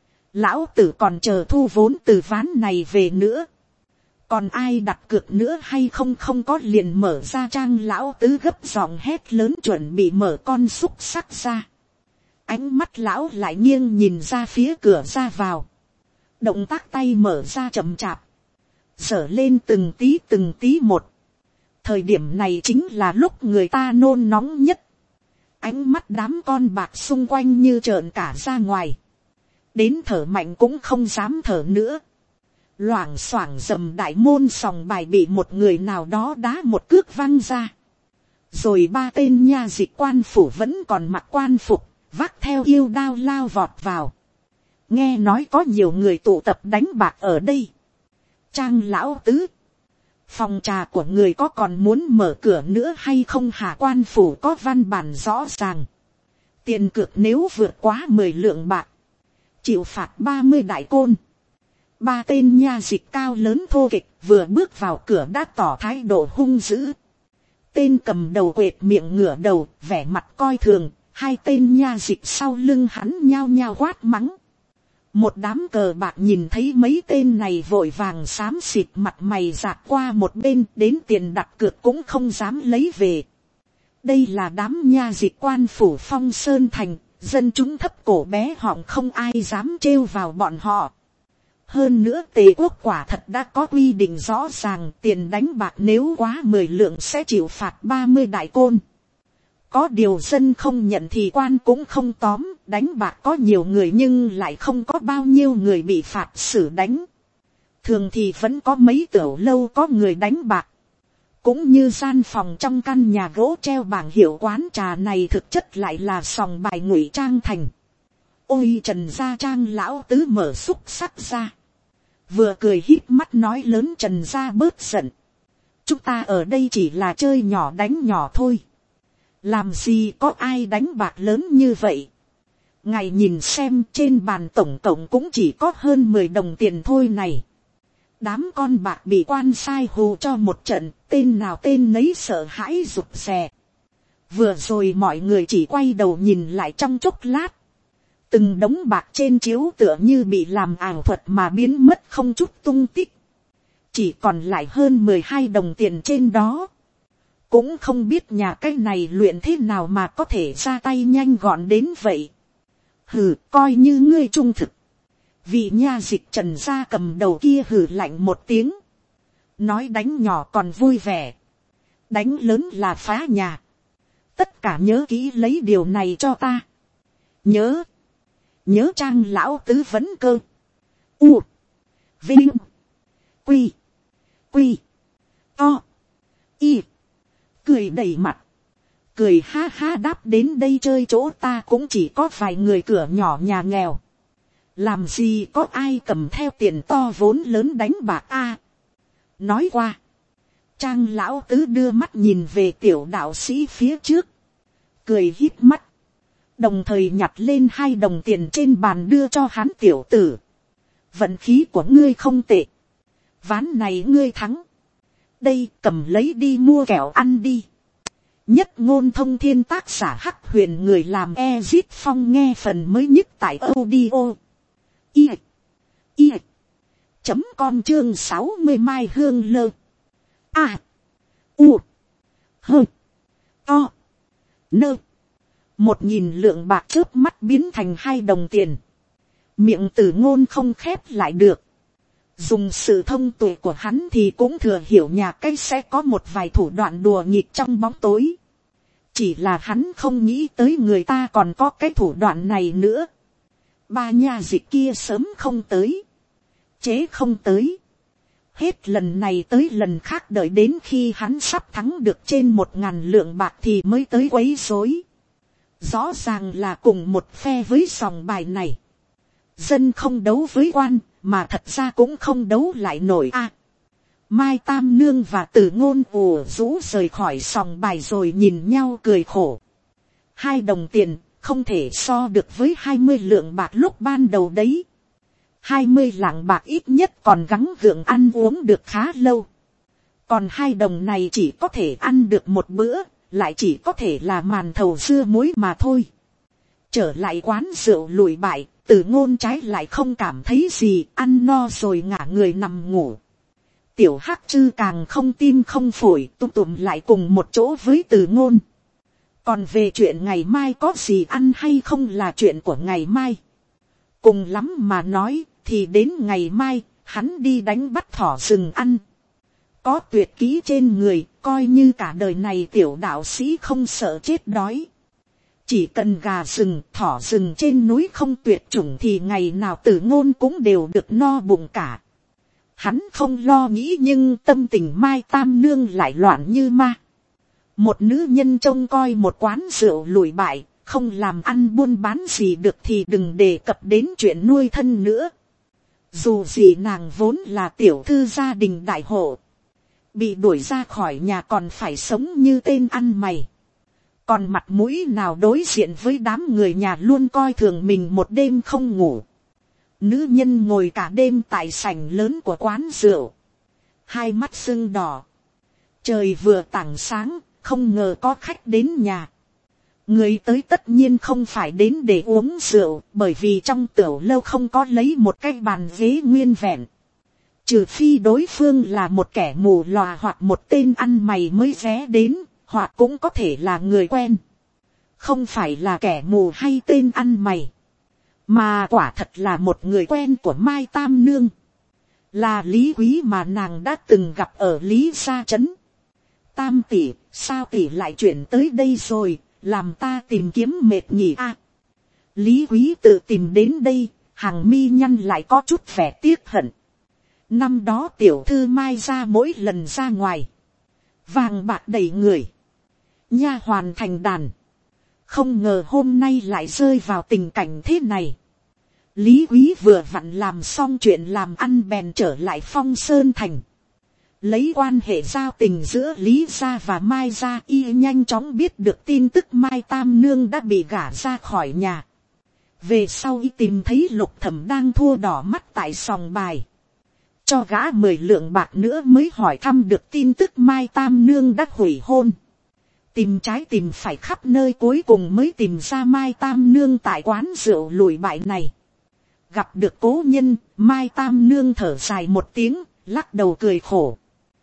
Lão tử còn chờ thu vốn từ ván này về nữa. Còn ai đặt cược nữa hay không không có liền mở ra. Trang lão tứ gấp giọng hét lớn chuẩn bị mở con xúc sắc ra. Ánh mắt lão lại nghiêng nhìn ra phía cửa ra vào. Động tác tay mở ra chậm chạp. Dở lên từng tí từng tí một. Thời điểm này chính là lúc người ta nôn nóng nhất. Ánh mắt đám con bạc xung quanh như trợn cả ra ngoài. Đến thở mạnh cũng không dám thở nữa. Loảng xoảng dầm đại môn sòng bài bị một người nào đó đá một cước văng ra. Rồi ba tên nha dịch quan phủ vẫn còn mặc quan phục, vác theo yêu đao lao vọt vào. Nghe nói có nhiều người tụ tập đánh bạc ở đây. Trang lão tứ, phòng trà của người có còn muốn mở cửa nữa hay không hả? Quan phủ có văn bản rõ ràng. Tiền cược nếu vượt quá mười lượng bạc, chịu phạt ba mươi đại côn. Ba tên nha dịch cao lớn thô kịch vừa bước vào cửa đã tỏ thái độ hung dữ. Tên cầm đầu quệt miệng ngửa đầu, vẻ mặt coi thường. Hai tên nha dịch sau lưng hắn nhao nhao quát mắng. Một đám cờ bạc nhìn thấy mấy tên này vội vàng xám xịt mặt mày dạt qua một bên, đến tiền đặt cược cũng không dám lấy về. Đây là đám nha dịch quan phủ Phong Sơn Thành, dân chúng thấp cổ bé họng không ai dám trêu vào bọn họ. Hơn nữa Tề quốc quả thật đã có quy định rõ ràng, tiền đánh bạc nếu quá mười lượng sẽ chịu phạt ba mươi đại côn. Có điều dân không nhận thì quan cũng không tóm, đánh bạc có nhiều người nhưng lại không có bao nhiêu người bị phạt xử đánh. Thường thì vẫn có mấy tiểu lâu có người đánh bạc. Cũng như gian phòng trong căn nhà gỗ treo bảng hiệu quán trà này thực chất lại là sòng bài ngụy trang thành. Ôi Trần gia Trang lão tứ mở xúc sắc ra. Vừa cười híp mắt nói lớn: Trần gia bớt giận. Chúng ta ở đây chỉ là chơi nhỏ đánh nhỏ thôi. Làm gì có ai đánh bạc lớn như vậy. Ngài nhìn xem trên bàn tổng cộng cũng chỉ có hơn mười đồng tiền thôi này. Đám con bạc bị quan sai hù cho một trận, tên nào tên nấy sợ hãi rụt rè. Vừa rồi mọi người chỉ quay đầu nhìn lại trong chốc lát. Từng đống bạc trên chiếu tựa như bị làm ảo thuật mà biến mất không chút tung tích. Chỉ còn lại hơn mười hai đồng tiền trên đó. Cũng không biết nhà cái này luyện thế nào mà có thể ra tay nhanh gọn đến vậy. Hừ, coi như ngươi trung thực. Vị nha dịch Trần gia cầm đầu kia hừ lạnh một tiếng. Nói đánh nhỏ còn vui vẻ. Đánh lớn là phá nhà. Tất cả nhớ kỹ lấy điều này cho ta. Nhớ. Nhớ Trang lão tứ vấn cơ. U. Vinh. Quy. Quy. To. Y. Cười đầy mặt. Cười ha ha đáp đến đây chơi chỗ ta cũng chỉ có vài người cửa nhỏ nhà nghèo. Làm gì có ai cầm theo tiền to vốn lớn đánh bạc a. Nói qua. Trang lão tứ đưa mắt nhìn về tiểu đạo sĩ phía trước. Cười híp mắt. Đồng thời nhặt lên hai đồng tiền trên bàn đưa cho hắn: tiểu tử. Vận khí của ngươi không tệ. Ván này ngươi thắng. Đây cầm lấy đi mua kẹo ăn đi. Nhất ngôn thông thiên, tác giả Hắc Huyền, người làm Ezit Phong. Nghe phần mới nhất tại audio i i chấm com chương sáu mươi Mai Hương Lơ. A. U. Hơ. To. Nơ. Một nghìn lượng bạc chớp mắt biến thành hai đồng tiền. Miệng Từ Ngôn không khép lại được. Dùng sự thông tuệ của hắn thì cũng thừa hiểu nhà cái sẽ có một vài thủ đoạn đùa nghịch trong bóng tối. Chỉ là hắn không nghĩ tới người ta còn có cái thủ đoạn này nữa. Ba nha dịch kia sớm không tới. Chế không tới. Hết lần này tới lần khác đợi đến khi hắn sắp thắng được trên một ngàn lượng bạc thì mới tới quấy rối. Rõ ràng là cùng một phe với sòng bài này. Dân không đấu với quan, mà thật ra cũng không đấu lại nổi a. À, Mai Tam Nương và Từ Ngôn ủ rũ rời khỏi sòng bài rồi nhìn nhau cười khổ. Hai đồng tiền không thể so được với hai mươi lượng bạc lúc ban đầu đấy. Hai mươi lạng bạc ít nhất còn gắng gượng ăn uống được khá lâu. Còn hai đồng này chỉ có thể ăn được một bữa, lại chỉ có thể là màn thầu dưa muối mà thôi. Trở lại quán rượu lùi bại, Từ Ngôn trái lại không cảm thấy gì, ăn no rồi ngả người nằm ngủ. Tiểu Hắc Trư càng không tim không phổi, tụm tụm lại cùng một chỗ với Từ Ngôn. Còn về chuyện ngày mai có gì ăn hay không là chuyện của ngày mai. Cùng lắm mà nói thì đến ngày mai hắn đi đánh bắt thỏ rừng ăn. Có tuyệt kỹ trên người, coi như cả đời này tiểu đạo sĩ không sợ chết đói. Chỉ cần gà rừng, thỏ rừng trên núi không tuyệt chủng thì ngày nào Tử Ngôn cũng đều được no bụng cả. Hắn không lo nghĩ, nhưng tâm tình Mai Tam Nương lại loạn như ma. Một nữ nhân trông coi một quán rượu lùi bại, không làm ăn buôn bán gì được thì đừng đề cập đến chuyện nuôi thân nữa. Dù gì nàng vốn là tiểu thư gia đình đại hộ, bị đuổi ra khỏi nhà còn phải sống như tên ăn mày. Còn mặt mũi nào đối diện với đám người nhà luôn coi thường mình một đêm không ngủ. Nữ nhân ngồi cả đêm tại sảnh lớn của quán rượu, hai mắt sưng đỏ. Trời vừa tảng sáng, không ngờ có khách đến nhà. Người tới tất nhiên không phải đến để uống rượu, bởi vì trong tiểu lâu không có lấy một cái bàn ghế nguyên vẹn. Trừ phi đối phương là một kẻ mù lòa hoặc một tên ăn mày mới ghé đến, hoặc cũng có thể là người quen. Không phải là kẻ mù hay tên ăn mày, mà quả thật là một người quen của Mai Tam Nương. Là Lý Quý mà nàng đã từng gặp ở Lý Gia Trấn. Tam tỷ, sao tỷ lại chuyển tới đây rồi, làm ta tìm kiếm mệt nhỉ a? Lý Quý tự tìm đến đây, hàng mi nhăn lại có chút vẻ tiếc hận. Năm đó tiểu thư Mai ra mỗi lần ra ngoài, vàng bạc đầy người, nha hoàn thành đàn. Không ngờ hôm nay lại rơi vào tình cảnh thế này. Lý Quý vừa vặn làm xong chuyện làm ăn bèn trở lại Phong Sơn Thành. Lấy quan hệ giao tình giữa Lý gia và Mai gia, y nhanh chóng biết được tin tức Mai Tam Nương đã bị gả ra khỏi nhà. Về sau y tìm thấy Lục Thẩm đang thua đỏ mắt tại sòng bài, cho gã mười lượng bạc nữa mới hỏi thăm được tin tức Mai Tam Nương đã hủy hôn. Tìm trái tìm phải khắp nơi, cuối cùng mới tìm ra Mai Tam Nương tại quán rượu lùi bại này. Gặp được cố nhân, Mai Tam Nương thở dài một tiếng, lắc đầu cười khổ.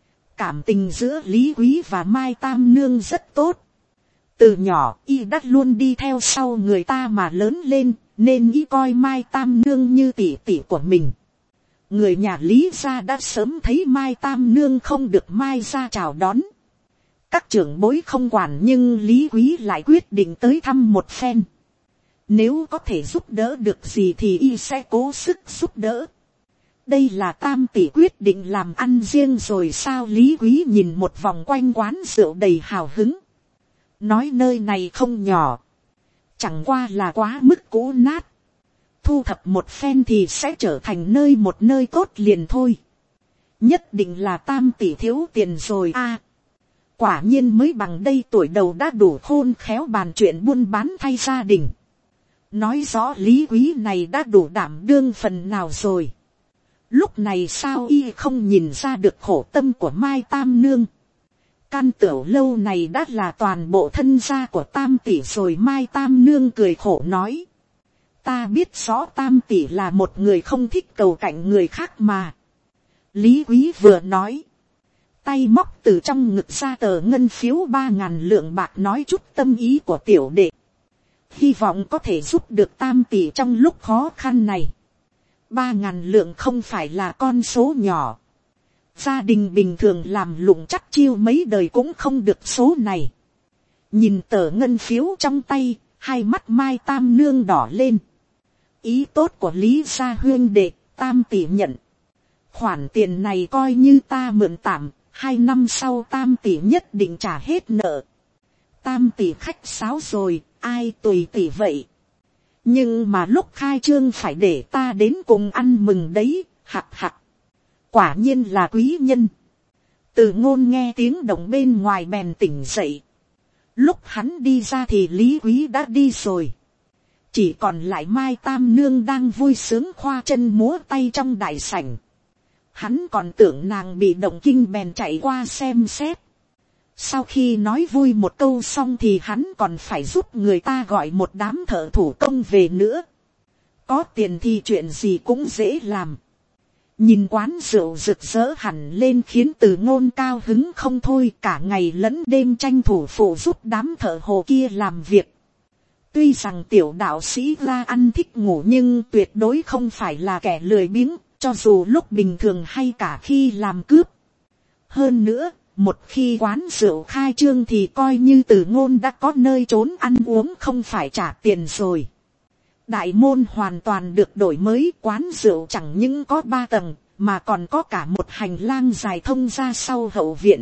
Cảm tình giữa Lý Quý và Mai Tam Nương rất tốt. Từ nhỏ y đã luôn đi theo sau người ta mà lớn lên, nên y coi Mai Tam Nương như tỷ tỷ của mình. Người nhà Lý gia đã sớm thấy Mai Tam Nương không được Mai gia chào đón. Các trưởng bối không quản, nhưng Lý Quý lại quyết định tới thăm một phen. Nếu có thể giúp đỡ được gì thì y sẽ cố sức giúp đỡ. Đây là Tam tỷ quyết định làm ăn riêng rồi sao? Lý Quý nhìn một vòng quanh quán rượu đầy hào hứng, nói nơi này không nhỏ, chẳng qua là quá mức cũ nát. Thu thập một phen thì sẽ trở thành nơi một nơi tốt liền thôi. Nhất định là Tam tỷ thiếu tiền rồi a. À, quả nhiên mới bằng đây tuổi đầu đã đủ khôn khéo bàn chuyện buôn bán thay gia đình. Nói rõ Lý Quý này đã đủ đảm đương phần nào rồi. Lúc này sao y không nhìn ra được khổ tâm của Mai Tam Nương. Căn tiểu lâu này đã là toàn bộ thân gia của Tam tỷ rồi. Mai Tam Nương cười khổ nói, ta biết rõ Tam tỷ là một người không thích cầu cạnh người khác mà. Lý Quý vừa nói, tay móc từ trong ngực ra tờ ngân phiếu ba ngàn lượng bạc, nói chút tâm ý của tiểu đệ, hy vọng có thể giúp được Tam tỷ trong lúc khó khăn này. Ba ngàn lượng không phải là con số nhỏ. Gia đình bình thường làm lụng chắc chiêu mấy đời cũng không được số này. Nhìn tờ ngân phiếu trong tay, hai mắt Mai Tam Nương đỏ lên. Ý tốt của Lý gia huyên đệ, Tam tỷ nhận. Khoản tiền này coi như ta mượn tạm, hai năm sau Tam tỷ nhất định trả hết nợ. Tam tỷ khách sáo rồi, ai tùy tỷ vậy. Nhưng mà lúc khai trương phải để ta đến cùng ăn mừng đấy, hạc hạc. Quả nhiên là quý nhân. Từ Ngôn nghe tiếng động bên ngoài bèn tỉnh dậy. Lúc hắn đi ra thì Lý Quý đã đi rồi. Chỉ còn lại Mai Tam Nương đang vui sướng khoa chân múa tay trong đại sảnh. Hắn còn tưởng nàng bị động kinh bèn chạy qua xem xét. Sau khi nói vui một câu xong thì hắn còn phải giúp người ta gọi một đám thợ thủ công về nữa. Có tiền thì chuyện gì cũng dễ làm. Nhìn quán rượu rực rỡ hẳn lên khiến Từ Ngôn cao hứng không thôi, cả ngày lẫn đêm tranh thủ phụ giúp đám thợ hồ kia làm việc. Tuy rằng tiểu đạo sĩ ra ăn thích ngủ nhưng tuyệt đối không phải là kẻ lười biếng, cho dù lúc bình thường hay cả khi làm cướp. Hơn nữa, một khi quán rượu khai trương thì coi như Từ Ngôn đã có nơi trốn ăn uống không phải trả tiền rồi. Đại môn hoàn toàn được đổi mới, quán rượu chẳng những có ba tầng, mà còn có cả một hành lang dài thông ra sau hậu viện.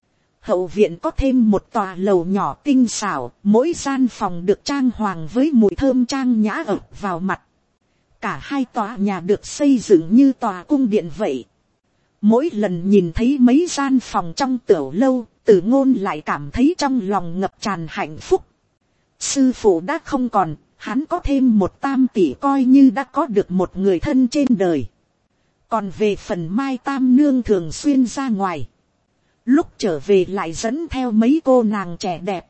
Hậu viện có thêm một tòa lầu nhỏ tinh xảo, mỗi gian phòng được trang hoàng với mùi thơm trang nhã ập vào mặt. Cả hai tòa nhà được xây dựng như tòa cung điện vậy. Mỗi lần nhìn thấy mấy gian phòng trong tiểu lâu, Từ Ngôn lại cảm thấy trong lòng ngập tràn hạnh phúc. Sư phụ đã không còn, hắn có thêm một tam tỷ coi như đã có được một người thân trên đời. Còn về phần Mai Tam Nương thường xuyên ra ngoài, lúc trở về lại dẫn theo mấy cô nàng trẻ đẹp,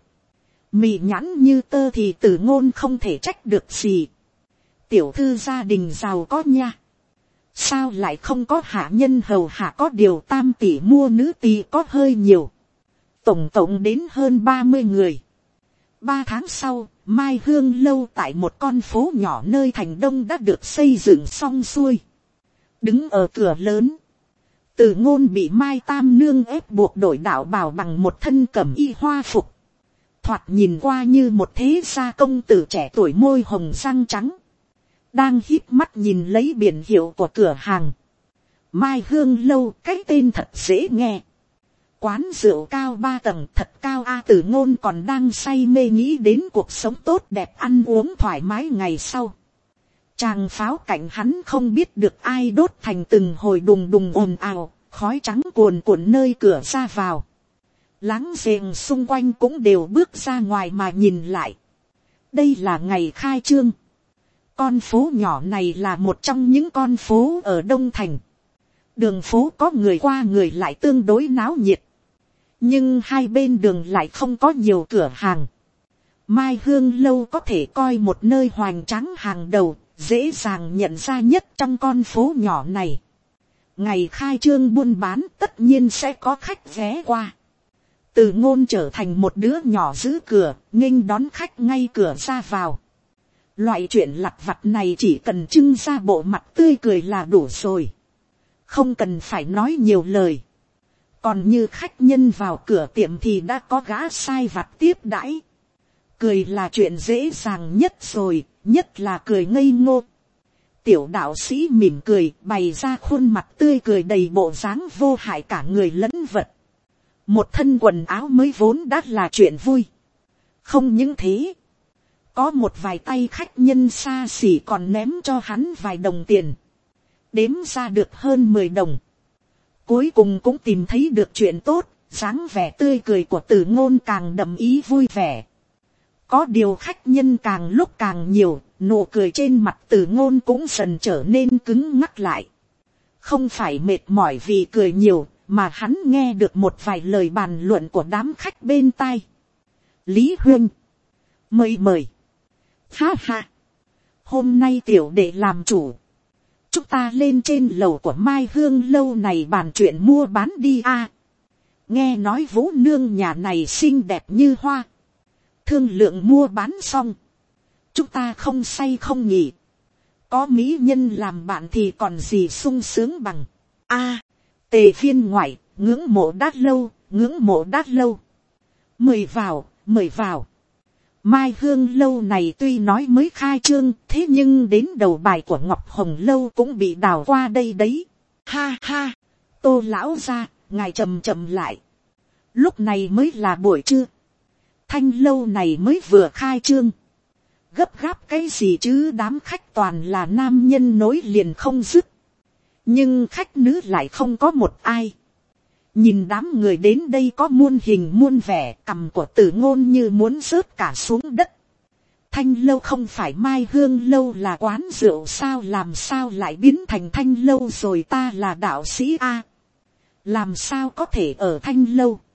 mị nhãn như tơ thì Từ Ngôn không thể trách được gì. Tiểu thư gia đình giàu có nha. Sao lại không có hạ nhân hầu hạ, có điều tam tỷ mua nữ tỳ có hơi nhiều. Tổng tổng đến hơn ba mươi người. Ba tháng sau, Mai Hương lâu tại một con phố nhỏ nơi thành đông đã được xây dựng xong xuôi. Đứng ở cửa lớn, Từ Ngôn bị Mai Tam Nương ép buộc đổi đạo bào bằng một thân cẩm y hoa phục. Thoạt nhìn qua như một thế gia công tử trẻ tuổi, môi hồng răng trắng. Đang híp mắt nhìn lấy biển hiệu của cửa hàng. Mai Hương lâu, cái tên thật dễ nghe. Quán rượu cao ba tầng thật cao a. Từ Ngôn còn đang say mê nghĩ đến cuộc sống tốt đẹp ăn uống thoải mái ngày sau. Tràng pháo cạnh hắn không biết được ai đốt thành từng hồi đùng đùng ồn ào, khói trắng cuồn cuộn nơi cửa ra vào. Láng giềng xung quanh cũng đều bước ra ngoài mà nhìn lại. Đây là ngày khai trương. Con phố nhỏ này là một trong những con phố ở Đông Thành. Đường phố có người qua người lại tương đối náo nhiệt. Nhưng hai bên đường lại không có nhiều cửa hàng. Mai Hương lâu có thể coi một nơi hoành tráng hàng đầu, dễ dàng nhận ra nhất trong con phố nhỏ này. Ngày khai trương buôn bán tất nhiên sẽ có khách ghé qua. Từ Ngôn trở thành một đứa nhỏ giữ cửa, nghênh đón khách ngay cửa ra vào. Loại chuyện lặt vặt này chỉ cần trưng ra bộ mặt tươi cười là đủ rồi. Không cần phải nói nhiều lời. Còn như khách nhân vào cửa tiệm thì đã có gã sai vặt tiếp đãi. Cười là chuyện dễ dàng nhất rồi, nhất là cười ngây ngô. Tiểu đạo sĩ mỉm cười, bày ra khuôn mặt tươi cười đầy bộ dáng vô hại cả người lẫn vật. Một thân quần áo mới vốn đã là chuyện vui. Không những thế, có một vài tay khách nhân xa xỉ còn ném cho hắn vài đồng tiền. Đếm ra được hơn mười đồng. Cuối cùng cũng tìm thấy được chuyện tốt, dáng vẻ tươi cười của Từ Ngôn càng đậm ý vui vẻ. Có điều khách nhân càng lúc càng nhiều, nụ cười trên mặt Từ Ngôn cũng dần trở nên cứng ngắc lại. Không phải mệt mỏi vì cười nhiều, mà hắn nghe được một vài lời bàn luận của đám khách bên tai. Lý Huynh, mời mời. Ha ha, hôm nay tiểu đệ làm chủ. Chúng ta lên trên lầu của Mai Hương lâu này bàn chuyện mua bán đi a. À, nghe nói Vũ nương nhà này xinh đẹp như hoa. Thương lượng mua bán xong, chúng ta không say không nhỉ. Có mỹ nhân làm bạn thì còn gì sung sướng bằng. A, à, Tề Viên ngoại, ngưỡng mộ đã lâu, ngưỡng mộ đã lâu. Mời vào, mời vào. Mai Hương lâu này tuy nói mới khai trương, thế nhưng đến đầu bài của Ngọc Hồng lâu cũng bị đào qua đây đấy. Ha ha, Tô lão gia, ngài chậm chậm lại. Lúc này mới là buổi trưa. Thanh lâu này mới vừa khai trương. Gấp gáp cái gì chứ, đám khách toàn là nam nhân nối liền không dứt. Nhưng khách nữ lại không có một ai. Nhìn đám người đến đây có muôn hình muôn vẻ, cằm của Từ Ngôn như muốn rớt cả xuống đất. Thanh lâu không phải Mai Hương lâu là quán rượu sao, làm sao lại biến thành thanh lâu rồi, ta là đạo sĩ a. Làm sao có thể ở thanh lâu.